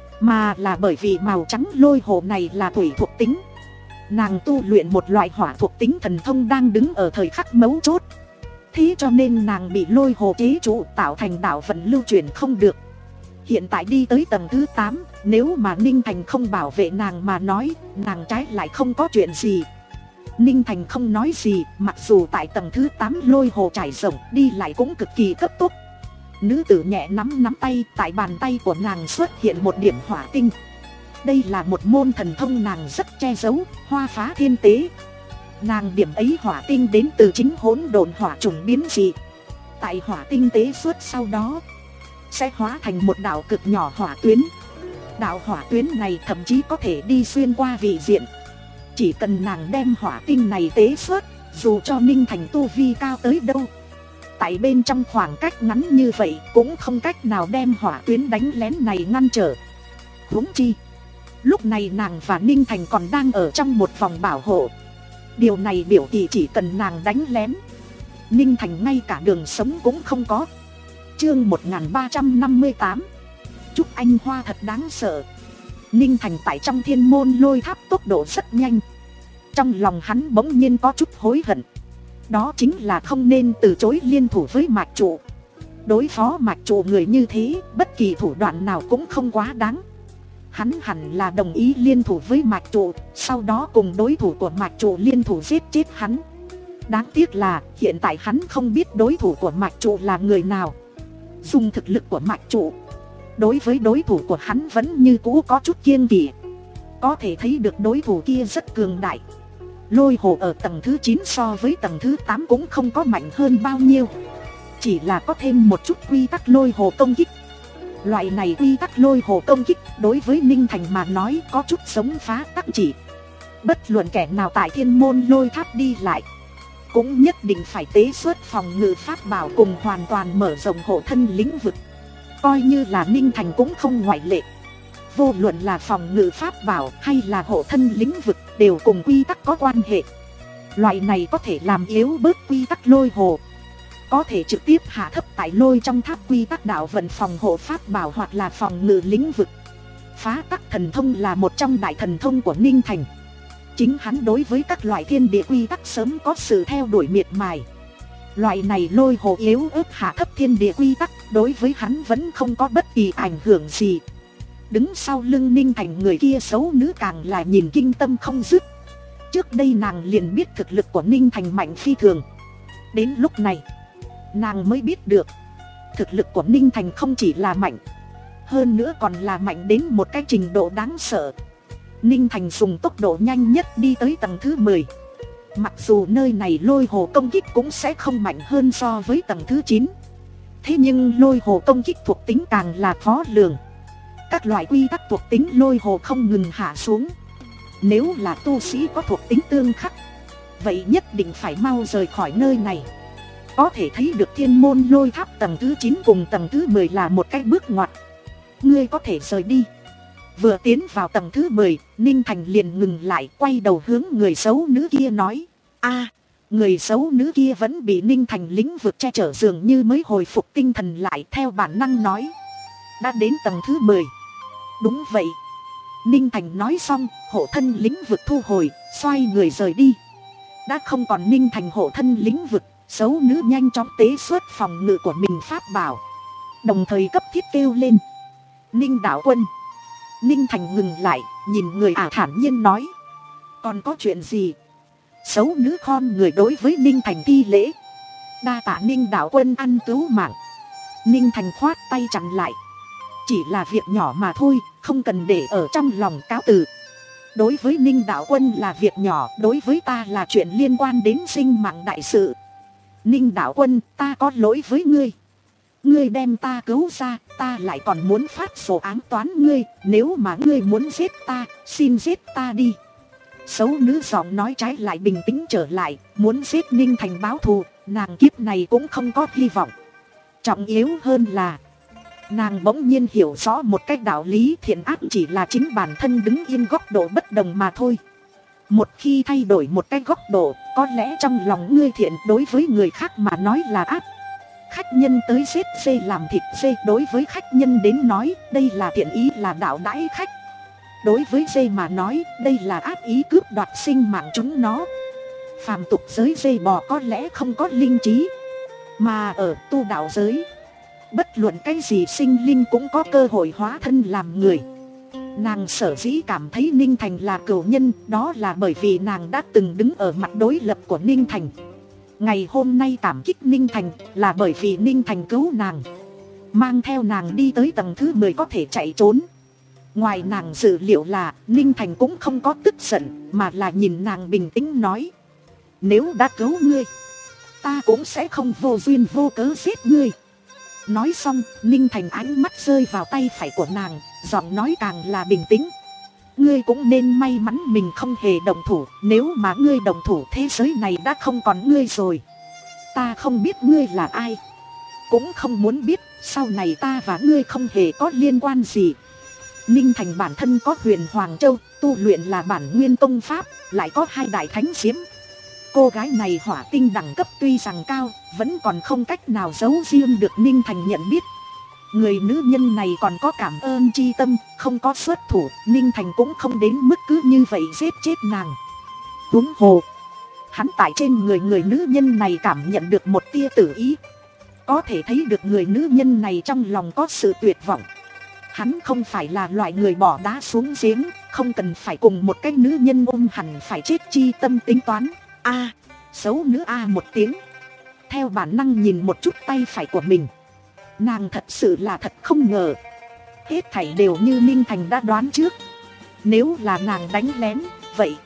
mà là bởi vì màu trắng lôi hồ này là thủy thuộc tính. Nàng tu luyện một loại hỏa thuộc tính thần thông đang đứng ở thời khắc mấu chốt. Thế cho nên nàng bị lôi hồ chế trụ, tạo thành đạo vận lưu chuyển không được. Hiện tại đi tới tầng thứ tám, nếu mà Ninh Thành không bảo vệ nàng mà nói, nàng trái lại không có chuyện gì. Ninh Thành không nói gì, mặc dù tại tầng thứ tám lôi hồ trải rộng, đi lại cũng cực kỳ cấp tốc. Nữ tử nhẹ nắm nắm tay, tại bàn tay của nàng xuất hiện một điểm hỏa tinh. Đây là một môn thần thông nàng rất che giấu, hoa phá thiên tế. Nàng điểm ấy hỏa tinh đến từ chính hỗn độn hỏa trùng biến dị. Tại hỏa tinh tế suốt sau đó, sẽ hóa thành một đạo cực nhỏ hỏa tuyến. Đạo hỏa tuyến này thậm chí có thể đi xuyên qua vị diện. Chỉ cần nàng đem hỏa tinh này tế xuất, dù cho Ninh Thành tu vi cao tới đâu, tại bên trong khoảng cách ngắn như vậy cũng không cách nào đem hỏa tuyến đánh lén này ngăn trở. Huống chi, lúc này nàng và Ninh Thành còn đang ở trong một vòng bảo hộ. Điều này biểu thị chỉ cần nàng đánh lén, Ninh Thành ngay cả đường sống cũng không có. Chương một nghìn ba trăm năm mươi tám, Trúc Anh Hoa thật đáng sợ. Ninh Thành tại trong thiên môn lôi tháp tốc độ rất nhanh. Trong lòng hắn bỗng nhiên có chút hối hận. Đó chính là không nên từ chối liên thủ với mạch trụ. Đối phó mạch trụ người như thế, bất kỳ thủ đoạn nào cũng không quá đáng. Hắn hẳn là đồng ý liên thủ với mạch trụ, sau đó cùng đối thủ của mạch trụ liên thủ giết chết hắn. Đáng tiếc là hiện tại hắn không biết đối thủ của mạch trụ là người nào. Dùng thực lực của mạch trụ, đối với đối thủ của hắn vẫn như cũ có chút kiêng kỵ. Có thể thấy được đối thủ kia rất cường đại. Lôi hồ ở tầng thứ chín so với tầng thứ tám cũng không có mạnh hơn bao nhiêu, chỉ là có thêm một chút quy tắc lôi hồ công kích. Loại này quy tắc lôi hồ công kích đối với Ninh Thành mà nói có chút giống phá tắc chỉ. Bất luận kẻ nào tại thiên môn lôi tháp đi lại, cũng nhất định phải tế xuất phòng ngự pháp bảo cùng hoàn toàn mở rộng hộ thân lĩnh vực. Coi như là Ninh Thành cũng không ngoại lệ. Vô luận là phòng ngự pháp bảo hay là hộ thân lĩnh vực đều cùng quy tắc có quan hệ. Loại này có thể làm yếu bớt quy tắc lôi hồ, có thể trực tiếp hạ thấp tại lôi trong tháp quy tắc đạo vận phòng hộ pháp bảo hoặc là phòng ngự lĩnh vực. Phá tắc thần thông là một trong đại thần thông của Ninh Thành. Chính hắn đối với các loại thiên địa quy tắc sớm có sự theo đuổi miệt mài. Loại này lôi hồ yếu ớt hạ thấp thiên địa quy tắc đối với hắn vẫn không có bất kỳ ảnh hưởng gì. Đứng sau lưng Ninh Thành người kia xấu nữ càng là nhìn kinh tâm không dứt. Trước đây nàng liền biết thực lực của Ninh Thành mạnh phi thường. Đến lúc này nàng mới biết được, thực lực của Ninh Thành không chỉ là mạnh, hơn nữa còn là mạnh đến một cái trình độ đáng sợ. Ninh Thành dùng tốc độ nhanh nhất đi tới tầng thứ mười. Mặc dù nơi này lôi hồ công kích cũng sẽ không mạnh hơn so với tầng thứ chín, thế nhưng lôi hồ công kích thuộc tính càng là khó lường. Các loại quy tắc thuộc tính lôi hồ không ngừng hạ xuống. Nếu là tu sĩ có thuộc tính tương khắc, vậy nhất định phải mau rời khỏi nơi này. Có thể thấy được thiên môn lôi tháp tầng thứ chín cùng tầng thứ mười là một cái bước ngoặt. Ngươi có thể rời đi. Vừa tiến vào tầng thứ mười, Ninh Thành liền ngừng lại, quay đầu hướng người xấu nữ kia nói. A, người xấu nữ kia vẫn bị Ninh Thành lĩnh vực che chở, dường như mới hồi phục tinh thần lại, theo bản năng nói. Đã đến tầng thứ mười. Đúng vậy. Ninh Thành nói xong, hộ thân lĩnh vực thu hồi, xoay người rời đi. Đã không còn Ninh Thành hộ thân lĩnh vực, xấu nữ nhanh chóng tế xuất phòng ngự của mình pháp bảo, đồng thời cấp thiết kêu lên. Ninh đạo quân. Ninh Thành ngừng lại, nhìn người ả thản nhiên nói. Còn có chuyện gì? Xấu nữ khom người đối với Ninh Thành thi lễ. Đa tạ Ninh đạo quân ăn cứu mạng. Ninh Thành khoát tay chặn lại. Chỉ là việc nhỏ mà thôi, không cần để ở trong lòng, cáo từ. Đối với Ninh đạo quân là việc nhỏ, đối với ta là chuyện liên quan đến sinh mạng đại sự. Ninh đạo quân, ta có lỗi với ngươi. Ngươi đem ta cứu ra, ta lại còn muốn phát sổ ám toán ngươi. Nếu mà ngươi muốn giết ta, xin giết ta đi. Xấu nữ giọng nói trái lại bình tĩnh trở lại, muốn giết Ninh Thành báo thù, nàng kiếp này cũng không có hy vọng. Trọng yếu hơn là nàng bỗng nhiên hiểu rõ một cách đạo lý, thiện ác chỉ là chính bản thân đứng yên góc độ bất đồng mà thôi. Một khi thay đổi một cái góc độ, có lẽ trong lòng ngươi thiện, đối với người khác mà nói là ác. Khách nhân tới giết dê làm thịt dê, đối với khách nhân đến nói đây là thiện ý, là đạo đãi khách. Đối với dê mà nói đây là ác ý, cướp đoạt sinh mạng chúng nó. Phàm tục giới dê bò có lẽ không có linh trí, mà ở tu đạo giới, bất luận cái gì sinh linh cũng có cơ hội hóa thân làm người. Nàng sở dĩ cảm thấy Ninh Thành là cửu nhân, đó là bởi vì nàng đã từng đứng ở mặt đối lập của Ninh Thành. Ngày hôm nay cảm kích Ninh Thành là bởi vì Ninh Thành cứu nàng, mang theo nàng đi tới tầng thứ mười có thể chạy trốn. Ngoài nàng dự liệu là Ninh Thành cũng không có tức giận, mà là nhìn nàng bình tĩnh nói: nếu đã cứu ngươi, ta cũng sẽ không vô duyên vô cớ giết ngươi. Nói xong, Ninh Thành ánh mắt rơi vào tay phải của nàng, giọng nói càng là bình tĩnh: ngươi cũng nên may mắn mình không hề động thủ, nếu mà ngươi động thủ thế giới này đã không còn ngươi rồi. Ta không biết ngươi là ai, cũng không muốn biết, sau này ta và ngươi không hề có liên quan gì. Ninh Thành bản thân có Huyền Hoàng Châu, tu luyện là bản nguyên công pháp, lại có hai đại thánh diễm. Cô gái này hỏa tinh đẳng cấp tuy rằng cao, vẫn còn không cách nào giấu riêng được Ninh Thành nhận biết. Người nữ nhân này còn có cảm ơn chi tâm, không có xuất thủ, Ninh Thành cũng không đến mức cứ như vậy giết chết nàng. Huống hồ, hắn tại trên người người nữ nhân này cảm nhận được một tia tử ý, có thể thấy được người nữ nhân này trong lòng có sự tuyệt vọng. Hắn không phải là loại người bỏ đá xuống giếng, không cần phải cùng một cái nữ nhân ôm hẳn phải chết chi tâm tính toán. A, xấu nữ a một tiếng, theo bản năng nhìn một chút tay phải của mình. Nàng thật sự là thật không ngờ, hết thảy đều như Ninh Thành đã đoán trước. Nếu là nàng đánh lén, vậy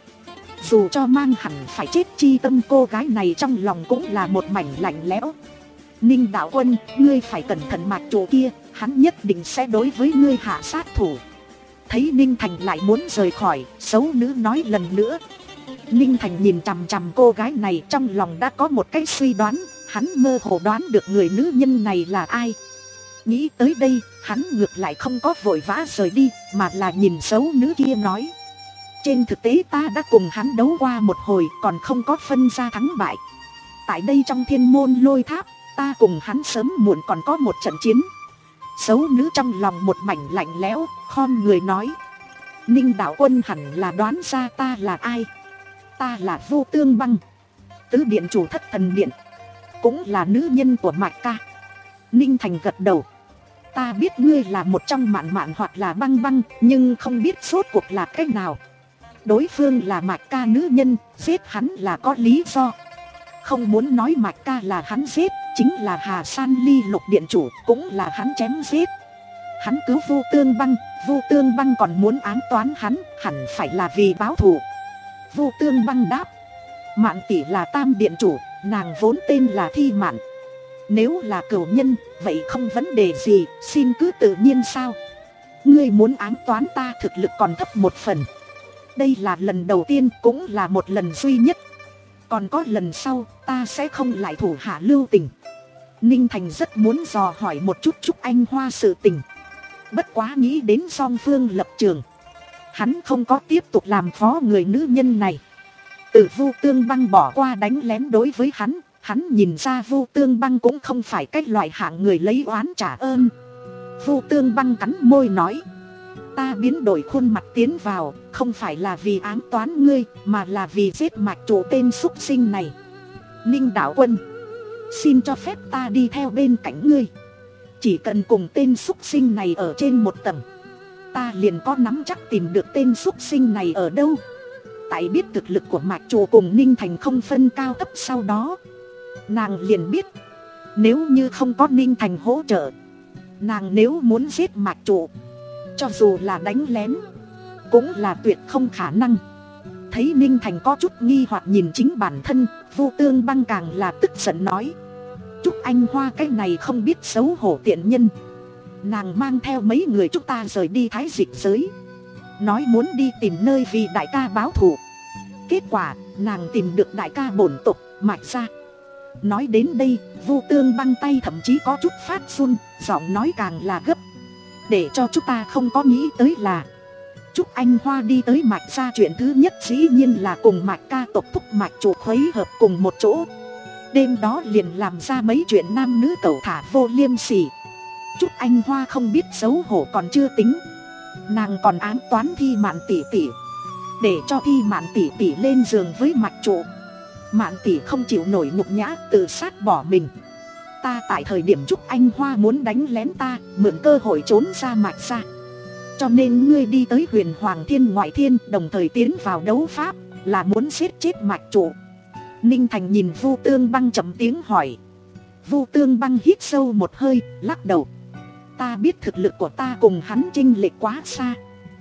dù cho mang hẳn phải chết chi tâm, cô gái này trong lòng cũng là một mảnh lạnh lẽo. Ninh đạo quân, ngươi phải cẩn thận mạch chủ kia, hắn nhất định sẽ đối với ngươi hạ sát thủ. Thấy Ninh Thành lại muốn rời khỏi, xấu nữ nói lần nữa. Ninh Thành nhìn chằm chằm cô gái này, trong lòng đã có một cái suy đoán, hắn mơ hồ đoán được người nữ nhân này là ai. Nghĩ tới đây, hắn ngược lại không có vội vã rời đi, mà là nhìn xấu nữ kia nói: trên thực tế ta đã cùng hắn đấu qua một hồi, còn không có phân ra thắng bại. Tại đây trong thiên môn lôi tháp, ta cùng hắn sớm muộn còn có một trận chiến. Xấu nữ trong lòng một mảnh lạnh lẽo, khom người nói: Ninh đạo quân hẳn là đoán ra ta là ai. Ta là Vô Tương Băng, tứ điện chủ Thất Thần Điện, cũng là nữ nhân của Mạch ca. Ninh Thành gật đầu: ta biết ngươi là một trong Mạn Mạn hoặc là Băng Băng, nhưng không biết rốt cuộc là cách nào. Đối phương là Mạch ca nữ nhân, giết hắn là có lý do. Không muốn nói Mạch ca là hắn giết, chính là Hà San Ly Lục điện chủ, cũng là hắn chém giết. Hắn cứu Vô Tương Băng, Vô Tương Băng còn muốn ám toán hắn, hẳn phải là vì báo thù. Vô Tương Băng đáp: Mạn tỷ là Tam điện chủ, nàng vốn tên là Thi Mạn. Nếu là cửu nhân, vậy không vấn đề gì, xin cứ tự nhiên sao. Ngươi muốn ám toán ta, thực lực còn thấp một phần. Đây là lần đầu tiên, cũng là một lần duy nhất. Còn có lần sau, ta sẽ không lại thủ hạ lưu tình. Ninh Thành rất muốn dò hỏi một chút Trúc Anh Hoa sự tình. Bất quá nghĩ đến song phương lập trường, hắn không có tiếp tục làm phó người nữ nhân này. Từ Vô Tương Băng bỏ qua đánh lén đối với hắn, hắn nhìn ra Vô Tương Băng cũng không phải cái loại hạng người lấy oán trả ơn. Vô Tương Băng cắn môi nói: ta biến đổi khuôn mặt tiến vào, không phải là vì ám toán ngươi, mà là vì giết Mạch chủ tên xúc sinh này. Ninh đạo quân, xin cho phép ta đi theo bên cạnh ngươi. Chỉ cần cùng tên xúc sinh này ở trên một tầng, ta liền có nắm chắc tìm được tên xúc sinh này ở đâu. Tại biết thực lực của Mạch chủ cùng Ninh Thành không phân cao thấp sau đó, nàng liền biết, nếu như không có Ninh Thành hỗ trợ, nàng nếu muốn giết Mạch chủ, cho dù là đánh lén, cũng là tuyệt không khả năng. Thấy Ninh Thành có chút nghi hoặc nhìn chính bản thân, Vô Tương Băng càng là tức giận nói: Trúc Anh Hoa cái này không biết xấu hổ tiện nhân, nàng mang theo mấy người chúng ta rời đi Thái Dịch giới, nói muốn đi tìm nơi vì đại ca báo thù. Kết quả, nàng tìm được đại ca bổn tộc, Mạch gia. Nói đến đây, Vu Tương Băng tay thậm chí có chút phát run, giọng nói càng là gấp. Để cho chúng ta không có nghĩ tới là Trúc Anh Hoa đi tới Mạch gia chuyện thứ nhất dĩ nhiên là cùng Mạch ca tộc thúc Mạch chủ khuấy hợp cùng một chỗ. Đêm đó liền làm ra mấy chuyện nam nữ cẩu thả vô liêm sỉ. Trúc Anh Hoa không biết xấu hổ còn chưa tính, nàng còn ám toán Thi Mạn tỷ tỷ, để cho Thi Mạn tỷ tỷ lên giường với Mạch chủ. Mạn tỷ không chịu nổi nhục nhã tự sát bỏ mình. Ta tại thời điểm Trúc Anh Hoa muốn đánh lén ta, mượn cơ hội trốn ra Mạch gia. Cho nên ngươi đi tới Huyền Hoàng Thiên Ngoại Thiên, đồng thời tiến vào đấu pháp, là muốn giết chết Mạch chủ. Ninh Thành nhìn Vu Tương Băng trầm tiếng hỏi. Vu Tương Băng hít sâu một hơi, lắc đầu. Ta biết thực lực của ta cùng hắn chênh lệch quá xa.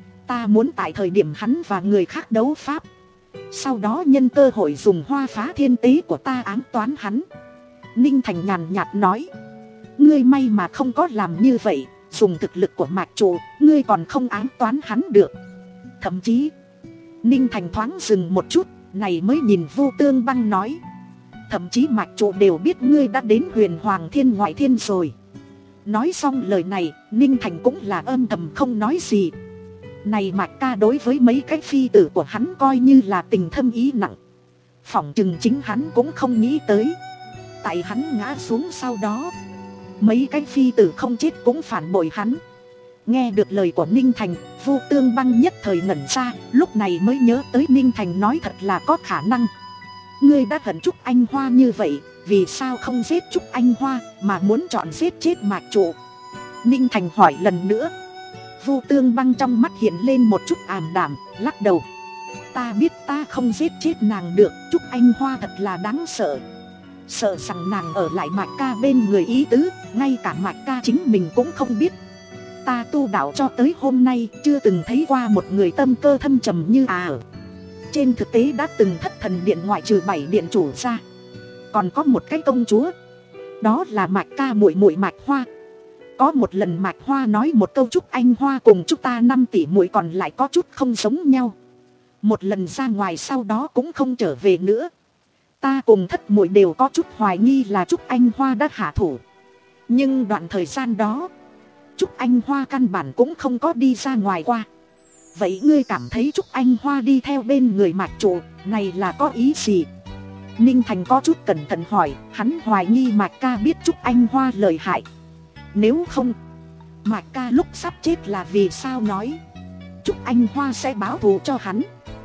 Ta muốn tại thời điểm hắn và người khác đấu pháp, sau đó nhân cơ hội dùng hoa phá thiên tế của ta ám toán hắn. Ninh Thành nhàn nhạt nói. Ngươi may mà không có làm như vậy, dùng thực lực của Mạch chủ, ngươi còn không ám toán hắn được. Thậm chí, Ninh Thành thoáng dừng một chút, này mới nhìn Vu Tương Băng nói. Thậm chí Mạch chủ đều biết ngươi đã đến Huyền Hoàng Thiên Ngoại Thiên rồi. Nói xong lời này, Ninh Thành cũng là âm thầm không nói gì. Này Mạch ca đối với mấy cái phi tử của hắn coi như là tình thâm ý nặng. Phỏng chừng chính hắn cũng không nghĩ tới, tại hắn ngã xuống sau đó, mấy cái phi tử không chết cũng phản bội hắn. Nghe được lời của Ninh Thành, Vu Tương Băng nhất thời ngẩn ra, lúc này mới nhớ tới Ninh Thành nói thật là có khả năng. Ngươi đã hận Trúc Anh Hoa như vậy, vì sao không giết Trúc Anh Hoa mà muốn chọn giết chết Mạch chủ? Ninh Thành hỏi lần nữa. Vu Tương Băng trong mắt hiện lên một chút ảm đạm, lắc đầu. Ta biết ta không giết chết nàng được, Trúc Anh Hoa thật là đáng sợ. Sợ rằng nàng ở lại Mạch ca bên người ý tứ, ngay cả Mạch ca chính mình cũng không biết. Ta tu đạo cho tới hôm nay chưa từng thấy qua một người tâm cơ thâm trầm như à. Trên thực tế đã từng thất thần điện ngoại trừ bảy điện chủ ra, còn có một cái công chúa, đó là Mạch ca muội muội Mạch Hoa. Có một lần Mạch Hoa nói một câu Trúc Anh Hoa cùng chúng ta năm tỷ muội còn lại có chút không giống nhau. Một lần ra ngoài sau đó cũng không trở về nữa. Ta cùng thất muội đều có chút hoài nghi là Trúc Anh Hoa đã hạ thủ. Nhưng đoạn thời gian đó, Trúc Anh Hoa căn bản cũng không có đi ra ngoài qua. Vậy ngươi cảm thấy Trúc Anh Hoa đi theo bên người Mạch chủ này là có ý gì? Ninh Thành có chút cẩn thận hỏi, hắn hoài nghi Mạch ca biết Trúc Anh Hoa lợi hại. Nếu không, Mạch ca lúc sắp chết là vì sao nói Trúc Anh Hoa sẽ báo thù cho hắn,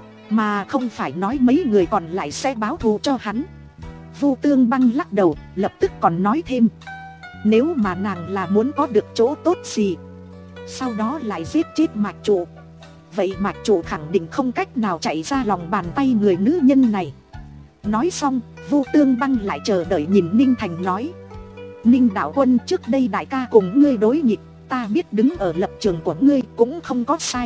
mà không phải nói mấy người còn lại sẽ báo thù cho hắn. Vu Tương Băng lắc đầu, lập tức còn nói thêm. Nếu mà nàng là muốn có được chỗ tốt gì, sau đó lại giết chết Mạch chủ, vậy Mạch chủ khẳng định không cách nào chạy ra lòng bàn tay người nữ nhân này. Nói xong, Vu Tương Băng lại chờ đợi nhìn Ninh Thành nói. Ninh đạo quân, trước đây đại ca cùng ngươi đối nghịch, ta biết đứng ở lập trường của ngươi cũng không có sai.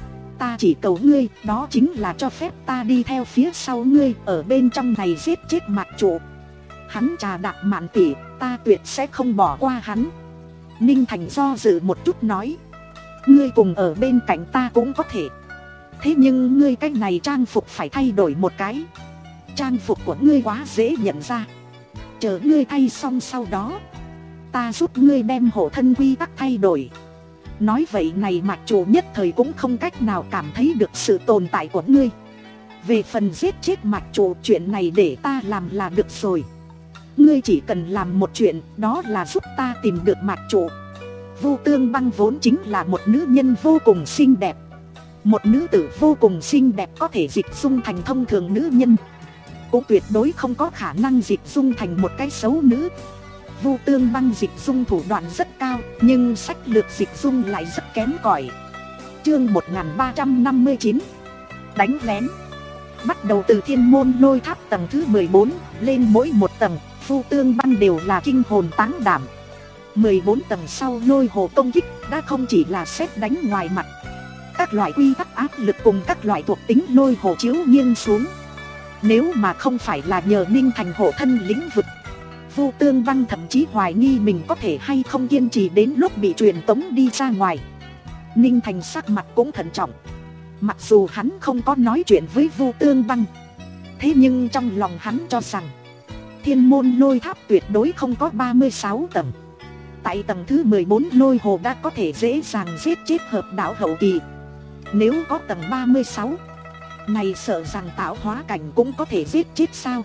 Ta chỉ cầu ngươi, đó chính là cho phép ta đi theo phía sau ngươi, ở bên trong này giết chết Mạch chủ. Hắn trà đạp Mạn tỷ, ta tuyệt sẽ không bỏ qua hắn. Ninh Thành do dự một chút nói. Ngươi cùng ở bên cạnh ta cũng có thể, thế nhưng ngươi cái này trang phục phải thay đổi một cái. Trang phục của ngươi quá dễ nhận ra, chờ ngươi thay xong sau đó, ta giúp ngươi đem hộ thân quy tắc thay đổi. Nói vậy này Mạch chủ nhất thời cũng không cách nào cảm thấy được sự tồn tại của ngươi. Về phần giết chết Mạch chủ, chuyện này để ta làm là được rồi. Ngươi chỉ cần làm một chuyện, đó là giúp ta tìm được Mạch chủ. Vu Tương Băng vốn chính là một nữ nhân vô cùng xinh đẹp. Một nữ tử vô cùng xinh đẹp có thể dịch dung thành thông thường nữ nhân, cũng tuyệt đối không có khả năng dịch dung thành một cái xấu nữ. Vu Tương Băng dịch dung thủ đoạn rất cao, nhưng sách lược dịch dung lại rất kém cỏi. Chương một nghìn ba trăm năm mươi chín, đánh lén. Bắt đầu từ Thiên Môn Lôi Tháp tầng thứ mười bốn, lên mỗi một tầng, Vu Tương Băng đều là kinh hồn táng đảm. mười bốn tầng sau lôi hồ công kích đã không chỉ là sét đánh ngoài mặt, các loại quy tắc áp lực cùng các loại thuộc tính lôi hồ chiếu nghiêng xuống. Nếu mà không phải là nhờ Ninh Thành hộ thân lĩnh vực, Vu Tương Băng thậm chí hoài nghi mình có thể hay không kiên trì đến lúc bị truyền tống đi ra ngoài. Ninh Thành sắc mặt cũng thận trọng. Mặc dù hắn không có nói chuyện với Vu Tương Băng, Thế nhưng trong lòng hắn cho rằng Thiên Môn Lôi Tháp tuyệt đối không có ba mươi sáu tầng. Tại tầng thứ mười bốn lôi hồ đã có thể dễ dàng giết chết hợp đạo hậu kỳ. Nếu có tầng ba mươi sáu này sợ rằng tạo hóa cảnh cũng có thể giết chết sao?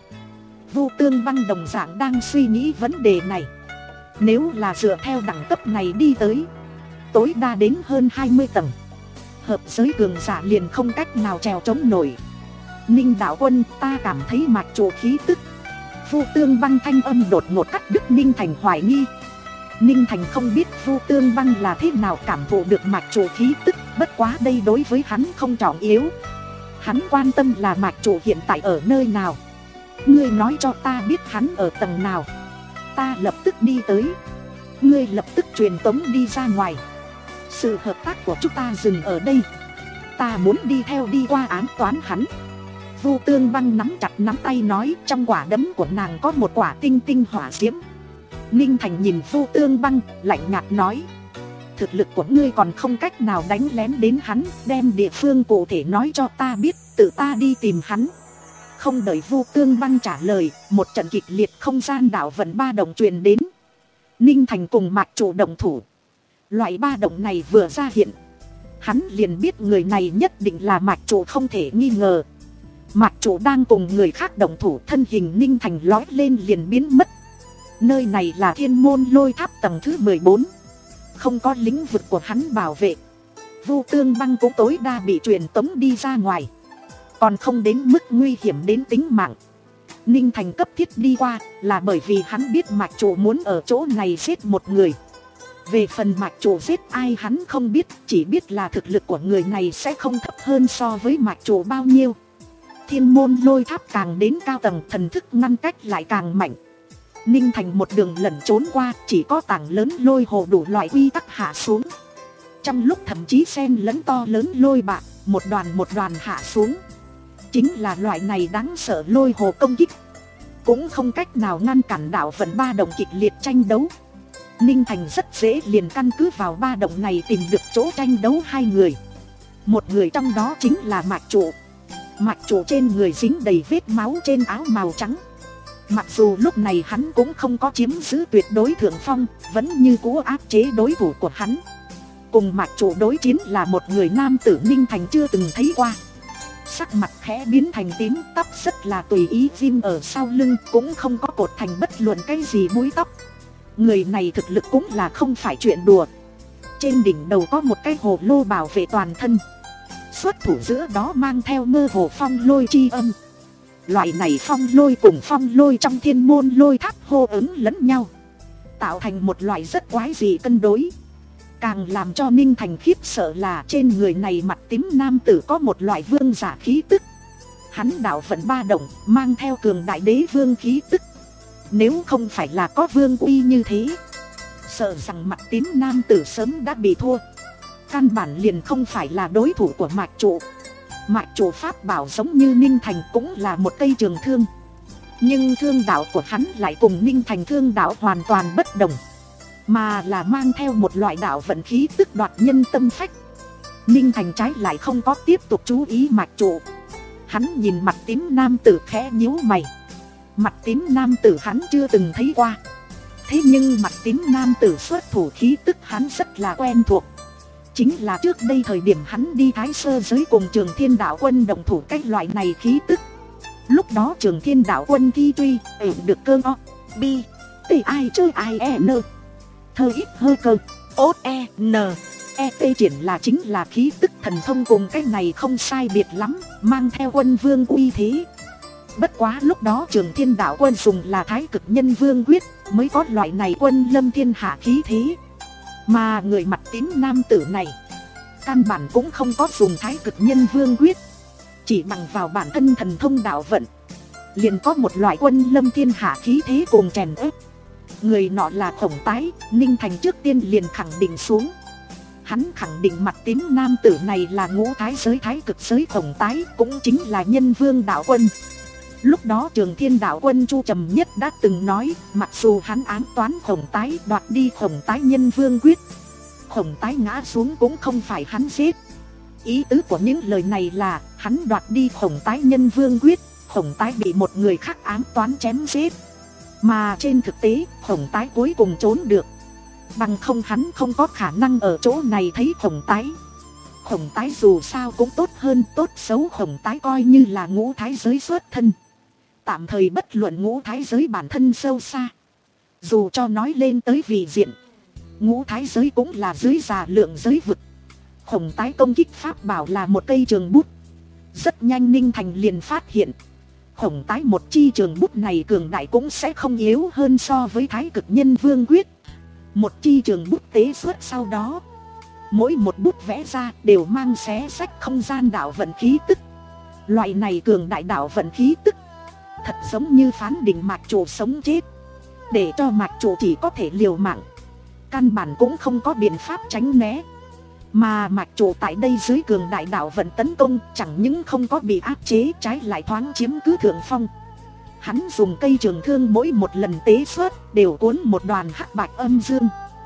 Vu Tương Băng đồng dạng đang suy nghĩ vấn đề này. Nếu là dựa theo đẳng cấp này đi tới, tối đa đến hơn hai mươi tầng, hợp giới cường giả liền không cách nào trèo chống nổi. Ninh đạo quân, ta cảm thấy mạch chủ khí tức. Vu Tương Băng thanh âm đột ngột cắt đứt Ninh Thành hoài nghi. Ninh Thành không biết Vu Tương Băng là thế nào cảm thụ được mạch chủ khí tức, bất quá đây đối với hắn không trọng yếu. Hắn quan tâm là mạch chủ hiện tại ở nơi nào. Ngươi nói cho ta biết hắn ở tầng nào, ta lập tức đi tới. Ngươi lập tức truyền tống đi ra ngoài. Sự hợp tác của chúng ta dừng ở đây. Ta muốn đi theo đi qua ám toán hắn. Vu Tương Băng nắm chặt nắm tay nói, trong quả đấm của nàng có một quả tinh tinh hỏa diễm. Ninh Thành nhìn Vu Tương Băng, lạnh nhạt nói, thực lực của ngươi còn không cách nào đánh lén đến hắn, đem địa phương cụ thể nói cho ta biết, tự ta đi tìm hắn. Không đợi Vu Tương Băng trả lời, một trận kịch liệt không gian đảo vận ba động truyền đến. Ninh Thành cùng mạch chủ động thủ. Loại ba động này vừa ra hiện, hắn liền biết người này nhất định là mạch chủ không thể nghi ngờ. Mạch chủ đang cùng người khác động thủ, thân hình Ninh Thành lói lên liền biến mất. Nơi này là Thiên Môn Lôi Tháp tầng thứ mười bốn, không có lĩnh vực của hắn bảo vệ. Vu Tương Băng cũng tối đa bị truyền tống đi ra ngoài, còn không đến mức nguy hiểm đến tính mạng. Ninh Thành cấp thiết đi qua là bởi vì hắn biết mạch chủ muốn ở chỗ này giết một người. Về phần mạch chủ giết ai hắn không biết, chỉ biết là thực lực của người này sẽ không thấp hơn so với mạch chủ bao nhiêu. Thiên Môn Lôi Tháp càng đến cao tầng, thần thức ngăn cách lại càng mạnh. Ninh Thành một đường lẩn trốn qua, chỉ có tảng lớn lôi hồ đủ loại quy tắc hạ xuống. Trong lúc thậm chí xen lẫn to lớn lôi bạc, một đoàn một đoàn hạ xuống. Chính là loại này đáng sợ lôi hồ công kích, cũng không cách nào ngăn cản đạo vận ba động kịch liệt tranh đấu. Ninh Thành rất dễ liền căn cứ vào ba động này tìm được chỗ tranh đấu hai người. Một người trong đó chính là mạch chủ. Mạch chủ trên người dính đầy vết máu trên áo màu trắng. Mặc dù lúc này hắn cũng không có chiếm giữ tuyệt đối thượng phong, vẫn như cũ áp chế đối thủ của hắn. Cùng mạch chủ đối chiến là một người nam tử Ninh Thành chưa từng thấy qua. Sắc mặt khẽ biến thành tím, tóc rất là tùy ý ghim ở sau lưng, cũng không có cột thành bất luận cái gì búi tóc. Người này thực lực cũng là không phải chuyện đùa. Trên đỉnh đầu có một cái hồ lô bảo vệ toàn thân, xuất thủ giữa đó mang theo mơ hồ phong lôi chi âm. Loại này phong lôi cùng phong lôi trong Thiên Môn Lôi Tháp hô ứng lẫn nhau, tạo thành một loại rất quái dị cân đối. Càng làm cho Ninh Thành khiếp sợ là trên người này mặt tím nam tử có một loại vương giả khí tức. Hắn đạo vận ba động, mang theo cường đại đế vương khí tức. Nếu không phải là có vương uy như thế, sợ rằng mặt tím nam tử sớm đã bị thua. Căn bản liền không phải là đối thủ của mạch chủ. Mạch chủ pháp bảo giống như Ninh Thành cũng là một cây trường thương, nhưng thương đạo của hắn lại cùng Ninh Thành thương đạo hoàn toàn bất đồng, mà là mang theo một loại đạo vận khí tức đoạt nhân tâm phách. Ninh Thành trái lại không có tiếp tục chú ý mạch chủ. Hắn nhìn mặt tím nam tử khẽ nhíu mày. Mặt tím nam tử hắn chưa từng thấy qua, thế nhưng mặt tím nam tử xuất thủ khí tức hắn rất là quen thuộc. Chính là trước đây thời điểm hắn đi Thái Sơ giới cùng Trường Thiên Đạo Quân đồng thủ, cách loại này khí tức. Lúc đó Trường Thiên Đạo Quân thi truy ẩn được cơ o bi tê ai chơi ai e n thơ ít hơi cơ ốt e n e t triển là chính là khí tức thần thông cùng cái này không sai biệt lắm, mang theo quân vương uy thế. Bất quá lúc đó Trường Thiên Đạo Quân dùng là Thái Cực Nhân Vương quyết mới có loại này quân lâm thiên hạ khí thế. Mà người mặt tím nam tử này căn bản cũng không có dùng Thái Cực Nhân Vương quyết, chỉ bằng vào bản thân thần thông đạo vận liền có một loại quân lâm thiên hạ khí thế cùng chèn ép. Người nọ là Khổng Tái. Ninh Thành trước tiên liền khẳng định xuống. Hắn khẳng định mặt tím nam tử này là ngũ thái giới Thái Cực giới Khổng Tái, cũng chính là Nhân Vương Đạo Quân. Lúc đó Trường Thiên Đạo Quân Chu Trầm Nhất đã từng nói, mặc dù hắn ám toán Khổng Tái, đoạt đi Khổng Tái Nhân Vương quyết, Khổng Tái ngã xuống cũng không phải hắn giết. Ý tứ của những lời này là hắn đoạt đi Khổng Tái Nhân Vương quyết, Khổng Tái bị một người khác ám toán chém giết. Mà trên thực tế Khổng Tái cuối cùng trốn được. Bằng không hắn không có khả năng ở chỗ này thấy Khổng Tái. Khổng Tái dù sao cũng tốt hơn, tốt xấu Khổng Tái coi như là ngũ thái giới xuất thân. Tạm thời bất luận ngũ thái giới bản thân sâu xa. Dù cho nói lên tới vị diện, ngũ thái giới cũng là dưới già lượng giới vực. Khổng Tái công kích pháp bảo là một cây trường bút. Rất nhanh Ninh Thành liền phát hiện Khổng Tái một chi trường bút này cường đại cũng sẽ không yếu hơn so với Thái Cực Nhân Vương Quyết. Một chi trường bút tế xuất sau đó, mỗi một bút vẽ ra đều mang xé sách không gian đạo vận khí tức. Loại này cường đại đạo vận khí tức thật giống như phán định mạch chủ sống chết, để cho mạch chủ chỉ có thể liều mạng, căn bản cũng không có biện pháp tránh né. Mà mạch chủ tại đây dưới cường đại đạo vận tấn công, chẳng những không có bị áp chế, trái lại thoáng chiếm cứ thượng phong. Hắn dùng cây trường thương mỗi một lần tế xuất đều cuốn một đoàn hắc bạch âm dương.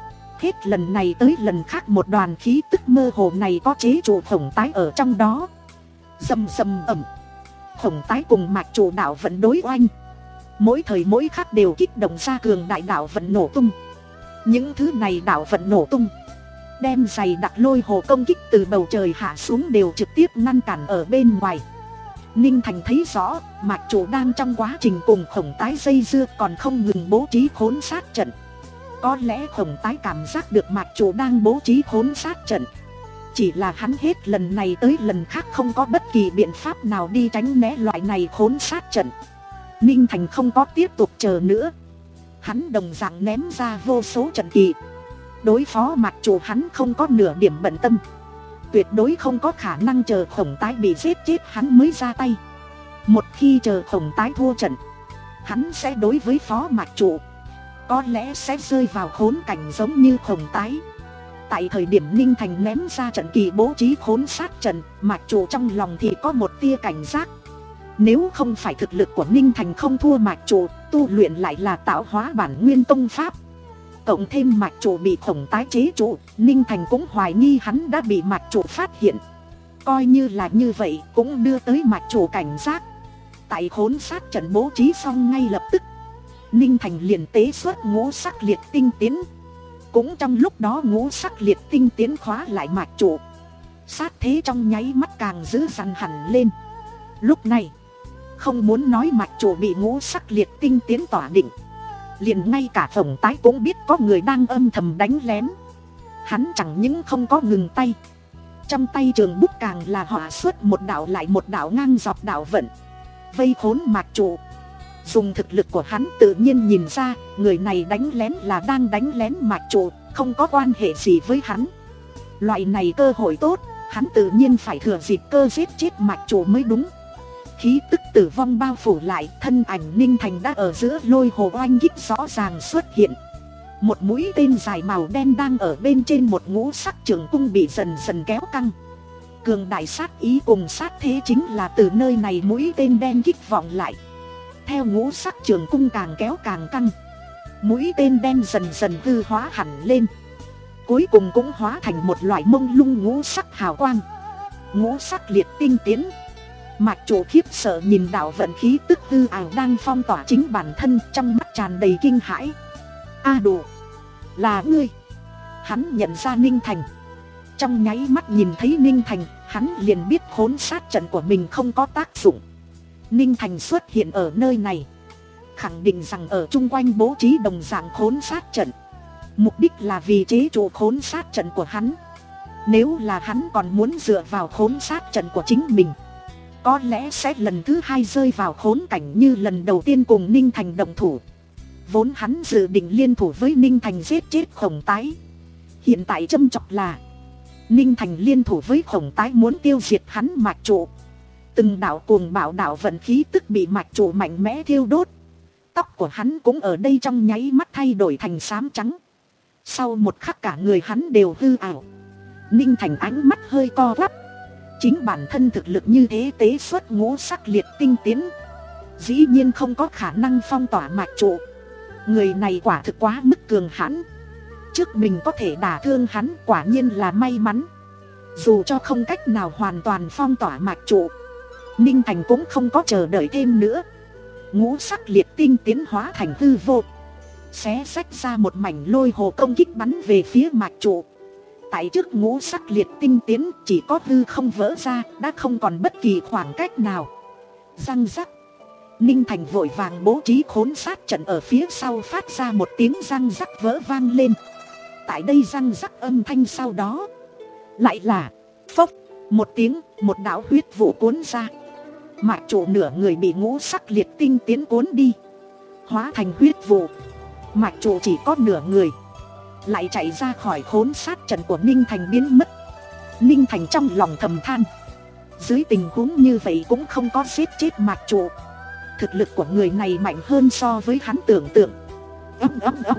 Hết lần này tới lần khác một đoàn khí tức mơ hồ này có chế trụ Khổng Tái ở trong đó. Rầm rầm ầm, Khổng Tái cùng mạch chủ đạo vận đối oanh, mỗi thời mỗi khắc đều kích động ra cường đại đạo vận nổ tung. Những thứ này đạo vận nổ tung, đem dày đặc lôi hồ công kích từ bầu trời hạ xuống đều trực tiếp ngăn cản ở bên ngoài. Ninh Thành thấy rõ, mạch chủ đang trong quá trình cùng Khổng Tái dây dưa còn không ngừng bố trí khốn sát trận. Có lẽ Khổng Tái cảm giác được mạch chủ đang bố trí khốn sát trận, chỉ là hắn hết lần này tới lần khác không có bất kỳ biện pháp nào đi tránh né loại này khốn sát trận. Ninh Thành không có tiếp tục chờ nữa, hắn đồng dạng ném ra vô số trận kỳ. Đối phó mạch chủ hắn không có nửa điểm bận tâm, tuyệt đối không có khả năng chờ Khổng Tái bị giết chết hắn mới ra tay. Một khi chờ Khổng Tái thua trận, hắn sẽ đối với phó mạch chủ, có lẽ sẽ rơi vào khốn cảnh giống như Khổng Tái. Tại thời điểm Ninh Thành ném ra trận kỳ bố trí khốn sát trận, mạch chủ trong lòng thì có một tia cảnh giác. Nếu không phải thực lực của Ninh Thành không thua mạch chủ, tu luyện lại là tạo hóa bản nguyên tông pháp, cộng thêm mạch chủ bị Khổng Tái chế trụ, Ninh Thành cũng hoài nghi hắn đã bị mạch chủ phát hiện. Coi như là như vậy cũng đưa tới mạch chủ cảnh giác. Tại khốn sát trận bố trí xong ngay lập tức, Ninh Thành liền tế xuất ngũ sắc liệt tinh tiến. Cũng trong lúc đó ngũ sắc liệt tinh tiến khóa lại mạch chủ, sát thế trong nháy mắt càng dữ dằn hẳn lên. Lúc này không muốn nói mạch chủ bị ngũ sắc liệt tinh tiến tỏa định, liền ngay cả Khổng Tái cũng biết có người đang âm thầm đánh lén. Hắn chẳng những không có ngừng tay, trong tay trường bút càng là họa xuất một đạo lại một đạo ngang dọc đạo vận, vây khốn mạch chủ. Dùng thực lực của hắn tự nhiên nhìn ra, người này đánh lén là đang đánh lén mạch chủ, không có quan hệ gì với hắn. Loại này cơ hội tốt, hắn tự nhiên phải thừa dịp cơ giết chết mạch chủ mới đúng. Khí tức tử vong bao phủ lại, thân ảnh Ninh Thành đã ở giữa lôi hồ oanh kích rõ ràng xuất hiện. Một mũi tên dài màu đen đang ở bên trên một ngũ sắc trường cung bị dần dần kéo căng. Cường đại sát ý cùng sát thế chính là từ nơi này mũi tên đen kích vọng lại. Theo ngũ sắc trường cung càng kéo càng căng, mũi tên đen dần dần hư hóa hẳn lên, cuối cùng cũng hóa thành một loại mông lung ngũ sắc hào quang. Ngũ sắc liệt tinh tiến. Mạch chủ khiếp sợ nhìn đạo vận khí tức hư ảo đang phong tỏa chính bản thân, trong mắt tràn đầy kinh hãi. A đồ, là ngươi. Hắn nhận ra Ninh Thành. Trong nháy mắt nhìn thấy Ninh Thành, hắn liền biết khốn sát trận của mình không có tác dụng. Ninh Thành xuất hiện ở nơi này, khẳng định rằng ở chung quanh bố trí đồng dạng khốn sát trận, mục đích là vì chế trụ khốn sát trận của hắn. Nếu là hắn còn muốn dựa vào khốn sát trận của chính mình, có lẽ sẽ lần thứ hai rơi vào khốn cảnh như lần đầu tiên cùng Ninh Thành động thủ. Vốn hắn dự định liên thủ với Ninh Thành giết chết Khổng Tái. Hiện tại châm chọc là Ninh Thành liên thủ với Khổng Tái muốn tiêu diệt hắn mạch chủ. Từng đạo cuồng bạo đạo vận khí tức bị mạch chủ mạnh mẽ thiêu đốt. Tóc của hắn cũng ở đây trong nháy mắt thay đổi thành xám trắng. Sau một khắc cả người hắn đều hư ảo. Ninh Thành ánh mắt hơi co quắp. Chính bản thân thực lực như thế tế xuất ngũ sắc liệt tinh tiến, dĩ nhiên không có khả năng phong tỏa mạch chủ. Người này quả thực quá mức cường hãn. Trước mình có thể đả thương hắn quả nhiên là may mắn. Dù cho không cách nào hoàn toàn phong tỏa mạch chủ, Ninh Thành cũng không có chờ đợi thêm nữa. Ngũ sắc liệt tinh tiến hóa thành hư vô, xé xách ra một mảnh lôi hồ công kích bắn về phía mạch trụ. Tại trước ngũ sắc liệt tinh tiến chỉ có hư không vỡ ra, đã không còn bất kỳ khoảng cách nào. Răng rắc. Ninh Thành vội vàng bố trí khốn sát trận ở phía sau, phát ra một tiếng răng rắc vỡ vang lên. Tại đây răng rắc âm thanh sau đó lại là phốc. Một tiếng, một đạo huyết vụ cuốn ra. Mạch trụ nửa người bị ngũ sắc liệt tinh tiến cuốn đi, hóa thành huyết vụ. Mạch trụ chỉ có nửa người, lại chạy ra khỏi khốn sát trận của Ninh Thành biến mất. Ninh Thành trong lòng thầm than, dưới tình huống như vậy cũng không có giết chết mạch trụ. Thực lực của người này mạnh hơn so với hắn tưởng tượng. Ấm ấm ấm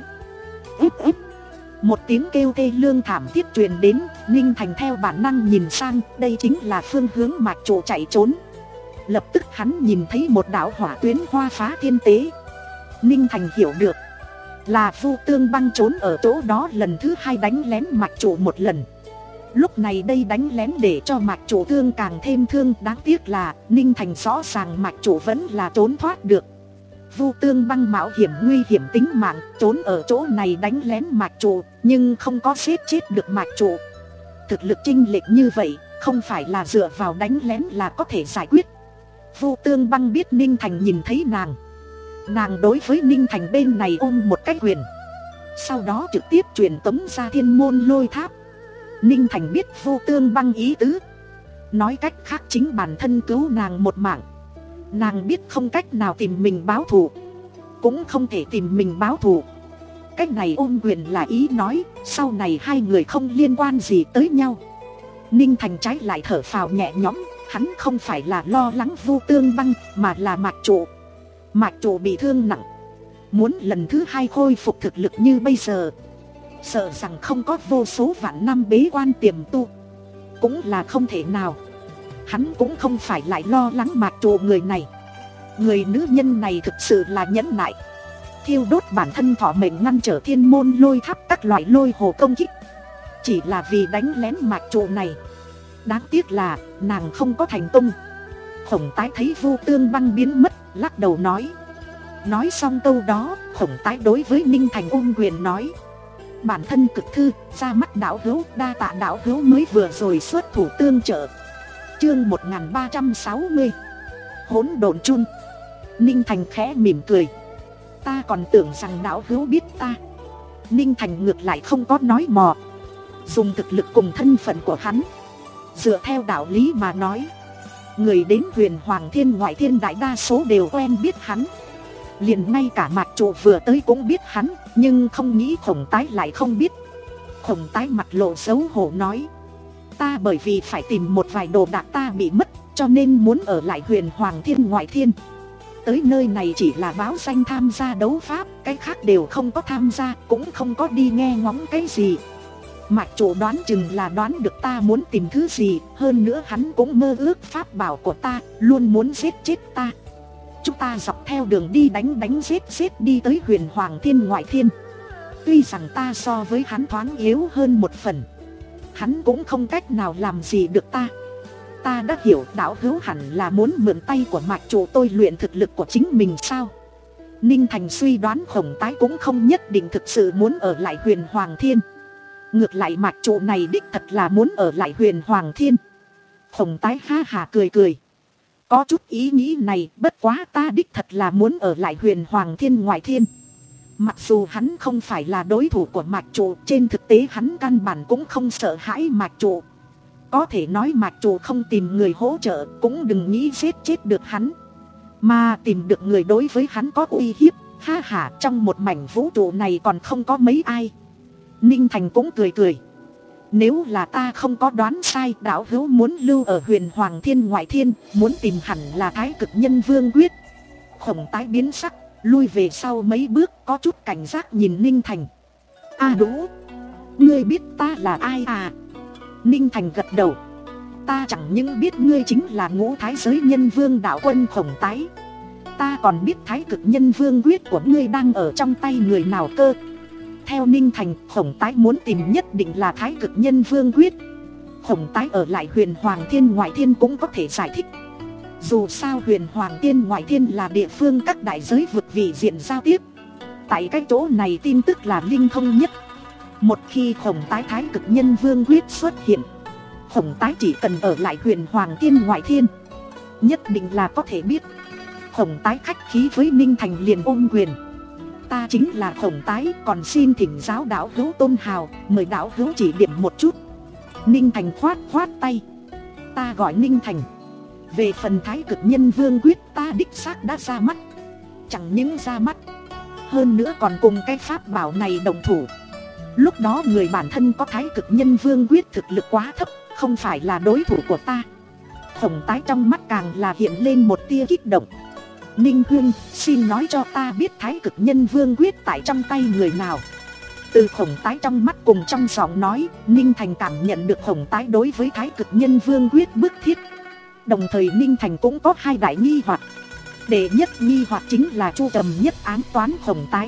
ức ức. Một tiếng kêu tê lương thảm thiết truyền đến. Ninh Thành theo bản năng nhìn sang, đây chính là phương hướng mạch trụ chạy trốn. Lập tức hắn nhìn thấy một đạo hỏa tuyến hoa phá thiên tế. Ninh Thành hiểu được là Vu Tương Băng trốn ở chỗ đó lần thứ hai đánh lén mạch trụ một lần. Lúc này đây đánh lén để cho mạch trụ thương càng thêm thương. Đáng tiếc là Ninh Thành rõ ràng mạch trụ vẫn là trốn thoát được. Vu Tương Băng mạo hiểm nguy hiểm tính mạng trốn ở chỗ này đánh lén mạch trụ, nhưng không có giết chết được mạch trụ. Thực lực chênh lệch như vậy không phải là dựa vào đánh lén là có thể giải quyết. Vu Tương Băng biết Ninh Thành nhìn thấy nàng. Nàng đối với Ninh Thành bên này ôm một cái quyền, sau đó trực tiếp truyền tống ra thiên môn lôi tháp. Ninh Thành biết Vu Tương Băng ý tứ, nói cách khác chính bản thân cứu nàng một mạng. Nàng biết không cách nào tìm mình báo thù, cũng không thể tìm mình báo thù. Cách này ôm quyền là ý nói sau này hai người không liên quan gì tới nhau. Ninh Thành trái lại thở phào nhẹ nhõm. Hắn không phải là lo lắng Vu Tương Băng, mà là mạch trụ. Mạch trụ bị thương nặng, muốn lần thứ hai khôi phục thực lực như bây giờ, sợ rằng không có vô số vạn năm bế quan tiềm tu cũng là không thể nào. Hắn cũng không phải lại lo lắng mạch trụ người này. Người nữ nhân này thực sự là nhẫn nại, thiêu đốt bản thân thọ mệnh ngăn trở thiên môn lôi tháp các loại lôi hồ công kích, chỉ là vì đánh lén mạch trụ này. Đáng tiếc là nàng không có thành công. Khổng Tái thấy Vu Tương Băng biến mất, lắc đầu nói. Nói xong câu đó, Khổng Tái đối với Ninh Thành ôm quyền nói, bản thân cực thư, ra mắt đạo hữu, đa tạ đạo hữu mới vừa rồi xuất thủ tương trợ. Chương một nghìn ba trăm sáu mươi Hỗn độn chun. Ninh Thành khẽ mỉm cười, ta còn tưởng rằng đạo hữu biết ta. Ninh Thành ngược lại không có nói mò, dùng thực lực cùng thân phận của hắn, dựa theo đạo lý mà nói, người đến Huyền Hoàng Thiên ngoại thiên đại đa số đều quen biết hắn. Liền ngay cả mạch trụ vừa tới cũng biết hắn, nhưng không nghĩ Khổng Tái lại không biết. Khổng Tái mặt lộ xấu hổ nói, ta bởi vì phải tìm một vài đồ đạc ta bị mất, cho nên muốn ở lại Huyền Hoàng Thiên ngoại thiên. Tới nơi này chỉ là báo danh tham gia đấu pháp, cái khác đều không có tham gia, cũng không có đi nghe ngóng cái gì. Mạch trụ đoán chừng là đoán được ta muốn tìm thứ gì, hơn nữa hắn cũng mơ ước pháp bảo của ta, luôn muốn giết chết ta. Chúng ta dọc theo đường đi đánh đánh giết giết đi tới Huyền Hoàng Thiên ngoại thiên. Tuy rằng ta so với hắn thoáng yếu hơn một phần, hắn cũng không cách nào làm gì được ta. Ta đã hiểu đạo hữu hẳn là muốn mượn tay của mạch trụ tôi luyện thực lực của chính mình sao? Ninh Thành suy đoán Khổng Tái cũng không nhất định thực sự muốn ở lại Huyền Hoàng Thiên. Ngược lại mạch trụ này đích thật là muốn ở lại Huyền Hoàng Thiên. Khổng Tái ha hà cười cười, có chút ý nghĩ này, bất quá ta đích thật là muốn ở lại Huyền Hoàng Thiên ngoại thiên. Mặc dù hắn không phải là đối thủ của mạch trụ, trên thực tế hắn căn bản cũng không sợ hãi mạch trụ. Có thể nói mạch trụ không tìm người hỗ trợ, cũng đừng nghĩ giết chết được hắn. Mà tìm được người đối với hắn có uy hiếp, ha ha, trong một mảnh vũ trụ này còn không có mấy ai. Ninh Thành cũng cười cười, nếu là ta không có đoán sai, đạo hữu muốn lưu ở Huyền Hoàng Thiên ngoại thiên, muốn tìm hẳn là Thái Cực Nhân Vương quyết. Khổng Tái biến sắc, lui về sau mấy bước, có chút cảnh giác nhìn Ninh Thành. A Đũ, ngươi biết ta là ai à? Ninh Thành gật đầu, ta chẳng những biết ngươi chính là Ngũ Thái Giới Nhân Vương đạo quân Khổng Tái, ta còn biết Thái Cực Nhân Vương quyết của ngươi đang ở trong tay người nào cơ. Theo Ninh Thành, Khổng Tái muốn tìm nhất định là Thái Cực Nhân Vương quyết. Khổng Tái ở lại Huyền Hoàng Thiên ngoại thiên cũng có thể giải thích. Dù sao huyền hoàng tiên ngoại thiên là địa phương các đại giới vực vị diện giao tiếp. Tại cái chỗ này tin tức là linh thông nhất. Một khi Khổng Tái thái cực nhân vương quyết xuất hiện, Khổng Tái chỉ cần ở lại huyền hoàng tiên ngoại thiên, nhất định là có thể biết. Khổng Tái khách khí với Ninh Thành liền ôm quyền. Ta chính là Khổng Tái, còn xin thỉnh giáo đạo hữu Tôn Hào, mời đạo hữu chỉ điểm một chút. Ninh Thành khoát khoát tay. Ta gọi Ninh Thành. Về phần thái cực nhân vương quyết ta đích xác đã ra mắt. Chẳng những ra mắt, hơn nữa còn cùng cái pháp bảo này đồng thủ. Lúc đó người bản thân có thái cực nhân vương quyết thực lực quá thấp, không phải là đối thủ của ta. Khổng Tái trong mắt càng là hiện lên một tia kích động. Ninh Huynh, xin nói cho ta biết thái cực nhân vương quyết tại trong tay người nào. Từ Khổng Tái trong mắt cùng trong giọng nói, Ninh Thành cảm nhận được Khổng Tái đối với thái cực nhân vương quyết bức thiết. Đồng thời Ninh Thành cũng có hai đại nghi hoặc. Đệ nhất nghi hoặc chính là Chu Trầm Nhất ám toán Khổng Tái.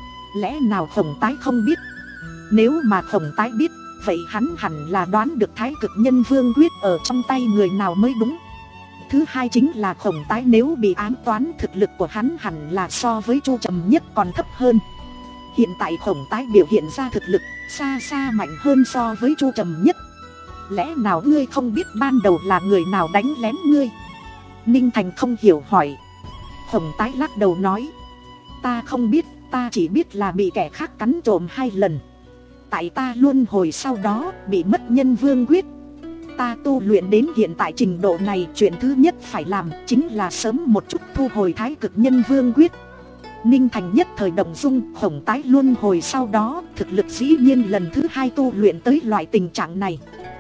Lẽ nào Khổng Tái không biết? Nếu mà Khổng Tái biết, vậy hắn hẳn là đoán được thái cực nhân vương quyết ở trong tay người nào mới đúng. Thứ hai chính là Khổng Tái nếu bị ám toán, thực lực của hắn hẳn là so với Chu Trầm Nhất còn thấp hơn. Hiện tại Khổng Tái biểu hiện ra thực lực xa xa mạnh hơn so với Chu Trầm Nhất. Lẽ nào ngươi không biết ban đầu là người nào đánh lén ngươi? Ninh Thành không hiểu hỏi. Khổng Tái lắc đầu nói. Ta không biết, ta chỉ biết là bị kẻ khác cắn trộm hai lần. Tại ta luân hồi sau đó bị mất nhân vương quyết. Ta tu luyện đến hiện tại trình độ này, chuyện thứ nhất phải làm chính là sớm một chút thu hồi thái cực nhân vương quyết. Ninh Thành nhất thời động dung. Khổng Tái luân hồi sau đó thực lực dĩ nhiên lần thứ hai tu luyện tới loại tình trạng này.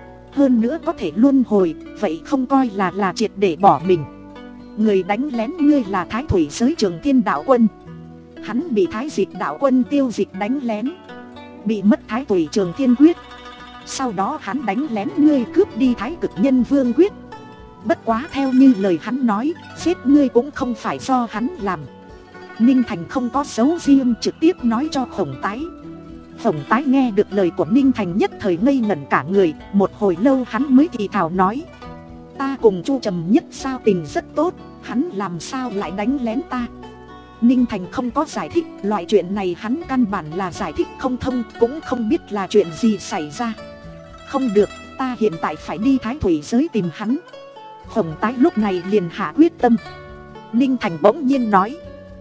Hơn nữa có thể luân hồi, vậy không coi là là triệt để bỏ mình. Người đánh lén ngươi là Thái Thủy Giới Trường Thiên Đạo Quân. Hắn bị Thái Dịch Đạo Quân Tiêu Dịch đánh lén, bị mất Thái Thủy Trường Thiên Quyết. Sau đó hắn đánh lén ngươi cướp đi thái cực nhân vương quyết. Bất quá theo như lời hắn nói, giết ngươi cũng không phải do hắn làm. Ninh Thành không có dấu riêng trực tiếp nói cho Khổng Tái. Khổng Tái nghe được lời của Ninh Thành nhất thời ngây ngẩn cả người. Một hồi lâu hắn mới thì thào nói. Ta cùng Chu Trầm Nhất sao tình rất tốt, hắn làm sao lại đánh lén ta? Ninh Thành không có giải thích, loại chuyện này hắn căn bản là giải thích không thông, cũng không biết là chuyện gì xảy ra. Không được, ta hiện tại phải đi Thái Thủy Giới tìm hắn. Khổng Tái lúc này liền hạ quyết tâm. Ninh Thành bỗng nhiên nói.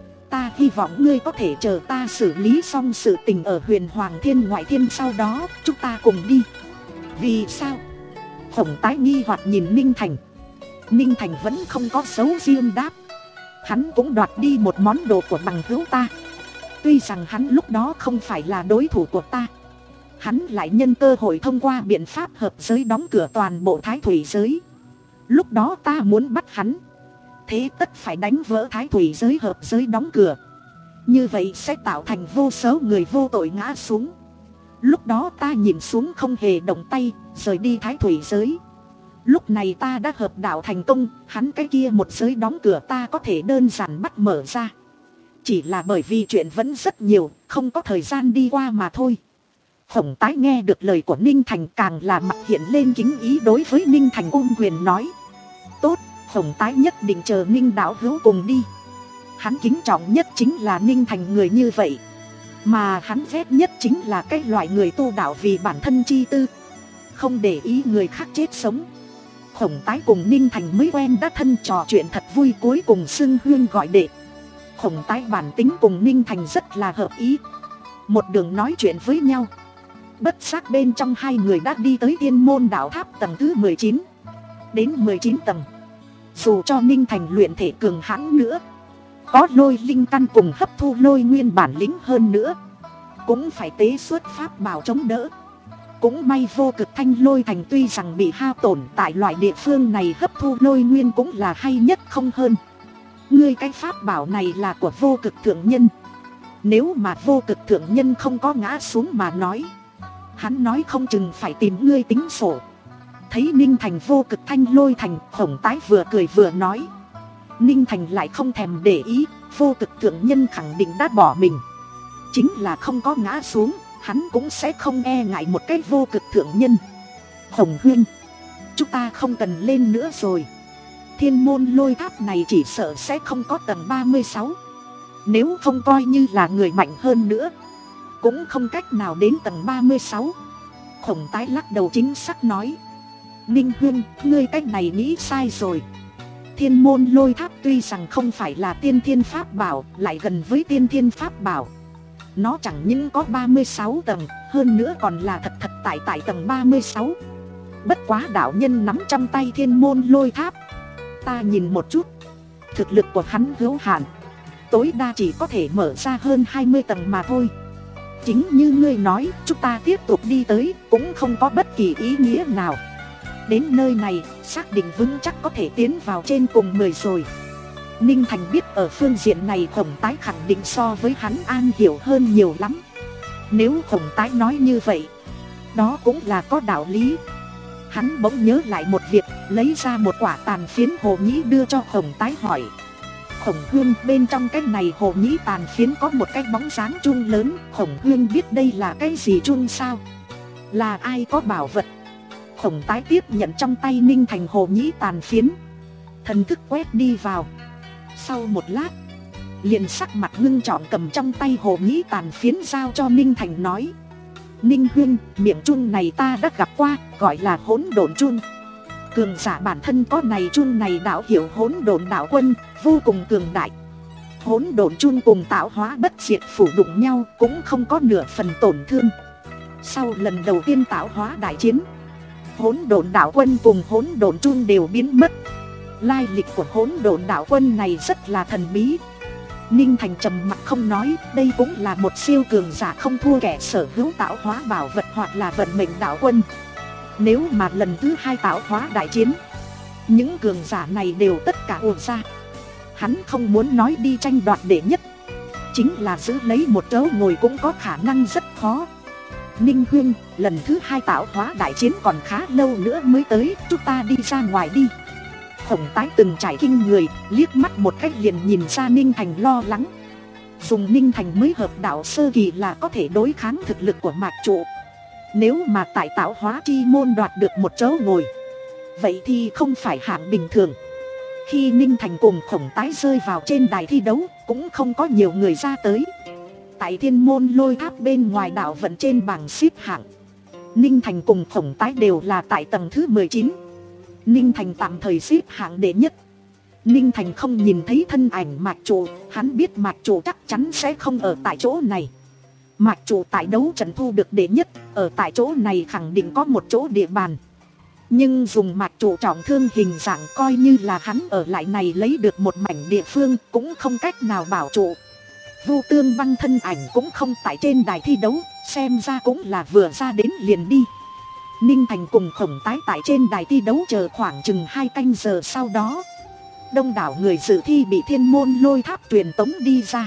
Ta hy vọng ngươi có thể chờ ta xử lý xong sự tình ở huyền hoàng thiên ngoại thiên, sau đó chúng ta cùng đi. Vì sao? Khổng Tái nghi hoặc nhìn Ninh Thành. Ninh Thành vẫn không có dấu riêng đáp. Hắn cũng đoạt đi một món đồ của bằng hữu ta. Tuy rằng hắn lúc đó không phải là đối thủ của ta, hắn lại nhân cơ hội thông qua biện pháp hợp giới đóng cửa toàn bộ Thái Thủy Giới. Lúc đó ta muốn bắt hắn, thế tất phải đánh vỡ Thái Thủy Giới hợp giới đóng cửa. Như vậy sẽ tạo thành vô số người vô tội ngã xuống. Lúc đó ta nhìn xuống không hề động tay, rời đi Thái Thủy Giới. Lúc này ta đã hợp đạo thành công, hắn cái kia một giới đóng cửa ta có thể đơn giản bắt mở ra. Chỉ là bởi vì chuyện vẫn rất nhiều, không có thời gian đi qua mà thôi. Khổng Tái nghe được lời của Ninh Thành càng là mặt hiện lên kính ý, đối với Ninh Thành ôm quyền nói. Tốt, Khổng Tái nhất định chờ Ninh đạo hữu cùng đi. Hắn kính trọng nhất chính là Ninh Thành người như vậy. Mà hắn ghét nhất chính là cái loại người tu đạo vì bản thân chi tư, không để ý người khác chết sống. Khổng Tái cùng Ninh Thành mới quen đã thân, trò chuyện thật vui, cuối cùng xưng huyên gọi đệ. Khổng Tái bản tính cùng Ninh Thành rất là hợp ý. Một đường nói chuyện với nhau, bất giác bên trong hai người đã đi tới Tiên Môn Đạo Tháp tầng thứ mười chín. Đến mười chín tầng, dù cho Ninh Thành luyện thể cường hãn nữa, có lôi linh căn cùng hấp thu lôi nguyên bản lĩnh hơn nữa, cũng phải tế xuất pháp bảo chống đỡ. Cũng may Vô Cực Thanh Lôi Thành tuy rằng bị hao tổn, tại loại địa phương này hấp thu lôi nguyên cũng là hay nhất không hơn. Ngươi cái pháp bảo này là của Vô Cực Thượng Nhân. Nếu mà Vô Cực Thượng Nhân không có ngã xuống mà nói, hắn nói không chừng phải tìm ngươi tính sổ. Thấy Ninh Thành Vô Cực Thanh Lôi Thành, Khổng Tái vừa cười vừa nói. Ninh Thành lại không thèm để ý, Vô Cực Thượng Nhân khẳng định đã bỏ mình. Chính là không có ngã xuống, hắn cũng sẽ không e ngại một cái Vô Cực Thượng Nhân. Khổng huynh, chúng ta không cần lên nữa rồi. thiên môn lôi tháp này chỉ sợ sẽ không có tầng ba mươi sáu. Nếu không coi như là người mạnh hơn nữa, cũng không cách nào đến tầng ba mươi sáu. Khổng Tái lắc đầu chính xác nói. Ninh Huyên, ngươi cách này nghĩ sai rồi. Thiên môn lôi tháp tuy rằng không phải là tiên thiên pháp bảo, lại gần với tiên thiên pháp bảo. Nó chẳng những có ba mươi sáu tầng, hơn nữa còn là thật thật tại tại tầng ba mươi sáu. Bất quá đạo nhân nắm trong tay thiên môn lôi tháp, ta nhìn một chút, thực lực của hắn hữu hạn, tối đa chỉ có thể mở ra hơn hai mươi tầng mà thôi. Chính như ngươi nói, chúng ta tiếp tục đi tới cũng không có bất kỳ ý nghĩa nào. Đến nơi này, xác định vững chắc có thể tiến vào trên cùng mười rồi. Ninh Thành biết ở phương diện này Khổng Tái khẳng định so với hắn an hiểu hơn nhiều lắm. Nếu Khổng Tái nói như vậy, đó cũng là có đạo lý. Hắn bỗng nhớ lại một việc, lấy ra một quả tàn phiến hồ nhĩ đưa cho Khổng Tái hỏi. Khổng Huyên, bên trong cái này hồ nhĩ tàn phiến có một cái bóng dáng chuông lớn. Khổng Huyên biết đây là cái gì chuông sao? Là ai có bảo vật? Khổng Tái tiếp nhận trong tay Ninh Thành hồ nhĩ tàn phiến, thần thức quét đi vào. Sau một lát, liền sắc mặt ngưng trọng cầm trong tay hồ nhĩ tàn phiến giao cho Ninh Thành nói. Ninh Huyên, miệng chuông này ta đã gặp qua, gọi là hỗn độn chuông. Cường giả bản thân có này chuông này đạo hiểu hỗn độn đạo quân, vô cùng cường đại. Hỗn độn chuông cùng tạo hóa bất diệt phủ đụng nhau cũng không có nửa phần tổn thương. Sau lần đầu tiên tạo hóa đại chiến, hỗn độn đạo quân cùng hỗn độn chuông đều biến mất. Lai lịch của hỗn độn đạo quân này rất là thần bí. Ninh Thành trầm mặc không nói, đây cũng là một siêu cường giả không thua kẻ sở hữu tạo hóa bảo vật hoặc là vận mệnh đạo quân. Nếu mà lần thứ hai tạo hóa đại chiến, những cường giả này đều tất cả ùa ra. Hắn không muốn nói đi tranh đoạt đệ nhất, chính là giữ lấy một chỗ ngồi cũng có khả năng rất khó. Ninh Huyên, lần thứ hai tạo hóa đại chiến còn khá lâu nữa mới tới, chúng ta đi ra ngoài đi. Khổng Tái từng trải kinh người, liếc mắt một cách liền nhìn ra Ninh Thành lo lắng. Dùng Ninh Thành mới hợp đạo sơ kỳ là có thể đối kháng thực lực của Mạc Trụ. Nếu mà tại tạo hóa chi môn đoạt được một chỗ ngồi, vậy thì không phải hạng bình thường. Khi Ninh Thành cùng Khổng Tái rơi vào trên đài thi đấu, cũng không có nhiều người ra tới. Tại thiên môn lôi tháp bên ngoài đạo vận trên bảng xếp hạng, Ninh Thành cùng Khổng Tái đều là tại tầng thứ mười chín. Ninh Thành tạm thời xếp hạng đệ nhất. Ninh Thành không nhìn thấy thân ảnh Mạc Trụ, hắn biết Mạc Trụ chắc chắn sẽ không ở tại chỗ này. Mạc Trụ tại đấu trận thu được đệ nhất, ở tại chỗ này khẳng định có một chỗ địa bàn. Nhưng dùng Mạc Trụ trọng thương hình dạng, coi như là hắn ở lại này lấy được một mảnh địa phương cũng không cách nào bảo trụ. Vu Tương Băng thân ảnh cũng không tại trên đài thi đấu, xem ra cũng là vừa ra đến liền đi. Ninh Thành cùng Khổng Tái tại trên đài thi đấu chờ khoảng chừng hai canh giờ sau đó. Đông đảo người dự thi bị thiên môn lôi tháp truyền tống đi ra.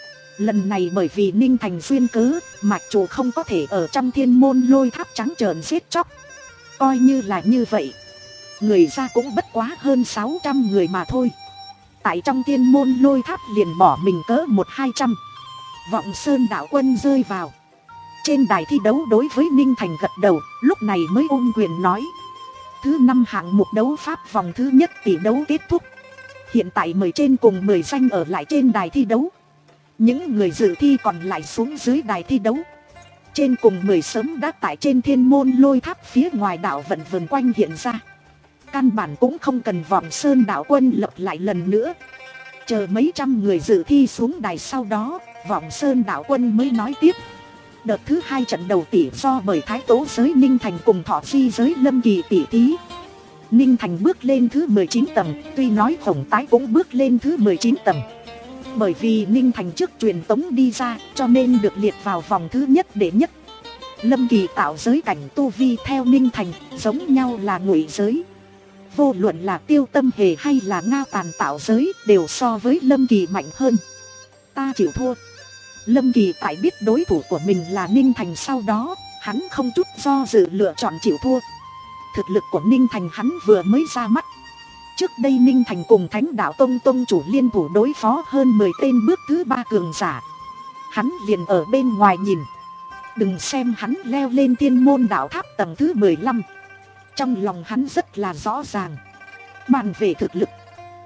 Lần này bởi vì Ninh Thành duyên cớ, Mạc Trụ không có thể ở trong thiên môn lôi tháp trắng trợn giết chóc. Coi như là như vậy, người ra cũng bất quá hơn sáu trăm người mà thôi. Tại trong thiên môn lôi tháp liền bỏ mình cỡ một hai trăm. Vọng Sơn đạo quân rơi vào. Trên đài thi đấu đối với Ninh Thành gật đầu, lúc này mới ôm quyền nói. Thứ năm hạng mục đấu pháp vòng thứ nhất tỷ đấu kết thúc. Hiện tại mười trên cùng mười danh ở lại trên đài thi đấu. Những người dự thi còn lại xuống dưới đài thi đấu. Trên cùng mười sớm đã tại trên thiên môn lôi tháp phía ngoài đảo vận vần quanh hiện ra. Căn bản cũng không cần Vọng Sơn đạo quân lập lại lần nữa. Chờ mấy trăm người dự thi xuống đài sau đó, Vọng Sơn đạo quân mới nói tiếp. Đợt thứ hai trận đầu tỷ do bởi Thái Tố giới Ninh Thành cùng Thọ Phi giới Lâm Kỳ tỷ thí. Ninh Thành bước lên thứ mười chín tầng, tuy nói Khổng Tái cũng bước lên thứ mười chín tầng. Bởi vì Ninh Thành trước truyền tống đi ra, cho nên được liệt vào vòng thứ nhất đệ nhất. Lâm Kỳ tạo giới cảnh tu vi theo Ninh Thành, giống nhau là ngụy giới. Vô luận là Tiêu Tâm Hề hay là Ngao Tàn tạo giới đều so với Lâm Kỳ mạnh hơn. Ta chịu thua. Lâm Kỳ tại biết đối thủ của mình là Ninh Thành sau đó, hắn không chút do dự lựa chọn chịu thua. Thực lực của Ninh Thành hắn vừa mới ra mắt. Trước đây Ninh Thành cùng Thánh Đạo Tông Tông chủ liên thủ đối phó hơn mười tên bước thứ ba cường giả. Hắn liền ở bên ngoài nhìn. Đừng xem hắn leo lên thiên môn đạo tháp tầng thứ mười lăm. Trong lòng hắn rất là rõ ràng. Bàn về thực lực,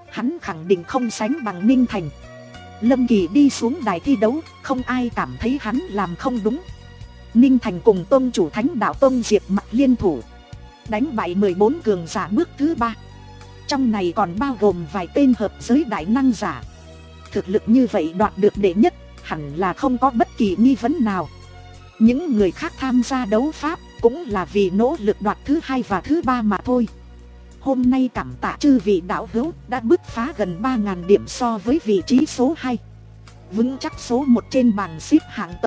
hắn khẳng định không sánh bằng Ninh Thành. Lâm Kỳ đi xuống đài thi đấu, không ai cảm thấy hắn làm không đúng. Ninh Thành cùng tông chủ Thánh Đạo Tông Diệp Mặc liên thủ, đánh bại mười bốn cường giả bước thứ ba. Trong này còn bao gồm vài tên hợp giới đại năng giả. Thực lực như vậy đoạt được đệ nhất, hẳn là không có bất kỳ nghi vấn nào. Những người khác tham gia đấu pháp cũng là vì nỗ lực đoạt thứ hai và thứ ba mà thôi. Hôm nay cảm tạ chư vị đạo hữu đã bứt phá gần ba nghìn điểm so với vị trí số hai, vững chắc số một trên bảng xếp hạng.